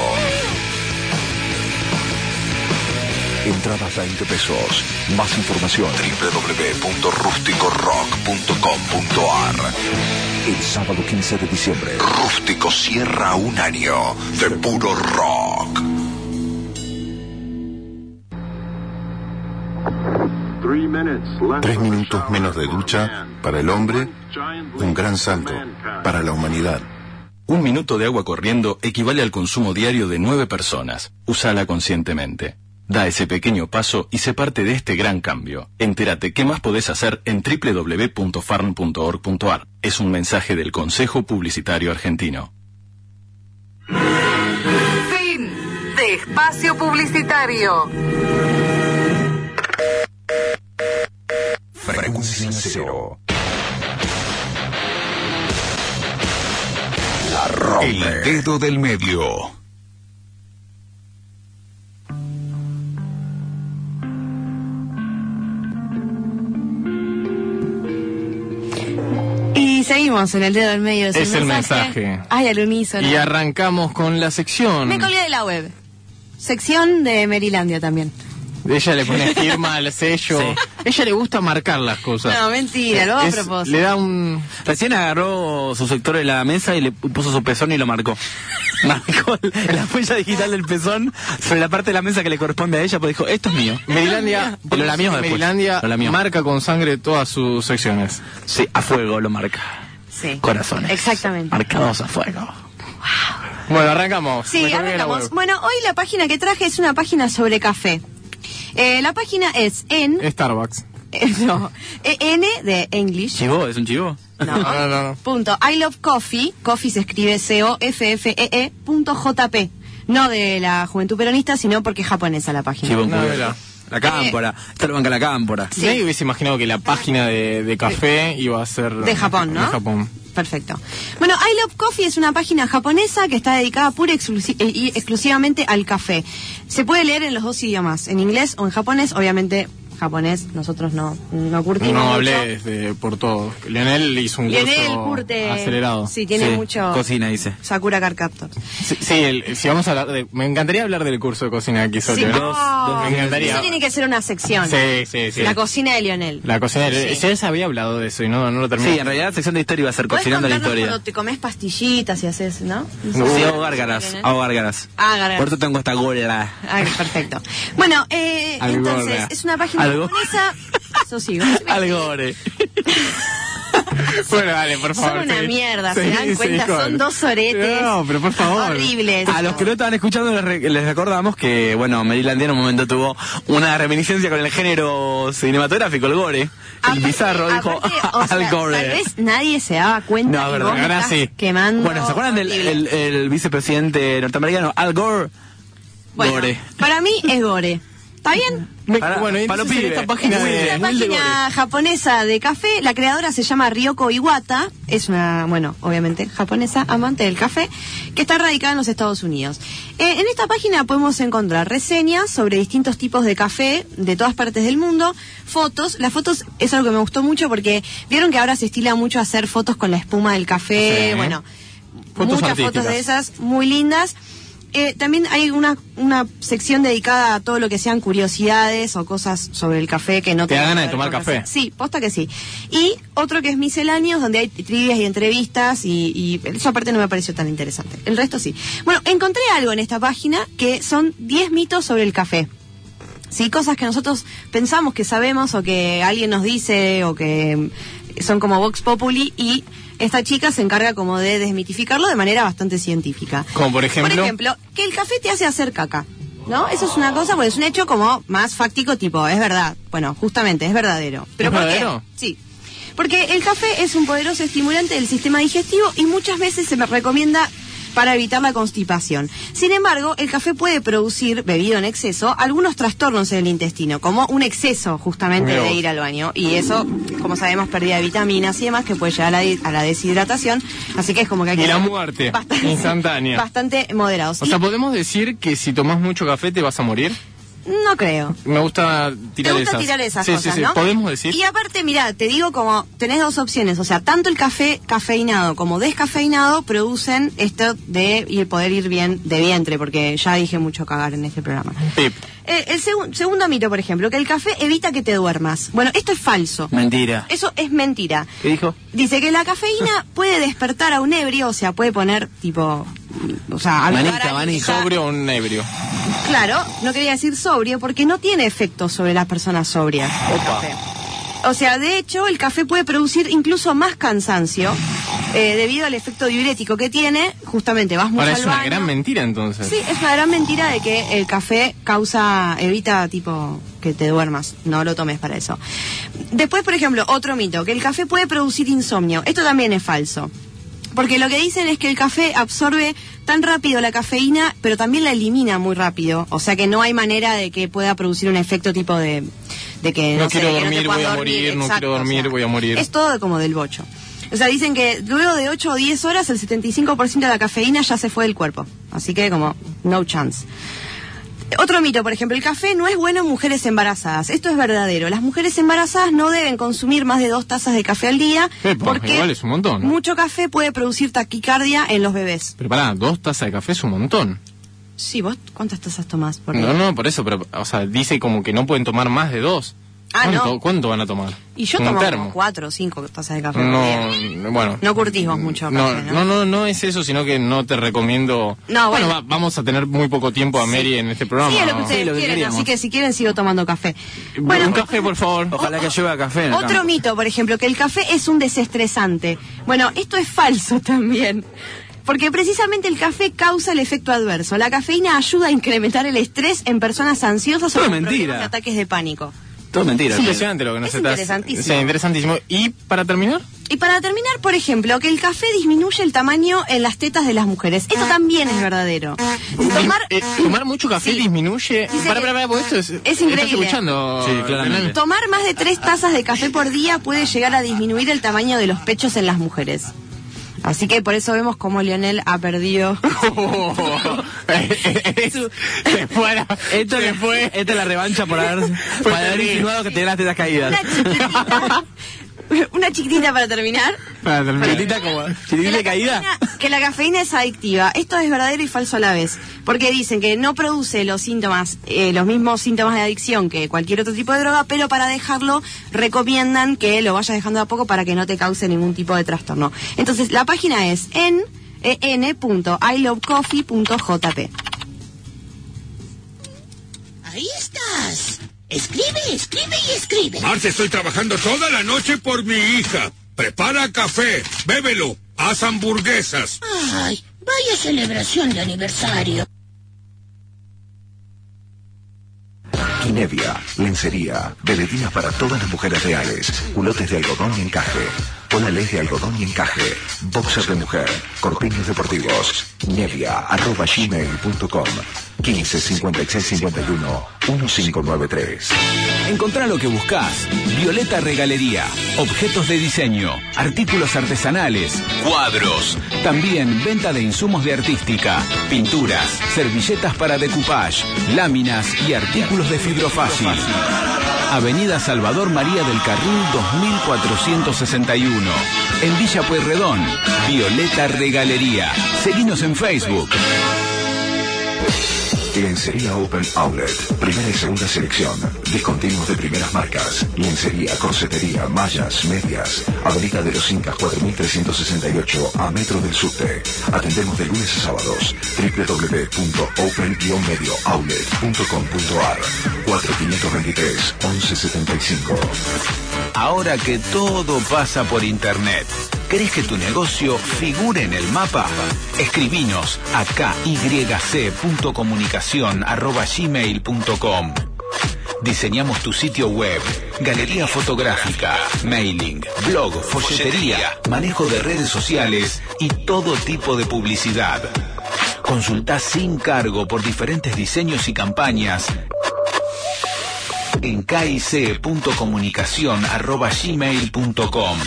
Entradas veinte pesos. Más información doble u doble u doble u punto rústico rock punto com punto a r. El sábado quince de diciembre, Rústico cierra un año de puro rock. Tres minutos menos de ducha para el hombre, un gran salto para la humanidad. Un minuto de agua corriendo equivale al consumo diario de nueve personas. Úsala conscientemente. Da ese pequeño paso y sé parte de este gran cambio. Entérate qué más podés hacer en doble u doble u doble u punto farm punto org punto a r. Es un mensaje del Consejo Publicitario Argentino. Fin de espacio publicitario. Frecuencia Cero. La rompe. El dedo del medio. Y seguimos en el dedo del medio. Es el mensaje. Ay, al unísono. Y arrancamos con la sección. Me colgué de la web. Sección de Merilandia también. Ella le pone firma al sello. Sí. Ella le gusta marcar las cosas. No, mentira, lo hago a Es- propósito. Le da un... Recién agarró su sector de la mesa y le puso su pezón y lo marcó. Marcó la huella digital del pezón sobre la parte de la mesa que le corresponde a ella, pues dijo, esto es mío. Merilandia, Lo lamíamos después. Merilandia Lo lamíamos. marca con sangre todas sus secciones. Sí, a fuego lo marca. Sí. Corazones. Exactamente. Marcados a fuego. Bueno, arrancamos. Sí, Me colgué de la arrancamos. web. Bueno, hoy la página que traje es una página sobre café. Eh, la página es en... Starbucks. eh, no, eh, N de English. ¿Chivo? ¿Es un chivo? No. No, no, no. Punto. I love coffee. Coffee se escribe C O F F E E. Punto J P. No de la Juventud Peronista, sino porque es japonesa la página. Chivo, No, un mira. La cámpora. Esta lo banca la cámpora. Sí. Nadie hubiese imaginado que la página de, de café iba a ser... De Japón, ¿no? De Japón. Perfecto. Bueno, I Love Coffee es una página japonesa que está dedicada pura y exclusi- eh, y exclusivamente al café. Se puede leer en los dos idiomas, en inglés o en japonés, obviamente japonés, nosotros no, no curtimos No mucho. hablé de, por todo. Leonel hizo un Lionel curso curte, acelerado. Sí, tiene Sí, mucho... cocina, dice. Sakura Card Captors. Sí, sí, el- si vamos a hablar de... Me encantaría hablar del curso de cocina que hizo Sí, Leonel. oh, Me encantaría. Eso tiene que ser una sección. Sí, sí, sí. La cocina de Lionel. La cocina. Sí. Ya les había hablado de eso y no, no lo terminé. Sí, en realidad la sección de historia iba a ser ¿Podés cocinando la contarnos historia. cuando te comes pastillitas y haces, no? Sí, hago gárgaras, hago gárgaras. Ah, gárgaras. Por eso tengo esta gola. Ah, perfecto. Bueno, eh, Algo entonces, gorda. es una página Algo. japonesa. Eso sigo. Algore. Bueno, dale, por favor. Son una sí. mierda, Sí, ¿se dan sí, cuenta? joder. Son dos oretes. No, pero por favor. Horribles. A los que no estaban escuchando les, re- les recordamos que, bueno, Merilandia en un momento tuvo una reminiscencia con el género cinematográfico, el gore. El bizarro dijo Aparte, o sea, al gore. tal vez nadie se daba cuenta No, y verdad. vos me Ahora estás sí. quemando. Bueno, ¿se acuerdan del el, el vicepresidente norteamericano Al Gore? Bueno, Gore. para mí es gore. ¿Está bien? Me- Para- bueno, para entonces los en esta pibes. página Es de... una página japonesa de café. La creadora se llama Ryoko Iwata. Es una, bueno, obviamente japonesa, amante del café, que está radicada en los Estados Unidos. Eh, en esta página podemos encontrar reseñas sobre distintos tipos de café de todas partes del mundo, fotos. Las fotos es algo que me gustó mucho porque vieron que ahora se estila mucho hacer fotos con la espuma del café. Sí. Bueno, Fotos muchas artísticas. fotos de esas muy lindas. Eh, también hay una, una sección dedicada a todo lo que sean curiosidades o cosas sobre el café que no ¿Te da tengan ganas que de ver tomar con café? receta. Sí, posta que sí. Y otro que es misceláneos, donde hay trivias y entrevistas, y, y eso aparte no me pareció tan interesante. El resto sí. Bueno, encontré algo en esta página que son diez mitos sobre el café. Sí, cosas que nosotros pensamos que sabemos o que alguien nos dice o que son como Vox Populi, y esta chica se encarga como de desmitificarlo de manera bastante científica. Como por ejemplo... Por ejemplo, que el café te hace hacer caca, ¿no? Eso es una cosa, pues es un hecho como más fáctico, tipo, es verdad. Bueno, justamente, es verdadero. ¿Pero ¿Es por qué? verdadero? Sí. Porque el café es un poderoso estimulante del sistema digestivo y muchas veces se me recomienda para evitar la constipación. Sin embargo, el café puede producir, bebido en exceso, algunos trastornos en el intestino, como un exceso justamente Mirá de vos. ir al baño. Y eso, como sabemos, pérdida de vitaminas y demás, que puede llegar a la, di- a la deshidratación. Así que es como que hay que Y la ser muerte, bastante- instantánea. bastante moderados. O sea, ¿podemos decir que si tomás mucho café te vas a morir? No creo. Me gusta tirar Te gusta esas. tirar esas sí, cosas, sí, sí. ¿no? ¿Podemos decir? Y aparte, mira, te digo como, tenés dos opciones, o sea, tanto el café cafeinado como descafeinado producen esto de ir, poder ir bien de vientre, porque ya dije mucho cagar en este programa. Pip. Eh, el segu- segundo mito, por ejemplo, que el café evita que te duermas. Bueno, esto es falso. Mentira. Eso es mentira. ¿Qué dijo? Dice que la cafeína puede despertar a un ebrio, o sea, puede poner tipo, o sea, ayudar Manica, a alguien manica. que está- ¿Sobrio o un ebrio? Claro, no quería decir sobrio porque no tiene efecto sobre las personas sobrias. el café. O sea, de hecho, el café puede producir incluso más cansancio eh, debido al efecto diurético que tiene. Justamente vas mucho Ahora al es una baño. gran mentira entonces. Sí, es una gran mentira de que el café causa, evita tipo que te duermas, no lo tomes para eso. Después, por ejemplo, otro mito, que el café puede producir insomnio. Esto también es falso. Porque lo que dicen es que el café absorbe tan rápido la cafeína, pero también la elimina muy rápido. O sea que no hay manera de que pueda producir un efecto tipo de, de que No no, sé, quiero que no te dormir, puedas voy a dormir. morir, no Exacto, quiero dormir, o sea, voy a morir. Es todo como del bocho. O sea, dicen que luego de ocho o diez horas el setenta y cinco por ciento de la cafeína ya se fue del cuerpo. Así que como, no chance. Otro mito, por ejemplo, el café no es bueno en mujeres embarazadas. Esto es verdadero. Las mujeres embarazadas no deben consumir más de dos tazas de café al día Epa, porque igual es un montón. mucho café puede producir taquicardia en los bebés. Pero pará, dos tazas de café es un montón. Sí, ¿vos cuántas tazas tomás por No, día? no, por eso, pero, o sea, dice como que no pueden tomar más de dos. Ah, ¿Cuánto, no. ¿Cuánto van a tomar? Y yo Un tomo termo. como cuatro o cinco tazas de café por día. No, bueno. No curtís vos mucho No, café, ¿no? no, no, no es eso, sino que no te recomiendo. No, bueno. va- vamos a tener muy poco tiempo a Mary en este programa. Sí, es lo que ¿no? ustedes quieren, así que si quieren sigo tomando café. Un café, por favor. Ojalá que llueva café en el Otro campo. mito, por ejemplo, que el café es un desestresante. Bueno, esto es falso también. Porque precisamente el café causa el efecto adverso. La cafeína ayuda a incrementar el estrés en personas ansiosas o Todo con mentira. problemas de ataques de pánico. Todo mentira. Es impresionante lo que nos Es estás... interesantísimo. Sí, interesantísimo. ¿Y para terminar? Y para terminar, por ejemplo, que el café disminuye el tamaño en las tetas de las mujeres. Esto también es verdadero. Tomar, Eh, tomar mucho café disminuye... Dice Para, que- para, para, porque esto es... Es increíble. ¿Estás escuchando? Sí, claramente. Tomar más de tres tazas de café por día puede llegar a disminuir el tamaño de los pechos en las mujeres. Así que por eso vemos cómo Lionel ha perdido. Se fuera. Esto se fue. Esta es la revancha por haber, por haber insinuado que te las tetas caídas. Una chiquitita, una chiquitita para terminar. Para terminar. Chiquitita como chiquitita de caída. Que la cafeína es adictiva. Esto es verdadero y falso a la vez. Porque dicen que no produce los síntomas, eh, los mismos síntomas de adicción que cualquier otro tipo de droga, pero para dejarlo recomiendan que lo vayas dejando a poco para que no te cause ningún tipo de trastorno. Entonces, la página es en en punto i love coffee punto j p. Ahí estás. Escribe, escribe y escribe. Marce, estoy trabajando toda la noche por mi hija. Prepara café, bébelo, haz hamburguesas. Ay, vaya celebración de aniversario. Nevia, lencería, veletinas para todas las mujeres reales, culotes de algodón y encaje, polales de algodón y encaje, boxers de mujer, corpiños deportivos. Nevia, arroba gmail punto com, quince cincuenta y seis cincuenta y uno, quince noventa y tres. Encontrá lo que buscás. Violeta Regalería, objetos de diseño, artículos artesanales, cuadros. También venta de insumos de artística, pinturas, servilletas para decoupage, láminas y artículos de fibra fácil. Avenida Salvador María del Carril dos mil cuatrocientos sesenta y uno. En Villa Pueyrredón. Violeta Regalería. Seguinos en Facebook. Lencería Open Outlet, primera y segunda selección, discontinuos de primeras marcas, lencería, corsetería, mallas, medias, Avenida de los Incas cuatro mil trescientos sesenta y ocho, a metro del subte. Atendemos de lunes a sábados. w w w punto open medio outlet punto com punto a r, cuatro cinco dos tres, once setenta y cinco. Ahora que todo pasa por internet, ¿querés que tu negocio figure en el mapa? Escribinos a kyc.comunicación arroba gmail punto com. Diseñamos tu sitio web, galería fotográfica, mailing, blog, folletería, manejo de redes sociales y todo tipo de publicidad. Consultá sin cargo por diferentes diseños y campañas en kyc.comunicación arroba gmail punto com.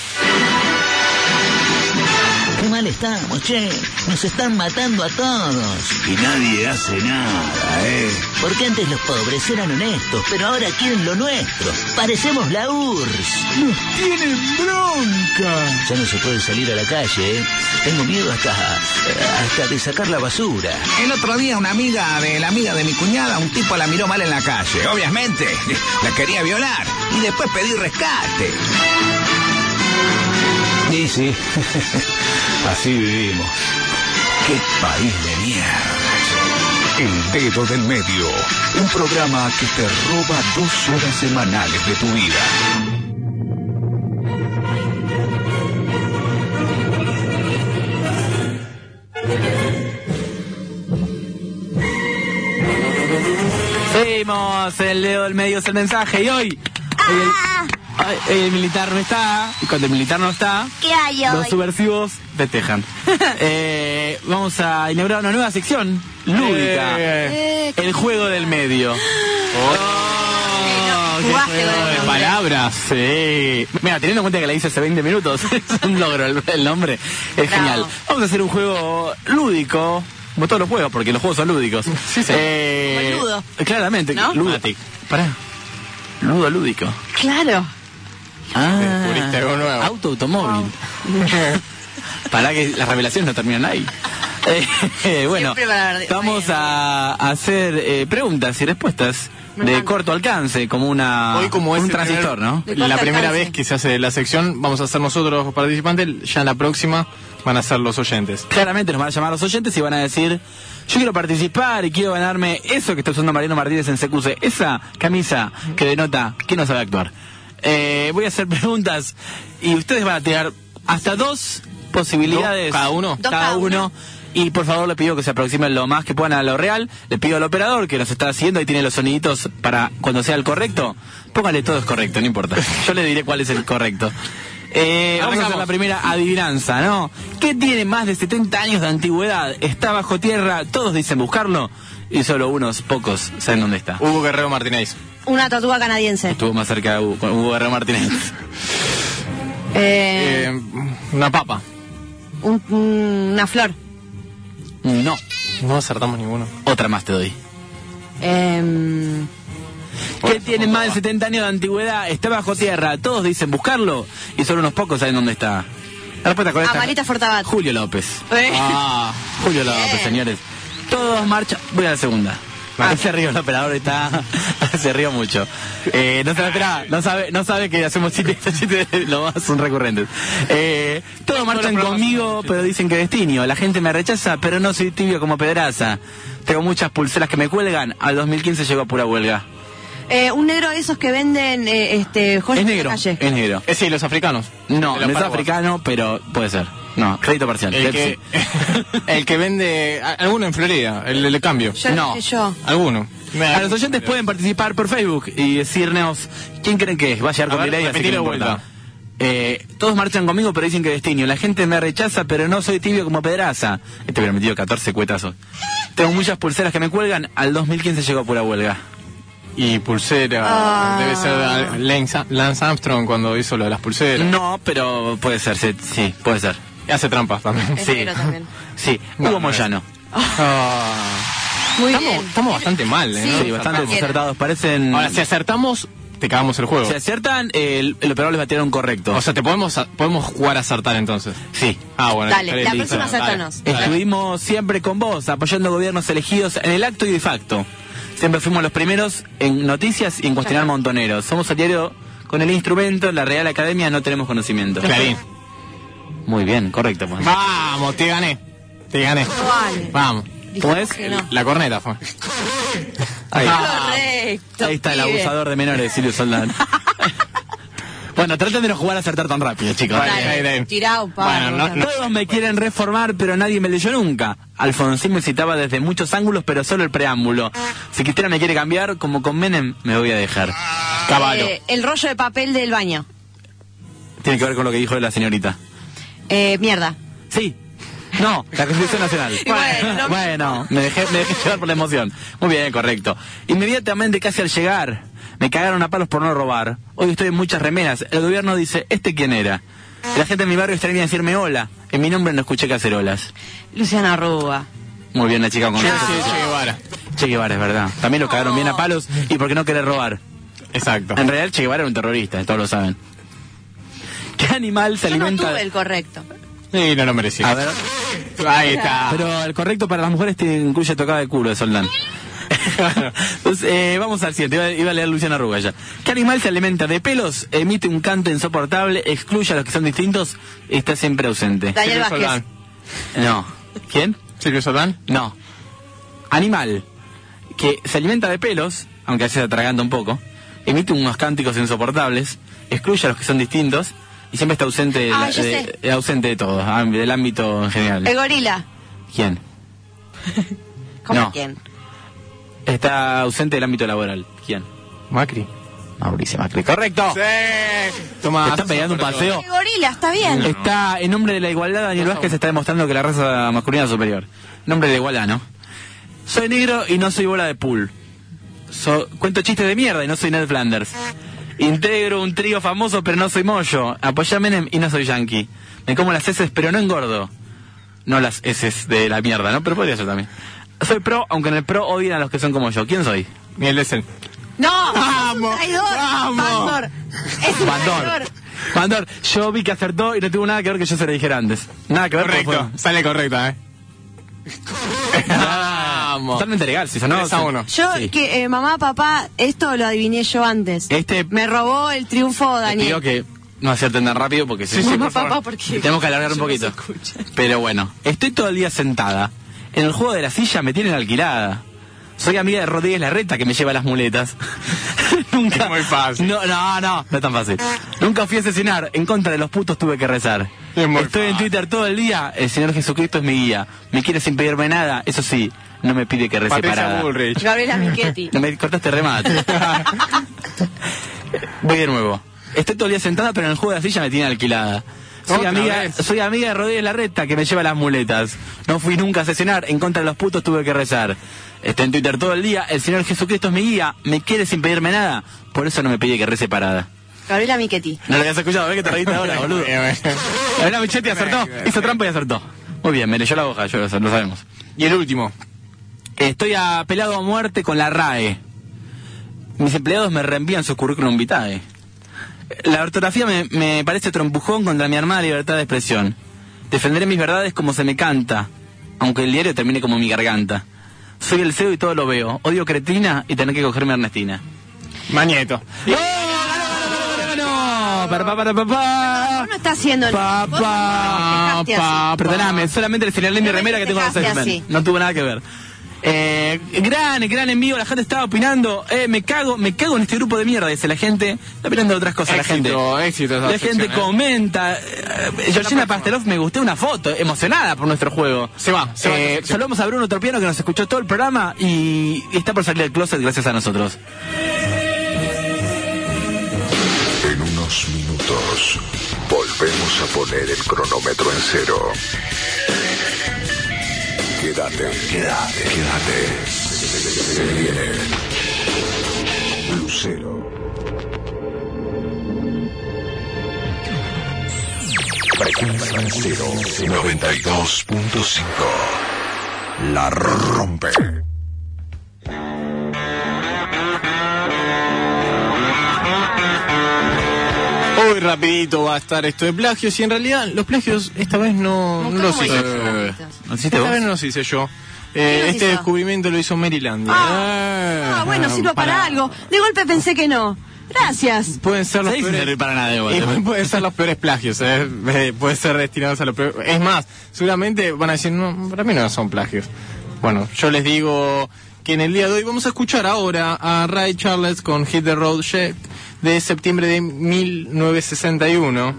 Qué mal estamos, che. Nos están matando a todos. Y nadie hace nada, ¿eh? Porque antes los pobres eran honestos, pero ahora quieren lo nuestro. Parecemos la U R S. ¡Nos tienen bronca! Ya no se puede salir a la calle, ¿eh? Tengo miedo hasta, hasta de sacar la basura. El otro día una amiga de la amiga de mi cuñada, un tipo la miró mal en la calle. Obviamente, la quería violar. Y después pedí rescate. Sí, sí. Así vivimos. ¡Qué país de mierda! El Dedo del Medio. Un programa que te roba dos horas semanales de tu vida. Seguimos, el Dedo del Medio es el mensaje y hoy... El, el militar no está, y cuando el militar no está, ¿qué hay hoy? Los subversivos festejan. eh, vamos a inaugurar una nueva sección lúdica. Eh, el juego del medio. Oh, qué juego de palabras, sí. Mira, teniendo en cuenta que la hice hace veinte minutos, es un logro el, el nombre. Es Bravo. Genial. Vamos a hacer un juego lúdico, como todos los juegos, porque los juegos son lúdicos. Sí, sí. Eh, como el ludo. Claramente, ¿no? Ludotic. Pará. Ludo lúdico. Claro. Ah, descubriste algo nuevo. Auto automóvil. Wow. Para que las revelaciones no terminan ahí. Eh, bueno, vamos a hacer eh, preguntas y respuestas de corto alcance, como una Hoy como un es transistor, primer, ¿no? La primera vez que se hace la sección, vamos a hacer nosotros los participantes, ya en la próxima van a ser los oyentes. Claramente nos van a llamar los oyentes y van a decir: yo quiero participar y quiero ganarme eso que está usando Mariano Martínez en C Q C, esa camisa que denota que no sabe actuar. Eh, voy a hacer preguntas y ustedes van a tirar hasta dos posibilidades. ¿Cada uno? Cada, cada uno. uno. Y por favor le pido que se aproximen lo más que puedan a lo real. Le pido al operador que nos está haciendo y tiene los soniditos para cuando sea el correcto. Póngale todo es correcto, no importa. Yo le diré cuál es el correcto. Eh, vamos a hacer la primera adivinanza, ¿no? ¿Qué tiene más de setenta años de antigüedad? Está bajo tierra, todos dicen buscarlo y solo unos pocos saben dónde está. Hugo Guerrero Martínez. Una tortuga canadiense. Estuvo más cerca de Hugo, Hugo Guerrero Martínez. Eh... Eh, una papa. Un- una flor. No. No acertamos ninguno. Otra más te doy. Em, Que tiene más de setenta años de antigüedad, está bajo tierra, todos dicen buscarlo y solo unos pocos saben dónde está. La respuesta correcta. Amarita Fortabat. Julio López. Eh. Ah, Julio López, señores. Todos marchan. Voy a la segunda. Ah, se rió el operador, está. Se rió mucho. Eh, no se lo espera, no sabe, no sabe que hacemos chistes, estos chistes lo más son recurrentes. Eh, todos marchan conmigo, pero dicen que destinio. La gente me rechaza, pero no soy tibio como Pedraza. Tengo muchas pulseras que me cuelgan. Al dos mil quince llegó a pura huelga. eh, un negro de esos que venden eh, este joyas Es en la negro, calle. es negro. Eh, sí, los africanos. No, De no los es paraguas. africano, pero puede ser. No, crédito parcial. El Pepsi. que, el que vende. a- Alguno en Florida, el del cambio. Yo No. dije yo. Alguno. A los oyentes pueden participar por Facebook y decirnos quién creen que es. Va a llegar A con ver, mi ley, así que repetilo no de importa. vuelta. Eh, todos marchan conmigo, pero dicen que destinio. La gente me rechaza, pero no soy tibio como Pedraza. Este hubiera metido catorce cuetazos. Tengo muchas pulseras que me cuelgan. Al dos mil quince llegó a pura huelga. Y pulsera. Ah. Debe ser Lance, Lance Armstrong cuando hizo lo de las pulseras. No, pero puede ser, sí, sí, puede ser. Y hace trampas también. Es Sí. negro también. Sí, No, Hugo no es. Moyano. Ah. Muy estamos, bien. estamos bastante mal, ¿eh? Sí, ¿no? Sí, bastante Cualquiera. acertados. Parecen. Ahora, si acertamos, te cagamos el juego. Si aciertan, el, el operador les va a tirar un correcto. O sea, te podemos podemos jugar a acertar entonces. sí. Ah, bueno. Dale, estaré la listo. próxima Dale. acértanos. Dale. Estuvimos siempre con vos, apoyando gobiernos elegidos en el acto y de facto. Siempre fuimos los primeros en noticias y en cuestionar montoneros. Somos el diario con el instrumento, la Real Academia no tenemos conocimiento. Clarín. Muy bien, correcto. Pues. Vamos, te gané. Te gané. Vale. Vamos. ¿Cómo es? Que no. La corneta fue. Ahí, Correcto. ahí está el pibe. abusador de menores, Silvio Soldán. Bueno, traten de no jugar a acertar tan rápido, chicos. Dale. Dale, Ahí, ahí. tirá un par. Bueno, no- no- Todos me quieren reformar, pero nadie me leyó nunca. Alfonsín me citaba desde muchos ángulos, pero solo el preámbulo. Si Cristina me quiere cambiar, como con Menem, me voy a dejar. Caballo. Eh, el rollo de papel del baño. Tiene que ver con lo que dijo la señorita. Eh, mierda. Sí. No, la Constitución Nacional. Y bueno, Bueno, me dejé, me dejé llevar por la emoción. Muy bien, correcto. Inmediatamente, casi al llegar, me cagaron a palos por no robar. Hoy estoy en muchas remeras. El gobierno dice, ¿este quién era? La gente en mi barrio extraña decirme hola. En mi nombre no escuché cacerolas. Luciana Rúa. Muy bien, la chica con Sí, la sí, Che Guevara. Che Guevara, es verdad. También lo cagaron bien a palos y por qué no querer robar. Exacto. En realidad, Che Guevara era un terrorista, todos lo saben. ¿Qué animal se Yo no alimenta? tuve el correcto. Sí, no lo merecía. A ver. Ahí está. Pero el correcto para las mujeres te incluye tocada de culo de Soldán. Entonces, eh, vamos al siguiente. Iba, iba a leer Luciana Rúa ya. ¿Qué animal se alimenta de pelos, emite un canto insoportable, excluye a los que son distintos y está siempre ausente? Daniel Silvio Vázquez. Soldán. No. ¿Quién? ¿Silvio Soldán? No. Animal que se alimenta de pelos, aunque a veces atraganta un poco, emite unos cánticos insoportables, excluye a los que son distintos y siempre está ausente de, Ah, la- yo de- sé. de- ausente de todo, ah, del ámbito en general. El gorila. ¿Quién? ¿Cómo No. quién? Está ausente del ámbito laboral. ¿Quién? Macri. Mauricio Macri. Correcto. Sí. Toma. Te está pegando un paseo. El gorila, está bien. Está en nombre de la igualdad, Daniel Vázquez está demostrando que la raza masculina es superior. En nombre de la igualdad, ¿no? Soy negro y no soy bola de pool. So- cuento chistes de mierda y no soy Ned Flanders. Integro un trío famoso pero no soy mollo. Apoyé a Menem y no soy yankee. Me como las heces pero no engordo. No las heces de la mierda, ¿no? Pero podría ser también. Soy pro, aunque en el pro odien a los que son como yo. ¿Quién soy? Miguel Dessel. No, Vamos, es un traidor. vamos. Bandor. Es un Bandor. traidor. Bandor, yo vi que acertó y no tuvo nada que ver que yo se lo dijera antes. Nada que ver. porque Correcto. fue- Sale correcta, ¿eh? Vamos. Totalmente legal, si sonó. tres a uno. Yo, Sí. que eh, mamá, papá, esto lo adiviné yo antes. Este Me robó el triunfo, Les pido Daniel. que no acierten tan rápido porque si Sí, sí, Mamá, por favor. papá, porque tenemos que alargar un yo no poquito. se escucha. Pero bueno, estoy todo el día sentada. En el juego de la silla me tienen alquilada. Soy amiga de Rodríguez Larreta que me lleva las muletas. Nunca. Es muy fácil. No, no, no, no es tan fácil. Nunca fui a asesinar. En contra de los putos tuve que rezar. Es muy Estoy en fácil. Twitter todo el día. El Señor Jesucristo es mi guía. Me quiere sin pedirme nada. Eso sí, no me pide que rece Patricia parada. Bullrich. Gabriela Michetti. No me cortaste remate. Voy de nuevo. Estoy todo el día sentada, pero en el juego de la silla me tiene alquilada. Soy Otra amiga, vez. soy amiga de Rodríguez Larreta que me lleva las muletas. No fui nunca a asesinar, en contra de los putos tuve que rezar. Estoy en Twitter todo el día, el Señor Jesucristo es mi guía, me quiere sin pedirme nada, por eso no me pide que rece parada. Gabriela Michetti. No lo habías escuchado, ves que te reíste ahora, boludo. Gabriela Michetti acertó, hizo trampa y acertó. Muy bien, me leyó la hoja, yo lo sabemos. Y el último. Estoy apelado a muerte con la R A E. Mis empleados me reenvían su currículum vitae. La ortografía me, me parece otro empujón contra mi armada libertad de expresión. Defenderé mis verdades como se me canta, aunque el diario termine como mi garganta. Soy el C E O y todo lo veo. Odio cretina y tener que cogerme a Ernestina. Mañeto. ¡No! ¡No! Para, para, para, para. No está haciendo nada. Pa, pa, perdóname, solamente le señalé mi remera que tengo los X-Men. No tuvo nada que ver. Eh, gran, gran envío, la gente estaba opinando, eh, me cago, me cago en este grupo de mierda, dice la gente, está opinando de otras cosas, éxito, la gente. Éxito, la sección, gente eh. comenta, eh, Georgina Pastelov me gustó una foto, emocionada por nuestro juego. Se va, se eh, va. Saludamos a Bruno Torpiano que nos escuchó todo el programa y, y está por salir del closet gracias a nosotros. En unos minutos volvemos a poner el cronómetro en cero. Quédate, quédate, quédate. Se viene Lucero. Frecuencia en cero, noventa y dos punto cinco. La rompe. Hoy rapidito va a estar esto de plagios y en realidad los plagios esta vez no, no los hice yo. ¿No hiciste Esta vos? vez no los hice yo. Eh, los este hizo? descubrimiento lo hizo Marylandia. Ah, bueno, sirva para algo. De golpe pensé que no. Gracias. Pueden ser los Sí, sin peores, servir para nada de vuelta. igual pueden ser los peores plagios, eh. Eh, pueden ser destinados a los peores. Es más, seguramente van a decir, no, para mí no son plagios. Bueno, yo les digo que en el día de hoy vamos a escuchar ahora a Ray Charles con Hit the Road Jack de septiembre de mil novecientos sesenta y uno.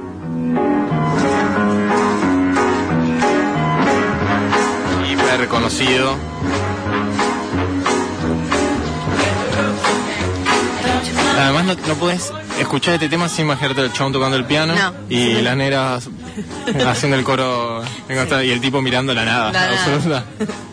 Hiper conocido. Además no, no puedes escuchar este tema sin imaginarte el chabón tocando el piano No. y las negras haciendo el coro y el tipo mirando la nada, La nada. absoluta.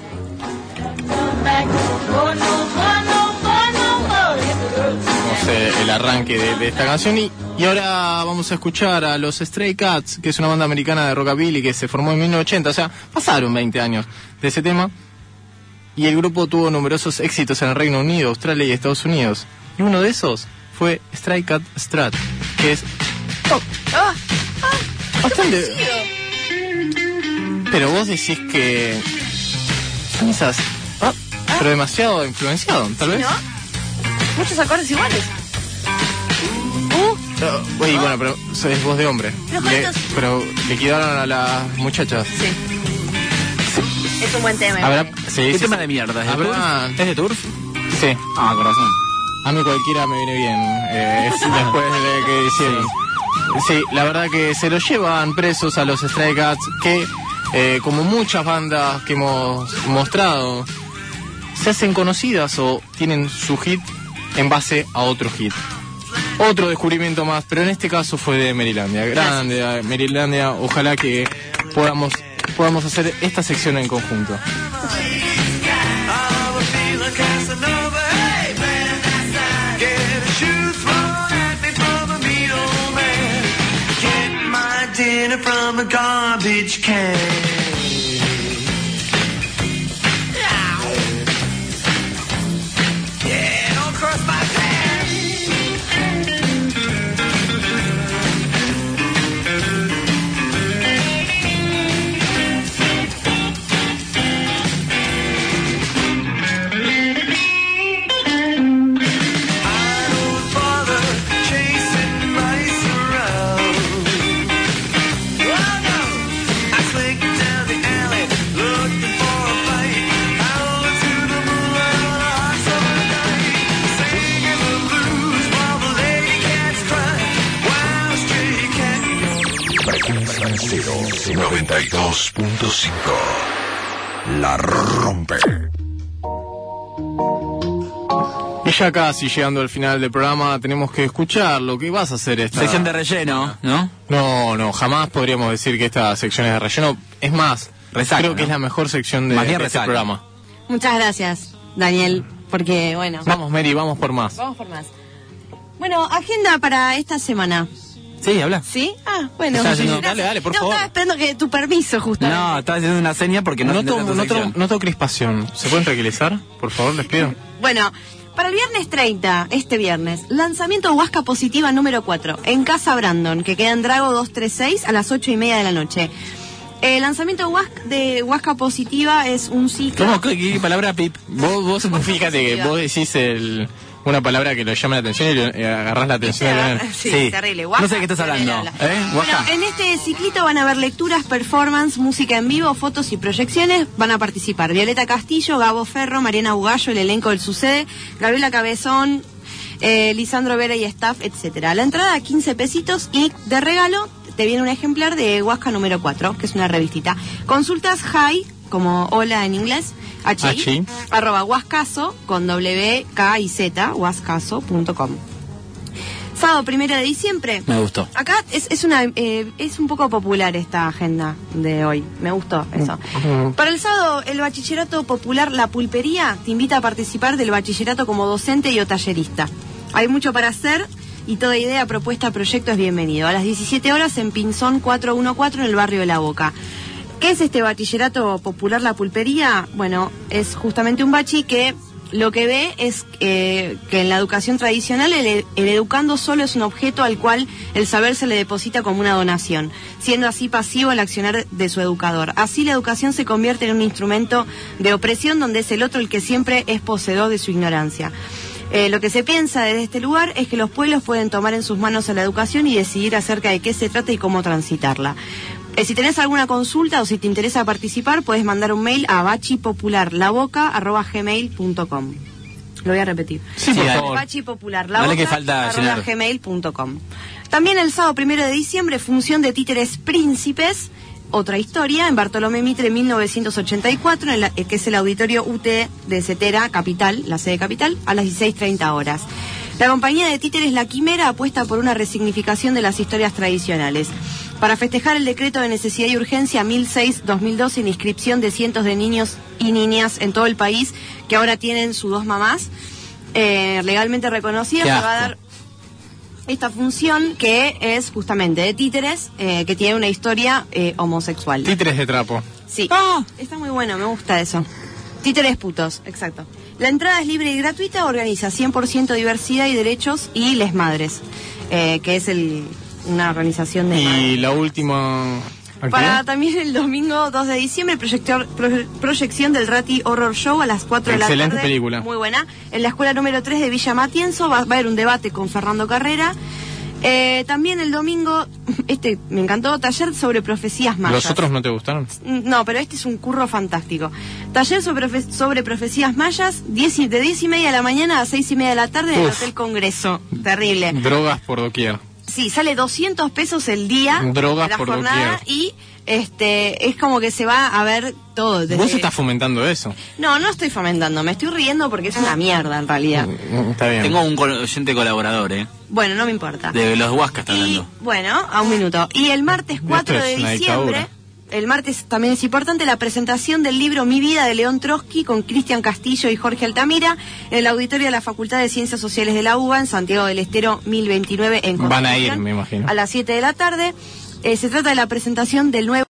Vamos, eh, el arranque de, de esta canción y, y ahora vamos a escuchar a los Stray Cats, que es una banda americana de rockabilly que se formó en mil novecientos ochenta, o sea, pasaron veinte años de ese tema y el grupo tuvo numerosos éxitos en el Reino Unido, Australia y Estados Unidos. Y uno de esos fue Stray Cat Strat, que es oh, Ah, bastante... Pero vos decís que son esas... ah, pero demasiado influenciado, tal ¿sí, vez. no? Muchos acordes iguales. Uh, Uh, uy, bueno, pero es voz de hombre. Pero Le- ¿cuántos? pero le quedaron a las muchachas. sí. Es un buen tema. Habrá, sí, ¿Qué sí, tema sí. de mierda? ¿Es de Habrá- Turf? ¿Es de Turf? Sí. Ah, corazón. A mí cualquiera me viene bien. Eh, es después de que hicieron. Sí, la verdad que se los llevan presos a los Stray Cats que, eh, como muchas bandas que hemos mostrado, se hacen conocidas o tienen su hit en base a otro hit. Otro descubrimiento más, pero en este caso fue de Marylandia. Grande, eh, Marylandia. Ojalá que podamos, podamos hacer esta sección en conjunto. Dinner from a garbage can. Yeah, don't cross my Frecuencia en cero, noventa y dos punto cinco. La rompe. Y ya casi llegando al final del programa, tenemos que escuchar lo que vas a hacer esta... Sección de relleno, ¿no? No, no, jamás podríamos decir que esta sección es de relleno. Es más, Resaca, creo que ¿no? es la mejor sección de, Más bien de este resaca. programa. Muchas gracias, Daniel, porque, bueno... Vamos, Mary, vamos por más. Vamos por más. Bueno, agenda para esta semana. Sí, habla. ¿Sí? Ah, bueno. Estaba haciendo- Gracias. dale, dale, por no, favor. estaba esperando que tu permiso, justamente. No, estaba haciendo una seña porque no Noto, se entiende tu noto, sección. noto crispación. ¿Se pueden tranquilizar? Por favor, les pido. Bueno, para el viernes treinta, este viernes, lanzamiento Huasca Positiva número cuatro, en Casa Brandon, que queda en Drago doscientos treinta y seis a las ocho y media de la noche. El lanzamiento Huasca, de Huasca Positiva es un ciclo... ¿Cómo? ¿Qué, qué palabra, Pip? Vos, vos fíjate que vos decís el, una palabra que lo llama la atención y le- eh, agarrás la atención de la- Sí, terrible. Huasca, No sé de qué estás hablando. terrible. ¿Eh? Bueno, Huasca. en este ciclito van a haber lecturas, performance, música en vivo, fotos y proyecciones. Van a participar Violeta Castillo, Gabo Ferro, Mariana Bugallo, el elenco del Sucede, Gabriela Cabezón, eh, Lisandro Vera y staff, etcétera. La entrada a quince pesitos y de regalo te viene un ejemplar de Huasca número cuatro, que es una revistita. Consultas hi, como hola en inglés, H I, H I. arroba huascaso con W, K y Z, huascaso punto com. Sábado primero de diciembre. Me gustó. Acá es, es una eh, es un poco popular esta agenda de hoy. Me gustó eso. Para el sábado, el Bachillerato Popular La Pulpería te invita a participar del bachillerato como docente y o tallerista. Hay mucho para hacer y toda idea, propuesta, proyecto es bienvenido. A las diecisiete horas en Pinzón cuatrocientos catorce en el barrio de La Boca. ¿Qué es este Bachillerato Popular La Pulpería? Bueno, es justamente un bachi que lo que ve es eh, que en la educación tradicional el, el educando solo es un objeto al cual el saber se le deposita como una donación, siendo así pasivo el accionar de su educador. Así la educación se convierte en un instrumento de opresión donde es el otro el que siempre es poseedor de su ignorancia. Eh, lo que se piensa desde este lugar es que los pueblos pueden tomar en sus manos a la educación y decidir acerca de qué se trata y cómo transitarla. Eh, si tenés alguna consulta o si te interesa participar, puedes mandar un mail a bachipopularlaboca arroba gmail punto com. Lo voy a repetir. Sí, por favor. bachipopularlaboca Dale que falta arroba llenar. gmail punto com. También el sábado primero de diciembre, función de títeres príncipes, otra historia, en Bartolomé Mitre mil novecientos ochenta y cuatro, en la, eh, que es el auditorio U T de Cetera, Capital, la sede Capital, a las dieciséis treinta horas. La compañía de títeres La Quimera apuesta por una resignificación de las historias tradicionales. Para festejar el decreto de necesidad y urgencia mil seis barra dos mil doce en inscripción de cientos de niños y niñas en todo el país que ahora tienen sus dos mamás eh, legalmente reconocidas, Qué se va a asco. dar esta función que es justamente de títeres, eh, que tiene una historia eh, homosexual. Títeres de trapo. Sí, está muy bueno, me gusta eso. Títeres putos, exacto. La entrada es libre y gratuita, organiza cien por ciento diversidad y derechos y Les Madres, eh, que es el, una organización de madres. Y la última Para actividad. también el domingo dos de diciembre, proyector- pro- proyección del Rati Horror Show a las cuatro de la tarde. Excelente película. Muy buena. En la escuela número tres de Villa Matienzo va, va a haber un debate con Fernando Carrera. Eh, también el domingo, este me encantó, taller sobre profecías mayas. ¿Los otros no te gustaron? No, pero este es un curro fantástico. Taller sobre, profe- sobre profecías mayas, diez y- de diez y media de la mañana a seis y media de la tarde en el Uf. Hotel Congreso. Terrible. Drogas por doquier. Sí, sale doscientos pesos el día Drogas de la por jornada doquier. y este es como que se va a ver todo. desde- Vos estás fomentando eso. No, no estoy fomentando, me estoy riendo porque es una mierda en realidad. Está bien. Tengo un col- oyente colaborador, ¿eh? Bueno, no me importa. De los Huascas está hablando. Bueno, a un minuto. Y el martes cuatro Esto es de una diciembre, dictadura. el martes también es importante la presentación del libro Mi Vida de León Trotsky con Cristian Castillo y Jorge Altamira en el auditorio de la Facultad de Ciencias Sociales de la U B A en Santiago del Estero mil veintinueve en Van a ir, Constitución, me imagino. a las siete de la tarde. Eh, se trata de la presentación del nuevo